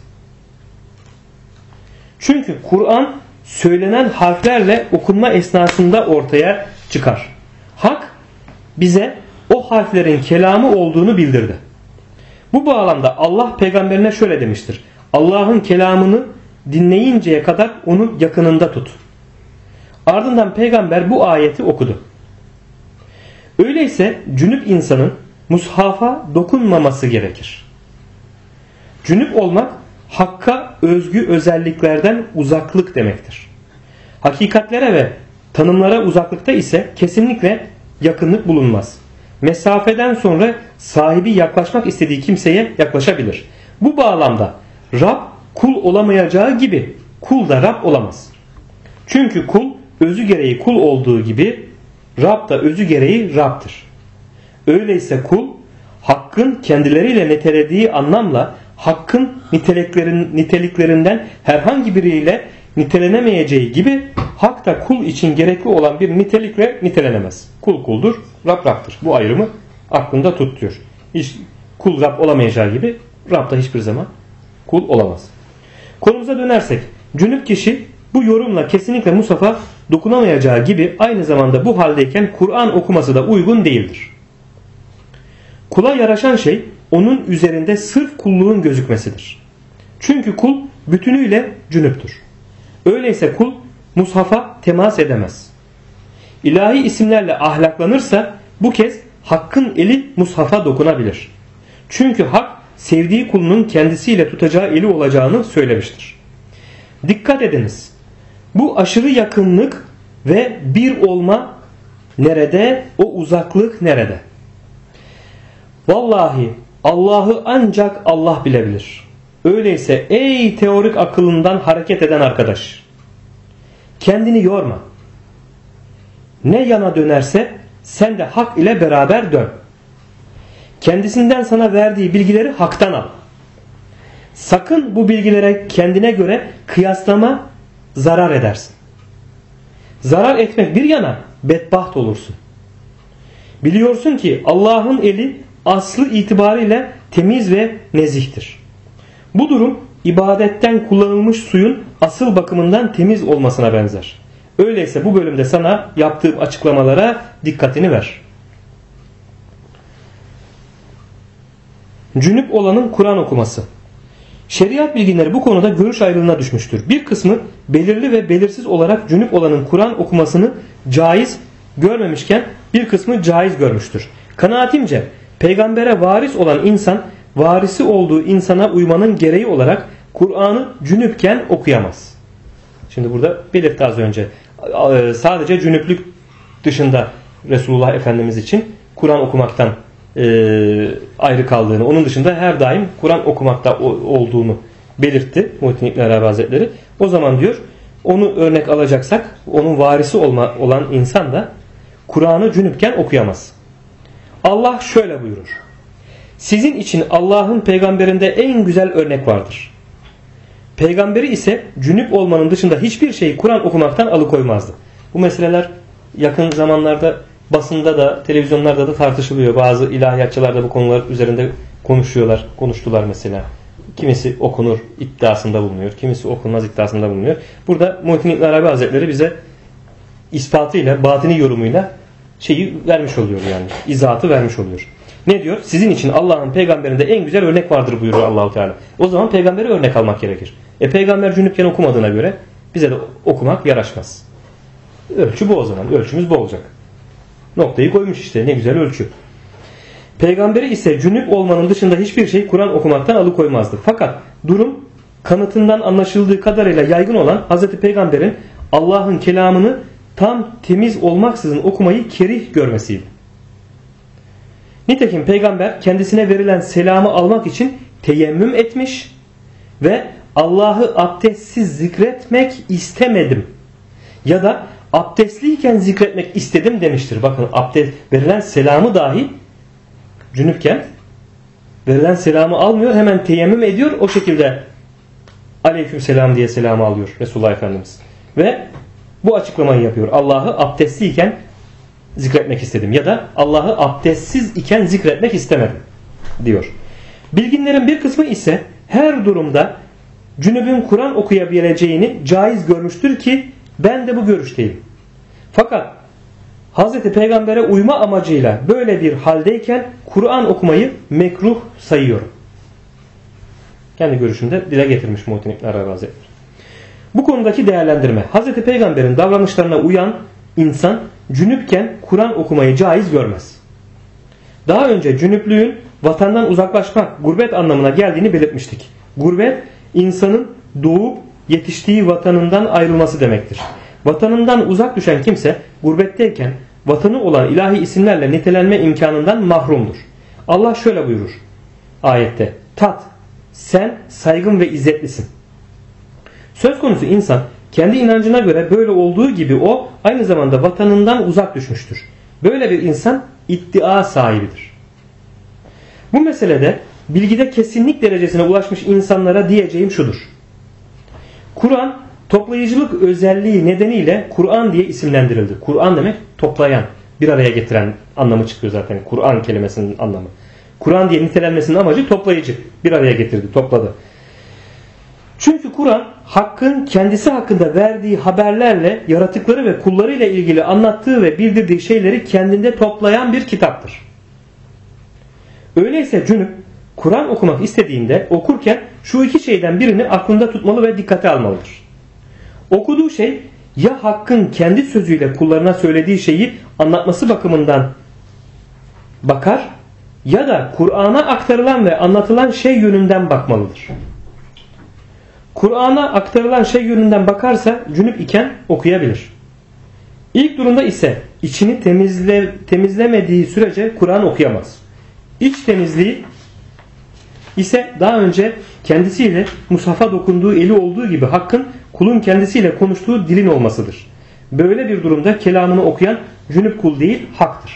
Çünkü Kur'an söylenen harflerle okunma esnasında ortaya çıkar. Hak bize o harflerin kelamı olduğunu bildirdi. Bu bağlamda Allah peygamberine şöyle demiştir. Allah'ın kelamını dinleyinceye kadar onu yakınında tut. Ardından peygamber bu ayeti okudu. Öyleyse cünüp insanın mushafa dokunmaması gerekir. Cünüp olmak hakka özgü özelliklerden uzaklık demektir. Hakikatlere ve tanımlara uzaklıkta ise kesinlikle yakınlık bulunmaz. Mesafeden sonra sahibi yaklaşmak istediği kimseye yaklaşabilir. Bu bağlamda Rab kul olamayacağı gibi kul da Rab olamaz. Çünkü kul özü gereği kul olduğu gibi Rab da özü gereği Rab'dır. Öyleyse kul hakkın kendileriyle nitelediği anlamla hakkın niteliklerinden herhangi biriyle nitelenemeyeceği gibi hak da kul için gerekli olan bir nitelikle nitelenemez. Kul kuldur, Rab Rab'dır. Bu ayrımı aklında tut diyor. Hiç kul Rab olamayacağı gibi Rab da hiçbir zaman kul olamaz. Konumuza dönersek cünüp kişi bu yorumla kesinlikle mushafa dokunamayacağı gibi aynı zamanda bu haldeyken Kur'an okuması da uygun değildir. Kula yaraşan şey onun üzerinde sırf kulluğun gözükmesidir. Çünkü kul bütünüyle cünüptür. Öyleyse kul mushafa temas edemez. İlahi isimlerle ahlaklanırsa bu kez hakkın eli mushafa dokunabilir. Çünkü hak sevdiği kulunun kendisiyle tutacağı eli olacağını söylemiştir. Dikkat ediniz. Bu aşırı yakınlık ve bir olma nerede? O uzaklık nerede? Vallahi Allah'ı ancak Allah bilebilir. Öyleyse ey teorik akılından hareket eden arkadaş, kendini yorma. Ne yana dönerse sen de hak ile beraber dön. Kendisinden sana verdiği bilgileri haktan al. Sakın bu bilgilere kendine göre kıyaslama, zarar edersin. Zarar etmek bir yana bedbaht olursun. Biliyorsun ki Allah'ın eli aslı itibariyle temiz ve nezihtir. Bu durum ibadetten kullanılmış suyun asıl bakımından temiz olmasına benzer. Öyleyse bu bölümde sana yaptığım açıklamalara dikkatini ver. Cünüp olanın Kur'an okuması. Şeriat bilginleri bu konuda görüş ayrılığına düşmüştür. Bir kısmı belirli ve belirsiz olarak cünüp olanın Kur'an okumasını caiz görmemişken bir kısmı caiz görmüştür. Kanaatimce peygambere varis olan insan varisi olduğu insana uymanın gereği olarak Kur'an'ı cünüpken okuyamaz. Şimdi burada belirtti az önce. Sadece cünüplük dışında Resulullah Efendimiz için Kur'an okumaktan ayrı kaldığını, onun dışında her daim Kur'an okumakta olduğunu belirtti Muhittin İbn Arabi Hazretleri. O zaman diyor, onu örnek alacaksak onun varisi olan insan da Kur'an'ı cünüpken okuyamaz. Allah şöyle buyurur: sizin için Allah'ın peygamberinde en güzel örnek vardır. Peygamberi ise cünüp olmanın dışında hiçbir şeyi Kur'an okumaktan alıkoymazdı. Bu meseleler yakın zamanlarda basında da televizyonlarda da tartışılıyor. Bazı ilahiyatçılar da bu konular üzerinde konuştular mesela. Kimisi okunur iddiasında bulunuyor. Kimisi okunmaz iddiasında bulunuyor. Burada Muhittin İbn Arabi Hazretleri bize ispatıyla, batini yorumuyla şeyi vermiş oluyor yani. İzahatı vermiş oluyor. Ne diyor? Sizin için Allah'ın peygamberinde en güzel örnek vardır buyuruyor Allahu Teala. O zaman peygamberi örnek almak gerekir. Peygamber cünüpken okumadığına göre bize de okumak yaraşmaz. Ölçü bu o zaman. Ölçümüz bu olacak. Noktayı koymuş işte. Ne güzel ölçü. Peygamberi ise cünüp olmanın dışında hiçbir şey Kur'an okumaktan alıkoymazdı. Fakat durum kanıtından anlaşıldığı kadarıyla yaygın olan Hz. Peygamber'in Allah'ın kelamını tam temiz olmaksızın okumayı kerih görmesiydi. Nitekim peygamber kendisine verilen selamı almak için teyemmüm etmiş ve Allah'ı abdestsiz zikretmek istemedim ya da abdestliyken zikretmek istedim demiştir. Bakın, abdest verilen selamı dahi cünüpken verilen selamı almıyor, hemen teyemmüm ediyor, o şekilde aleykümselam diye selamı alıyor Resulullah Efendimiz ve bu açıklamayı yapıyor: Allah'ı abdestliyken zikretmek istedim ya da Allah'ı abdestsiz iken zikretmek istemedim diyor. Bilginlerin bir kısmı ise her durumda cünübün Kur'an okuyabileceğini caiz görmüştür ki ben de bu görüşteyim. Fakat Hz. Peygamber'e uyma amacıyla böyle bir haldeyken Kur'an okumayı mekruh sayıyorum. Kendi görüşünde dile getirmiş Muhittin İbn Arabi Hazretleri. Bu konudaki değerlendirme: Hz. Peygamber'in davranışlarına uyan insan cünüpken Kur'an okumayı caiz görmez. Daha önce cünüplüğün vatandan uzaklaşmak, gurbet anlamına geldiğini belirtmiştik. Gurbet, insanın doğup yetiştiği vatanından ayrılması demektir. Vatanından uzak düşen kimse gurbetteyken vatanı olan ilahi isimlerle nitelenme imkanından mahrumdur. Allah şöyle buyurur ayette: tat, sen saygın ve izzetlisin. Söz konusu insan kendi inancına göre böyle olduğu gibi o aynı zamanda vatanından uzak düşmüştür. Böyle bir insan iddia sahibidir. Bu meselede bilgide kesinlik derecesine ulaşmış insanlara diyeceğim şudur: Kur'an toplayıcılık özelliği nedeniyle Kur'an diye isimlendirildi. Kur'an demek toplayan, bir araya getiren anlamı çıkıyor zaten. Kur'an kelimesinin anlamı. Kur'an diye nitelenmesinin amacı toplayıcı. Bir araya getirdi, topladı. Çünkü Kur'an Hakk'ın kendisi hakkında verdiği haberlerle yaratıkları ve kullarıyla ilgili anlattığı ve bildirdiği şeyleri kendinde toplayan bir kitaptır. Öyleyse cünüp Kur'an okumak istediğinde okurken şu iki şeyden birini aklında tutmalı ve dikkate almalıdır. Okuduğu şey ya Hakk'ın kendi sözüyle kullarına söylediği şeyi anlatması bakımından bakar ya da Kur'an'a aktarılan ve anlatılan şey yönünden bakmalıdır. Kur'an'a aktarılan şey yönünden bakarsa cünüp iken okuyabilir. İlk durumda ise içini temizlemediği sürece Kur'an okuyamaz. İç temizliği ise daha önce kendisiyle mushafa dokunduğu eli olduğu gibi Hakk'ın kulun kendisiyle konuştuğu dilin olmasıdır. Böyle bir durumda kelamını okuyan cünüp kul değil, Hak'tır.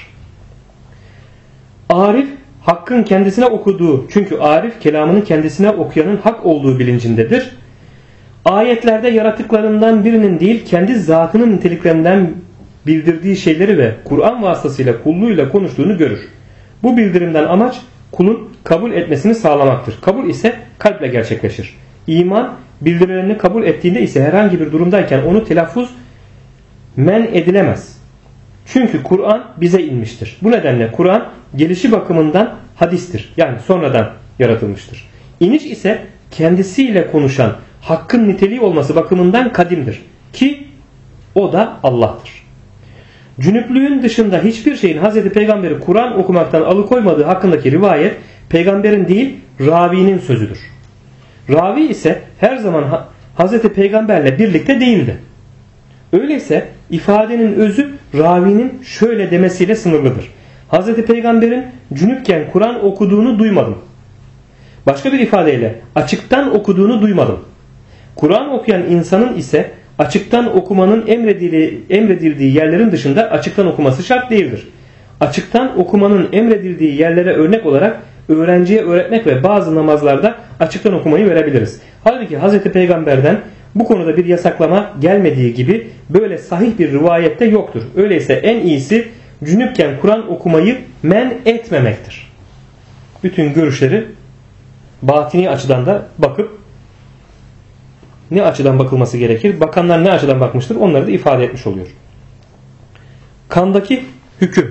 Arif Hakk'ın kendisine okuduğu, çünkü Arif kelamını kendisine okuyanın Hak olduğu bilincindedir. Ayetlerde yaratıklarından birinin değil kendi zatının niteliklerinden bildirdiği şeyleri ve Kur'an vasıtasıyla kulluğuyla konuştuğunu görür. Bu bildirimden amaç kulun kabul etmesini sağlamaktır. Kabul ise kalple gerçekleşir. İman bildirilerini kabul ettiğinde ise herhangi bir durumdayken onu telaffuz men edilemez. Çünkü Kur'an bize inmiştir. Bu nedenle Kur'an gelişi bakımından hadistir. Yani sonradan yaratılmıştır. İniş ise kendisiyle konuşan hakkın niteliği olması bakımından kadimdir. Ki o da Allah'tır. Cünüplüğün dışında hiçbir şeyin Hz. Peygamber'i Kur'an okumaktan alıkoymadığı hakkındaki rivayet peygamberin değil ravinin sözüdür. Ravi ise her zaman Hz. Peygamberle birlikte değildi. Öyleyse ifadenin özü ravinin şöyle demesiyle sınırlıdır. Hz. Peygamber'in cünüpken Kur'an okuduğunu duymadım. Başka bir ifadeyle açıktan okuduğunu duymadım. Kur'an okuyan insanın ise açıktan okumanın emredildiği yerlerin dışında açıktan okuması şart değildir. Açıktan okumanın emredildiği yerlere örnek olarak öğrenciye öğretmek ve bazı namazlarda açıktan okumayı verebiliriz. Halbuki Hz. Peygamber'den bu konuda bir yasaklama gelmediği gibi böyle sahih bir rivayette yoktur. Öyleyse en iyisi cünüpken Kur'an okumayı men etmemektir. Bütün görüşleri batini açıdan da bakıp ne açıdan bakılması gerekir? Bakanlar ne açıdan bakmıştır? Onları da ifade etmiş oluyor. Kandaki hüküm.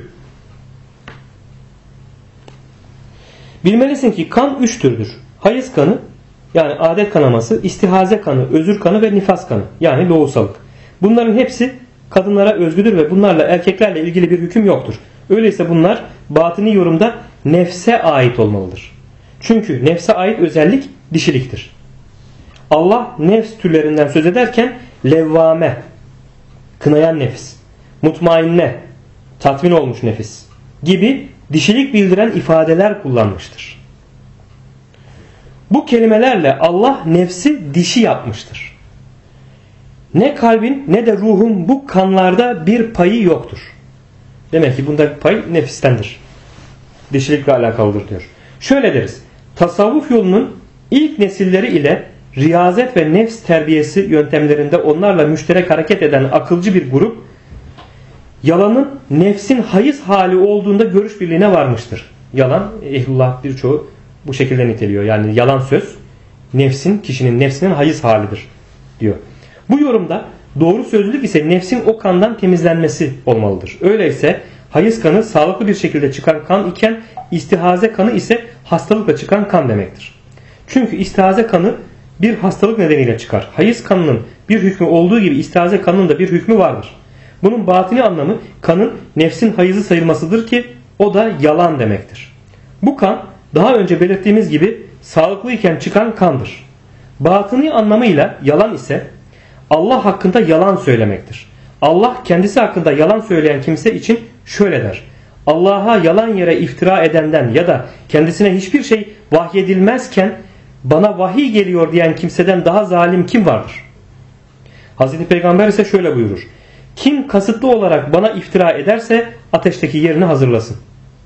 Bilmelisin ki kan 3 türdür. Hayız kanı yani adet kanaması, istihaze kanı, özür kanı ve nifas kanı yani loğusalık. Bunların hepsi kadınlara özgüdür ve bunlarla erkeklerle ilgili bir hüküm yoktur. Öyleyse bunlar batini yorumda nefse ait olmalıdır. Çünkü nefse ait özellik dişiliktir. Allah nefs türlerinden söz ederken levvame, kınayan nefis, mutmainne, tatmin olmuş nefis gibi dişilik bildiren ifadeler kullanmıştır. Bu kelimelerle Allah nefsi dişi yapmıştır. Ne kalbin ne de ruhun bu kanlarda bir payı yoktur. Demek ki bunda pay nefistendir. Dişilikle alakalıdır diyor. Şöyle deriz. Tasavvuf yolunun ilk nesilleri ile riyazet ve nefs terbiyesi yöntemlerinde onlarla müşterek hareket eden akılcı bir grup yalanın nefsin hayız hali olduğunda görüş birliğine varmıştır. Yalan, ehlullah birçoğu bu şekilde niteliyor. Yani yalan söz kişinin nefsinin hayız halidir diyor. Bu yorumda doğru sözlülük ise nefsin o kandan temizlenmesi olmalıdır. Öyleyse hayız kanı sağlıklı bir şekilde çıkan kan iken istihaze kanı ise hastalıkla çıkan kan demektir. Çünkü istihaze kanı bir hastalık nedeniyle çıkar. Hayız kanının bir hükmü olduğu gibi istihaze kanının da bir hükmü vardır. Bunun batini anlamı kanın nefsin hayızı sayılmasıdır ki o da yalan demektir. Bu kan daha önce belirttiğimiz gibi sağlıklıyken çıkan kandır. Batini anlamıyla yalan ise Allah hakkında yalan söylemektir. Allah kendisi hakkında yalan söyleyen kimse için şöyle der. Allah'a yalan yere iftira edenden ya da kendisine hiçbir şey vahyedilmezken bana vahiy geliyor diyen kimseden daha zalim kim vardır? Hazreti Peygamber ise şöyle buyurur. Kim kasıtlı olarak bana iftira ederse ateşteki yerini hazırlasın.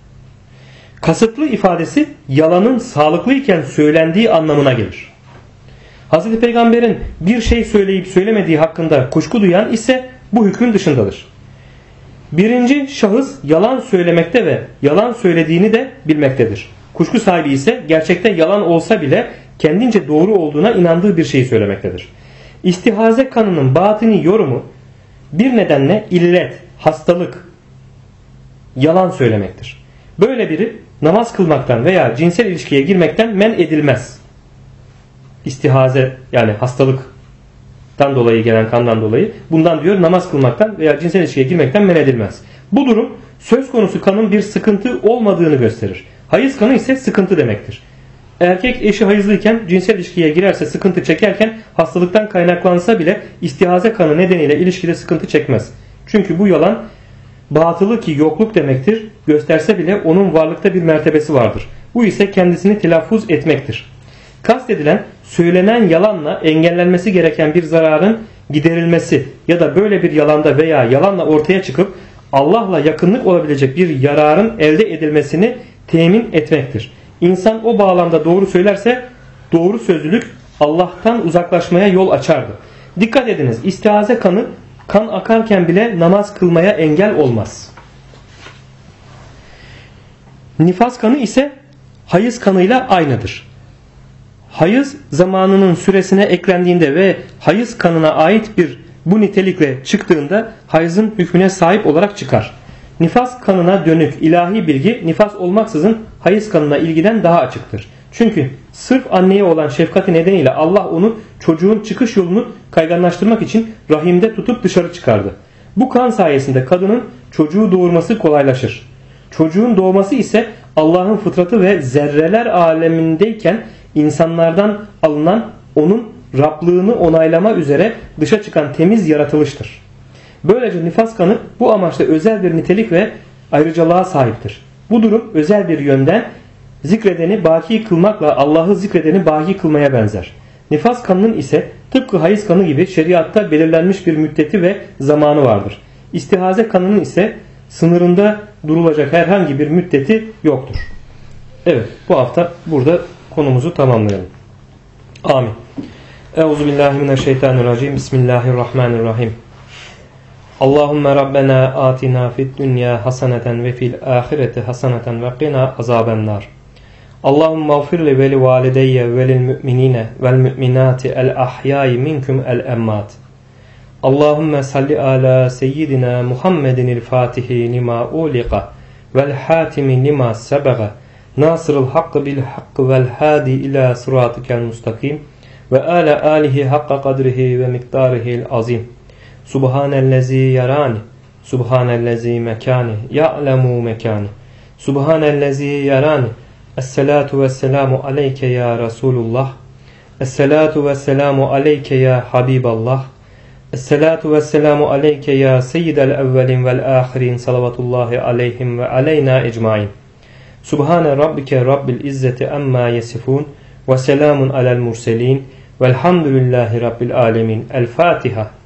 Kasıtlı ifadesi yalanın sağlıklıyken söylendiği anlamına gelir. Hazreti Peygamber'in bir şey söyleyip söylemediği hakkında kuşku duyan ise bu hükmün dışındadır. Birinci şahıs yalan söylemekte ve yalan söylediğini de bilmektedir. Kuşku sahibi ise gerçekte yalan olsa bile kendince doğru olduğuna inandığı bir şeyi söylemektedir. İstihaze kanının batini yorumu bir nedenle illet, hastalık, yalan söylemektir. Böyle biri namaz kılmaktan veya cinsel ilişkiye girmekten men edilmez. İstihaze yani hastalıktan dolayı gelen kandan dolayı bundan diyor namaz kılmaktan veya cinsel ilişkiye girmekten men edilmez. Bu durum söz konusu kanın bir sıkıntı olmadığını gösterir. Hayız kanı ise sıkıntı demektir. Erkek eşi hayızlıyken cinsel ilişkiye girerse sıkıntı çekerken hastalıktan kaynaklansa bile istihaze kanı nedeniyle ilişkide sıkıntı çekmez. Çünkü bu yalan batılı ki yokluk demektir gösterse bile onun varlıkta bir mertebesi vardır. Bu ise kendisini telaffuz etmektir. Kastedilen söylenen yalanla engellenmesi gereken bir zararın giderilmesi ya da böyle bir yalanda veya yalanla ortaya çıkıp Allah'la yakınlık olabilecek bir yararın elde edilmesini temin etmektir. İnsan o bağlamda doğru söylerse doğru sözlülük Allah'tan uzaklaşmaya yol açardı. Dikkat ediniz, istihaze kanı kan akarken bile namaz kılmaya engel olmaz. Nifas kanı ise hayız kanıyla aynıdır. Hayız zamanının süresine eklendiğinde ve hayız kanına ait bu nitelikle çıktığında hayızın hükmüne sahip olarak çıkar. Nifas kanına dönük ilahi bilgi nifas olmaksızın hayız kanına ilgiden daha açıktır. Çünkü sırf anneye olan şefkati nedeniyle Allah onu çocuğun çıkış yolunu kayganlaştırmak için rahimde tutup dışarı çıkardı. Bu kan sayesinde kadının çocuğu doğurması kolaylaşır. Çocuğun doğması ise Allah'ın fıtratı ve zerreler alemindeyken insanlardan alınan onun Rablığını onaylama üzere dışa çıkan temiz yaratılıştır. Böylece nifas kanı bu amaçla özel bir nitelik ve ayrıcalığa sahiptir. Bu durum özel bir yönden zikredeni baki kılmakla Allah'ı zikredeni baki kılmaya benzer. Nifas kanının ise tıpkı hayız kanı gibi şeriatta belirlenmiş bir müddeti ve zamanı vardır. İstihaze kanının ise sınırında durulacak herhangi bir müddeti yoktur. Evet, bu hafta burada konumuzu tamamlayalım. Amin. Euzubillahimineşşeytanirracim. Bismillahirrahmanirrahim. Allahümme Rabbena atina fid dünya haseneten ve fil ahireti haseneten ve qina azabennar. Allahümme gfirli ve li valideyye ve lil müminine vel müminati el ahyai minkum el emmat. Allahümme salli ala seyyidina Muhammedinil fatihi lima uliqa vel hatimi lima sebaga nasırıl hakkı bil hakkı vel hadi ila sıratikel mustakim ve ala alihi hakka kadrihi ve miktarihil azim. Subhanellezi yarani, subhanellezi mekani, ya'lemu mekani, subhanellezi yarani. Esselatu vesselamu aleyke ya Resulullah, esselatu vesselamu aleyke ya Habiballah, esselatu vesselamu aleyke ya seyyidel evvelin vel ahirin salavatullahi aleyhim ve aleyna ecmain. Subhane rabbike rabbil izzeti emma yesifun ve selamun alel murselin velhamdülillahi rabbil alemin. El Fatiha.